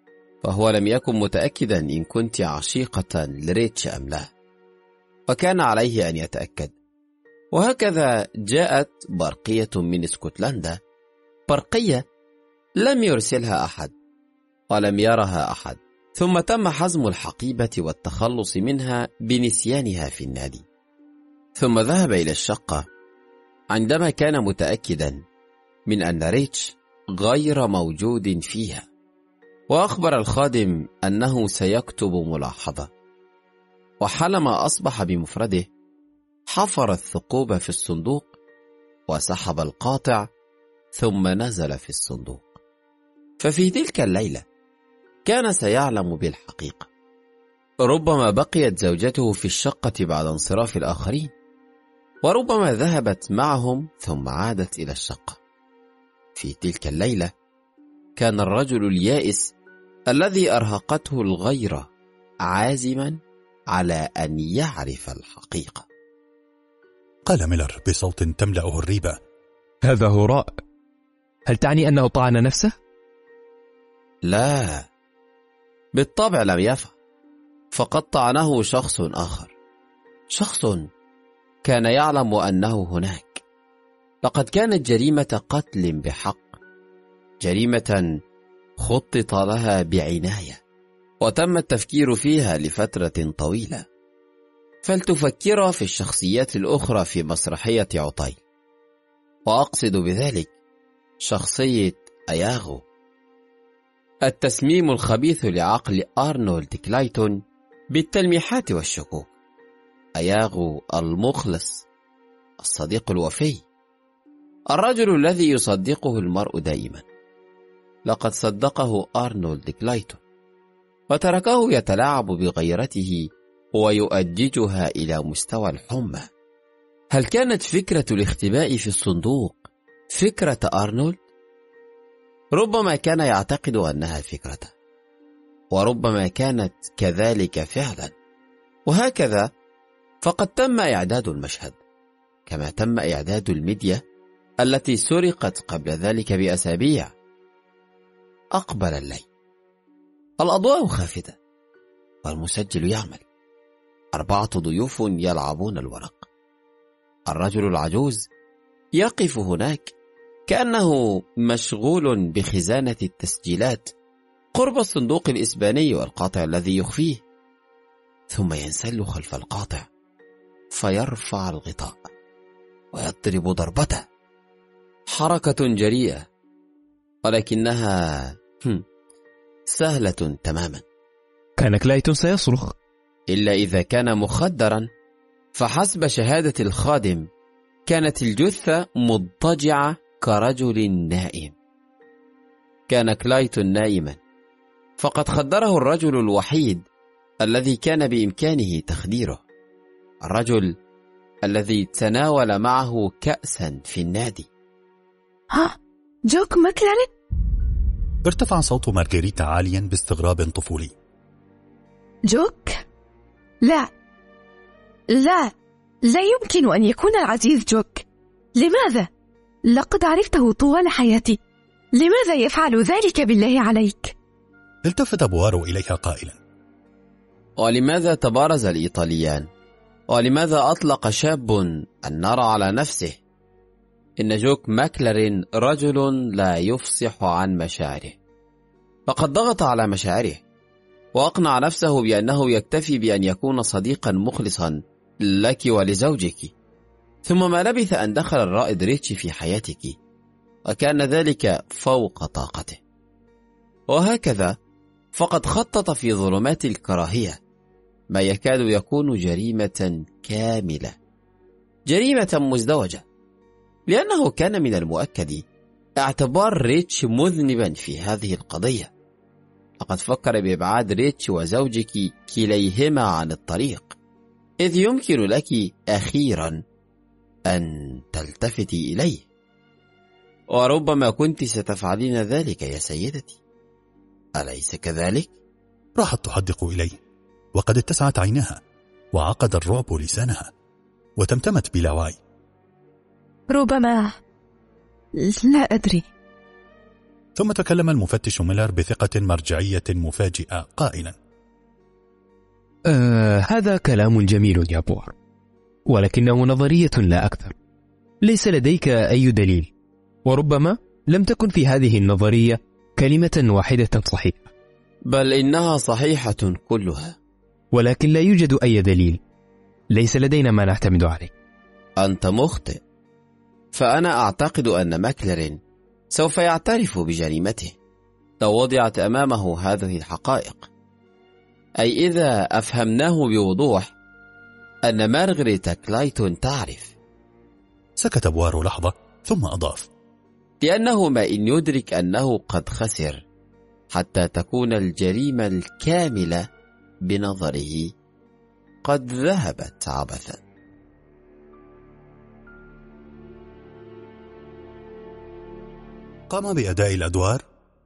وهو لم يكن متأكدا إن كنت عشيقة لريتش أم لا، وكان عليه أن يتأكد. وهكذا جاءت برقية من اسكتلندا، برقية لم يرسلها أحد ولم يرها أحد، ثم تم حزم الحقيبة والتخلص منها بنسيانها في النادي. ثم ذهب إلى الشقة عندما كان متأكدا من أن ريتش غير موجود فيها، وأخبر الخادم أنه سيكتب ملاحظة. وحالما أصبح بمفرده حفر الثقوب في الصندوق وسحب القاطع ثم نزل في الصندوق. ففي تلك الليلة كان سيعلم بالحقيقة. ربما بقيت زوجته في الشقة بعد انصراف الآخرين، وربما ذهبت معهم ثم عادت إلى الشقة. في تلك الليلة كان الرجل اليائس الذي أرهقته الغيرة عازما على أن يعرف الحقيقة. قال ميلر بصوت تملأه الريبة: هذا هراء. هل تعني أنه طعن نفسه؟ لا، بالطبع لم يفعل، فقد طعنه شخص آخر، شخص كان يعلم أنه هناك. لقد كانت جريمة قتل بحق، جريمة خطط لها بعناية وتم التفكير فيها لفترة طويلة. فلتفكر في الشخصيات الأخرى في مسرحية عطيل، وأقصد بذلك شخصية أياغو، التسميم الخبيث لعقل أرنولد كلايتون بالتلميحات والشكوك. أياغو المخلص، الصديق الوفي، الرجل الذي يصدقه المرء دائما. لقد صدقه أرنولد كلايتون وتركه يتلاعب بغيرته ويؤججها إلى مستوى الحمى. هل كانت فكرة الاختباء في الصندوق فكرة أرنولد؟ ربما كان يعتقد أنها فكرته، وربما كانت كذلك فعلا. وهكذا فقد تم إعداد المشهد، كما تم إعداد الميديا التي سرقت قبل ذلك بأسابيع. أقبل الليل، الأضواء خافتة، والمسجل يعمل. أربعة ضيوف يلعبون الورق. الرجل العجوز يقف هناك كأنه مشغول بخزانة التسجيلات قرب الصندوق الإسباني والقاطع الذي يخفيه، ثم ينسل خلف القاطع فيرفع الغطاء ويضرب ضربته. حركة جريئة، ولكنها سهلة تماما. كان كلايتون سيصرخ، إلا إذا كان مخدرا، فحسب شهادة الخادم كانت الجثة مضطجعة كرجل نائم. كان كلايتون نائما، فقد خدره الرجل الوحيد الذي كان بإمكانه تخديره، الرجل الذي تناول معه كأسا في النادي. ها، جوك ماكلارين؟ ارتفع صوت مارغريتا عاليا باستغراب طفولي. جوك؟ لا لا لا يمكن أن يكون العزيز جوك. لماذا؟ لقد عرفته طوال حياتي، لماذا يفعل ذلك بالله عليك؟ التفت بوارو إليها قائلا: ولماذا تبارز الإيطاليان؟ ولماذا أطلق شاب النار على نفسه؟ إن جوك ماكلارين رجل لا يفصح عن مشاعره، فقد ضغط على مشاعره وأقنع نفسه بأنه يكتفي بأن يكون صديقا مخلصا لك ولزوجك. ثم ما لبث أن دخل الرائد ريتش في حياتك، وكان ذلك فوق طاقته. وهكذا فقد خطط في ظلمات الكراهية ما يكاد يكون جريمة كاملة، جريمة مزدوجة، لأنه كان من المؤكد اعتبار ريتش مذنبا في هذه القضية. لقد فكر بإبعاد ريتش وزوجك كليهما عن الطريق، إذ يمكن لك أخيرا أن تلتفتي إليه، وربما كنت ستفعلين ذلك يا سيدتي، أليس كذلك؟ راحت تحدق إليه، وقد اتسعت عيناها وعقد الرعب لسانها وتمتمت بلا وعي. ربما، لا أدري. ثم تكلم المفتش ميلر بثقة مرجعية مفاجئة قائلا: آه هذا كلام جميل يا بوار، ولكنه نظرية لا أكثر. ليس لديك أي دليل، وربما لم تكن في هذه النظرية كلمة واحدة صحيحة. بل إنها صحيحة كلها، ولكن لا يوجد أي دليل. ليس لدينا ما نعتمد عليه. أنت مخطئ، فأنا أعتقد أن ماكلارين سوف يعترف بجريمته لو وضعت أمامه هذه الحقائق، أي إذا أفهمناه بوضوح أن مارغريتا كلايتون تعرف. سكت بوارو لحظة ثم أضاف: لأنه ما إن يدرك أنه قد خسر حتى تكون الجريمة الكاملة بنظره قد ذهبت عبثا. قام بأداء الأدوار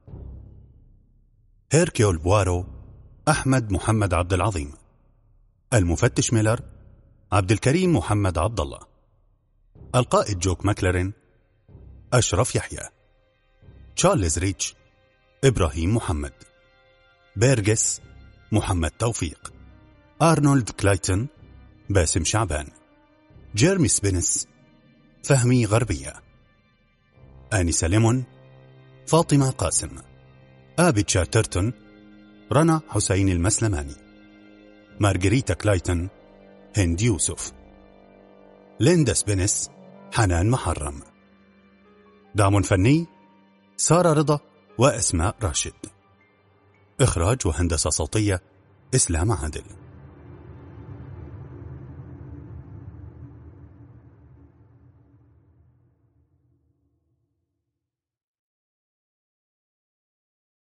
هيركيول بوارو أحمد محمد عبد العظيم، المفتش ميلر عبد الكريم محمد عبد الله، القائد جوك ماكلارين أشرف يحيى، تشارلز ريتش إبراهيم محمد، بيرغس محمد توفيق، أرنولد كلايتون باسم شعبان، جيرمي سبينس فهمي غربية، آنسة ليمون فاطمة قاسم، آبي تشارترتون رنا حسين المسلماني، مارغريتا كلايتون هند يوسف، ليندا سبينس حنان محرم. دعم فني سارة رضا وأسماء راشد. إخراج وهندسة صوتية إسلام عادل.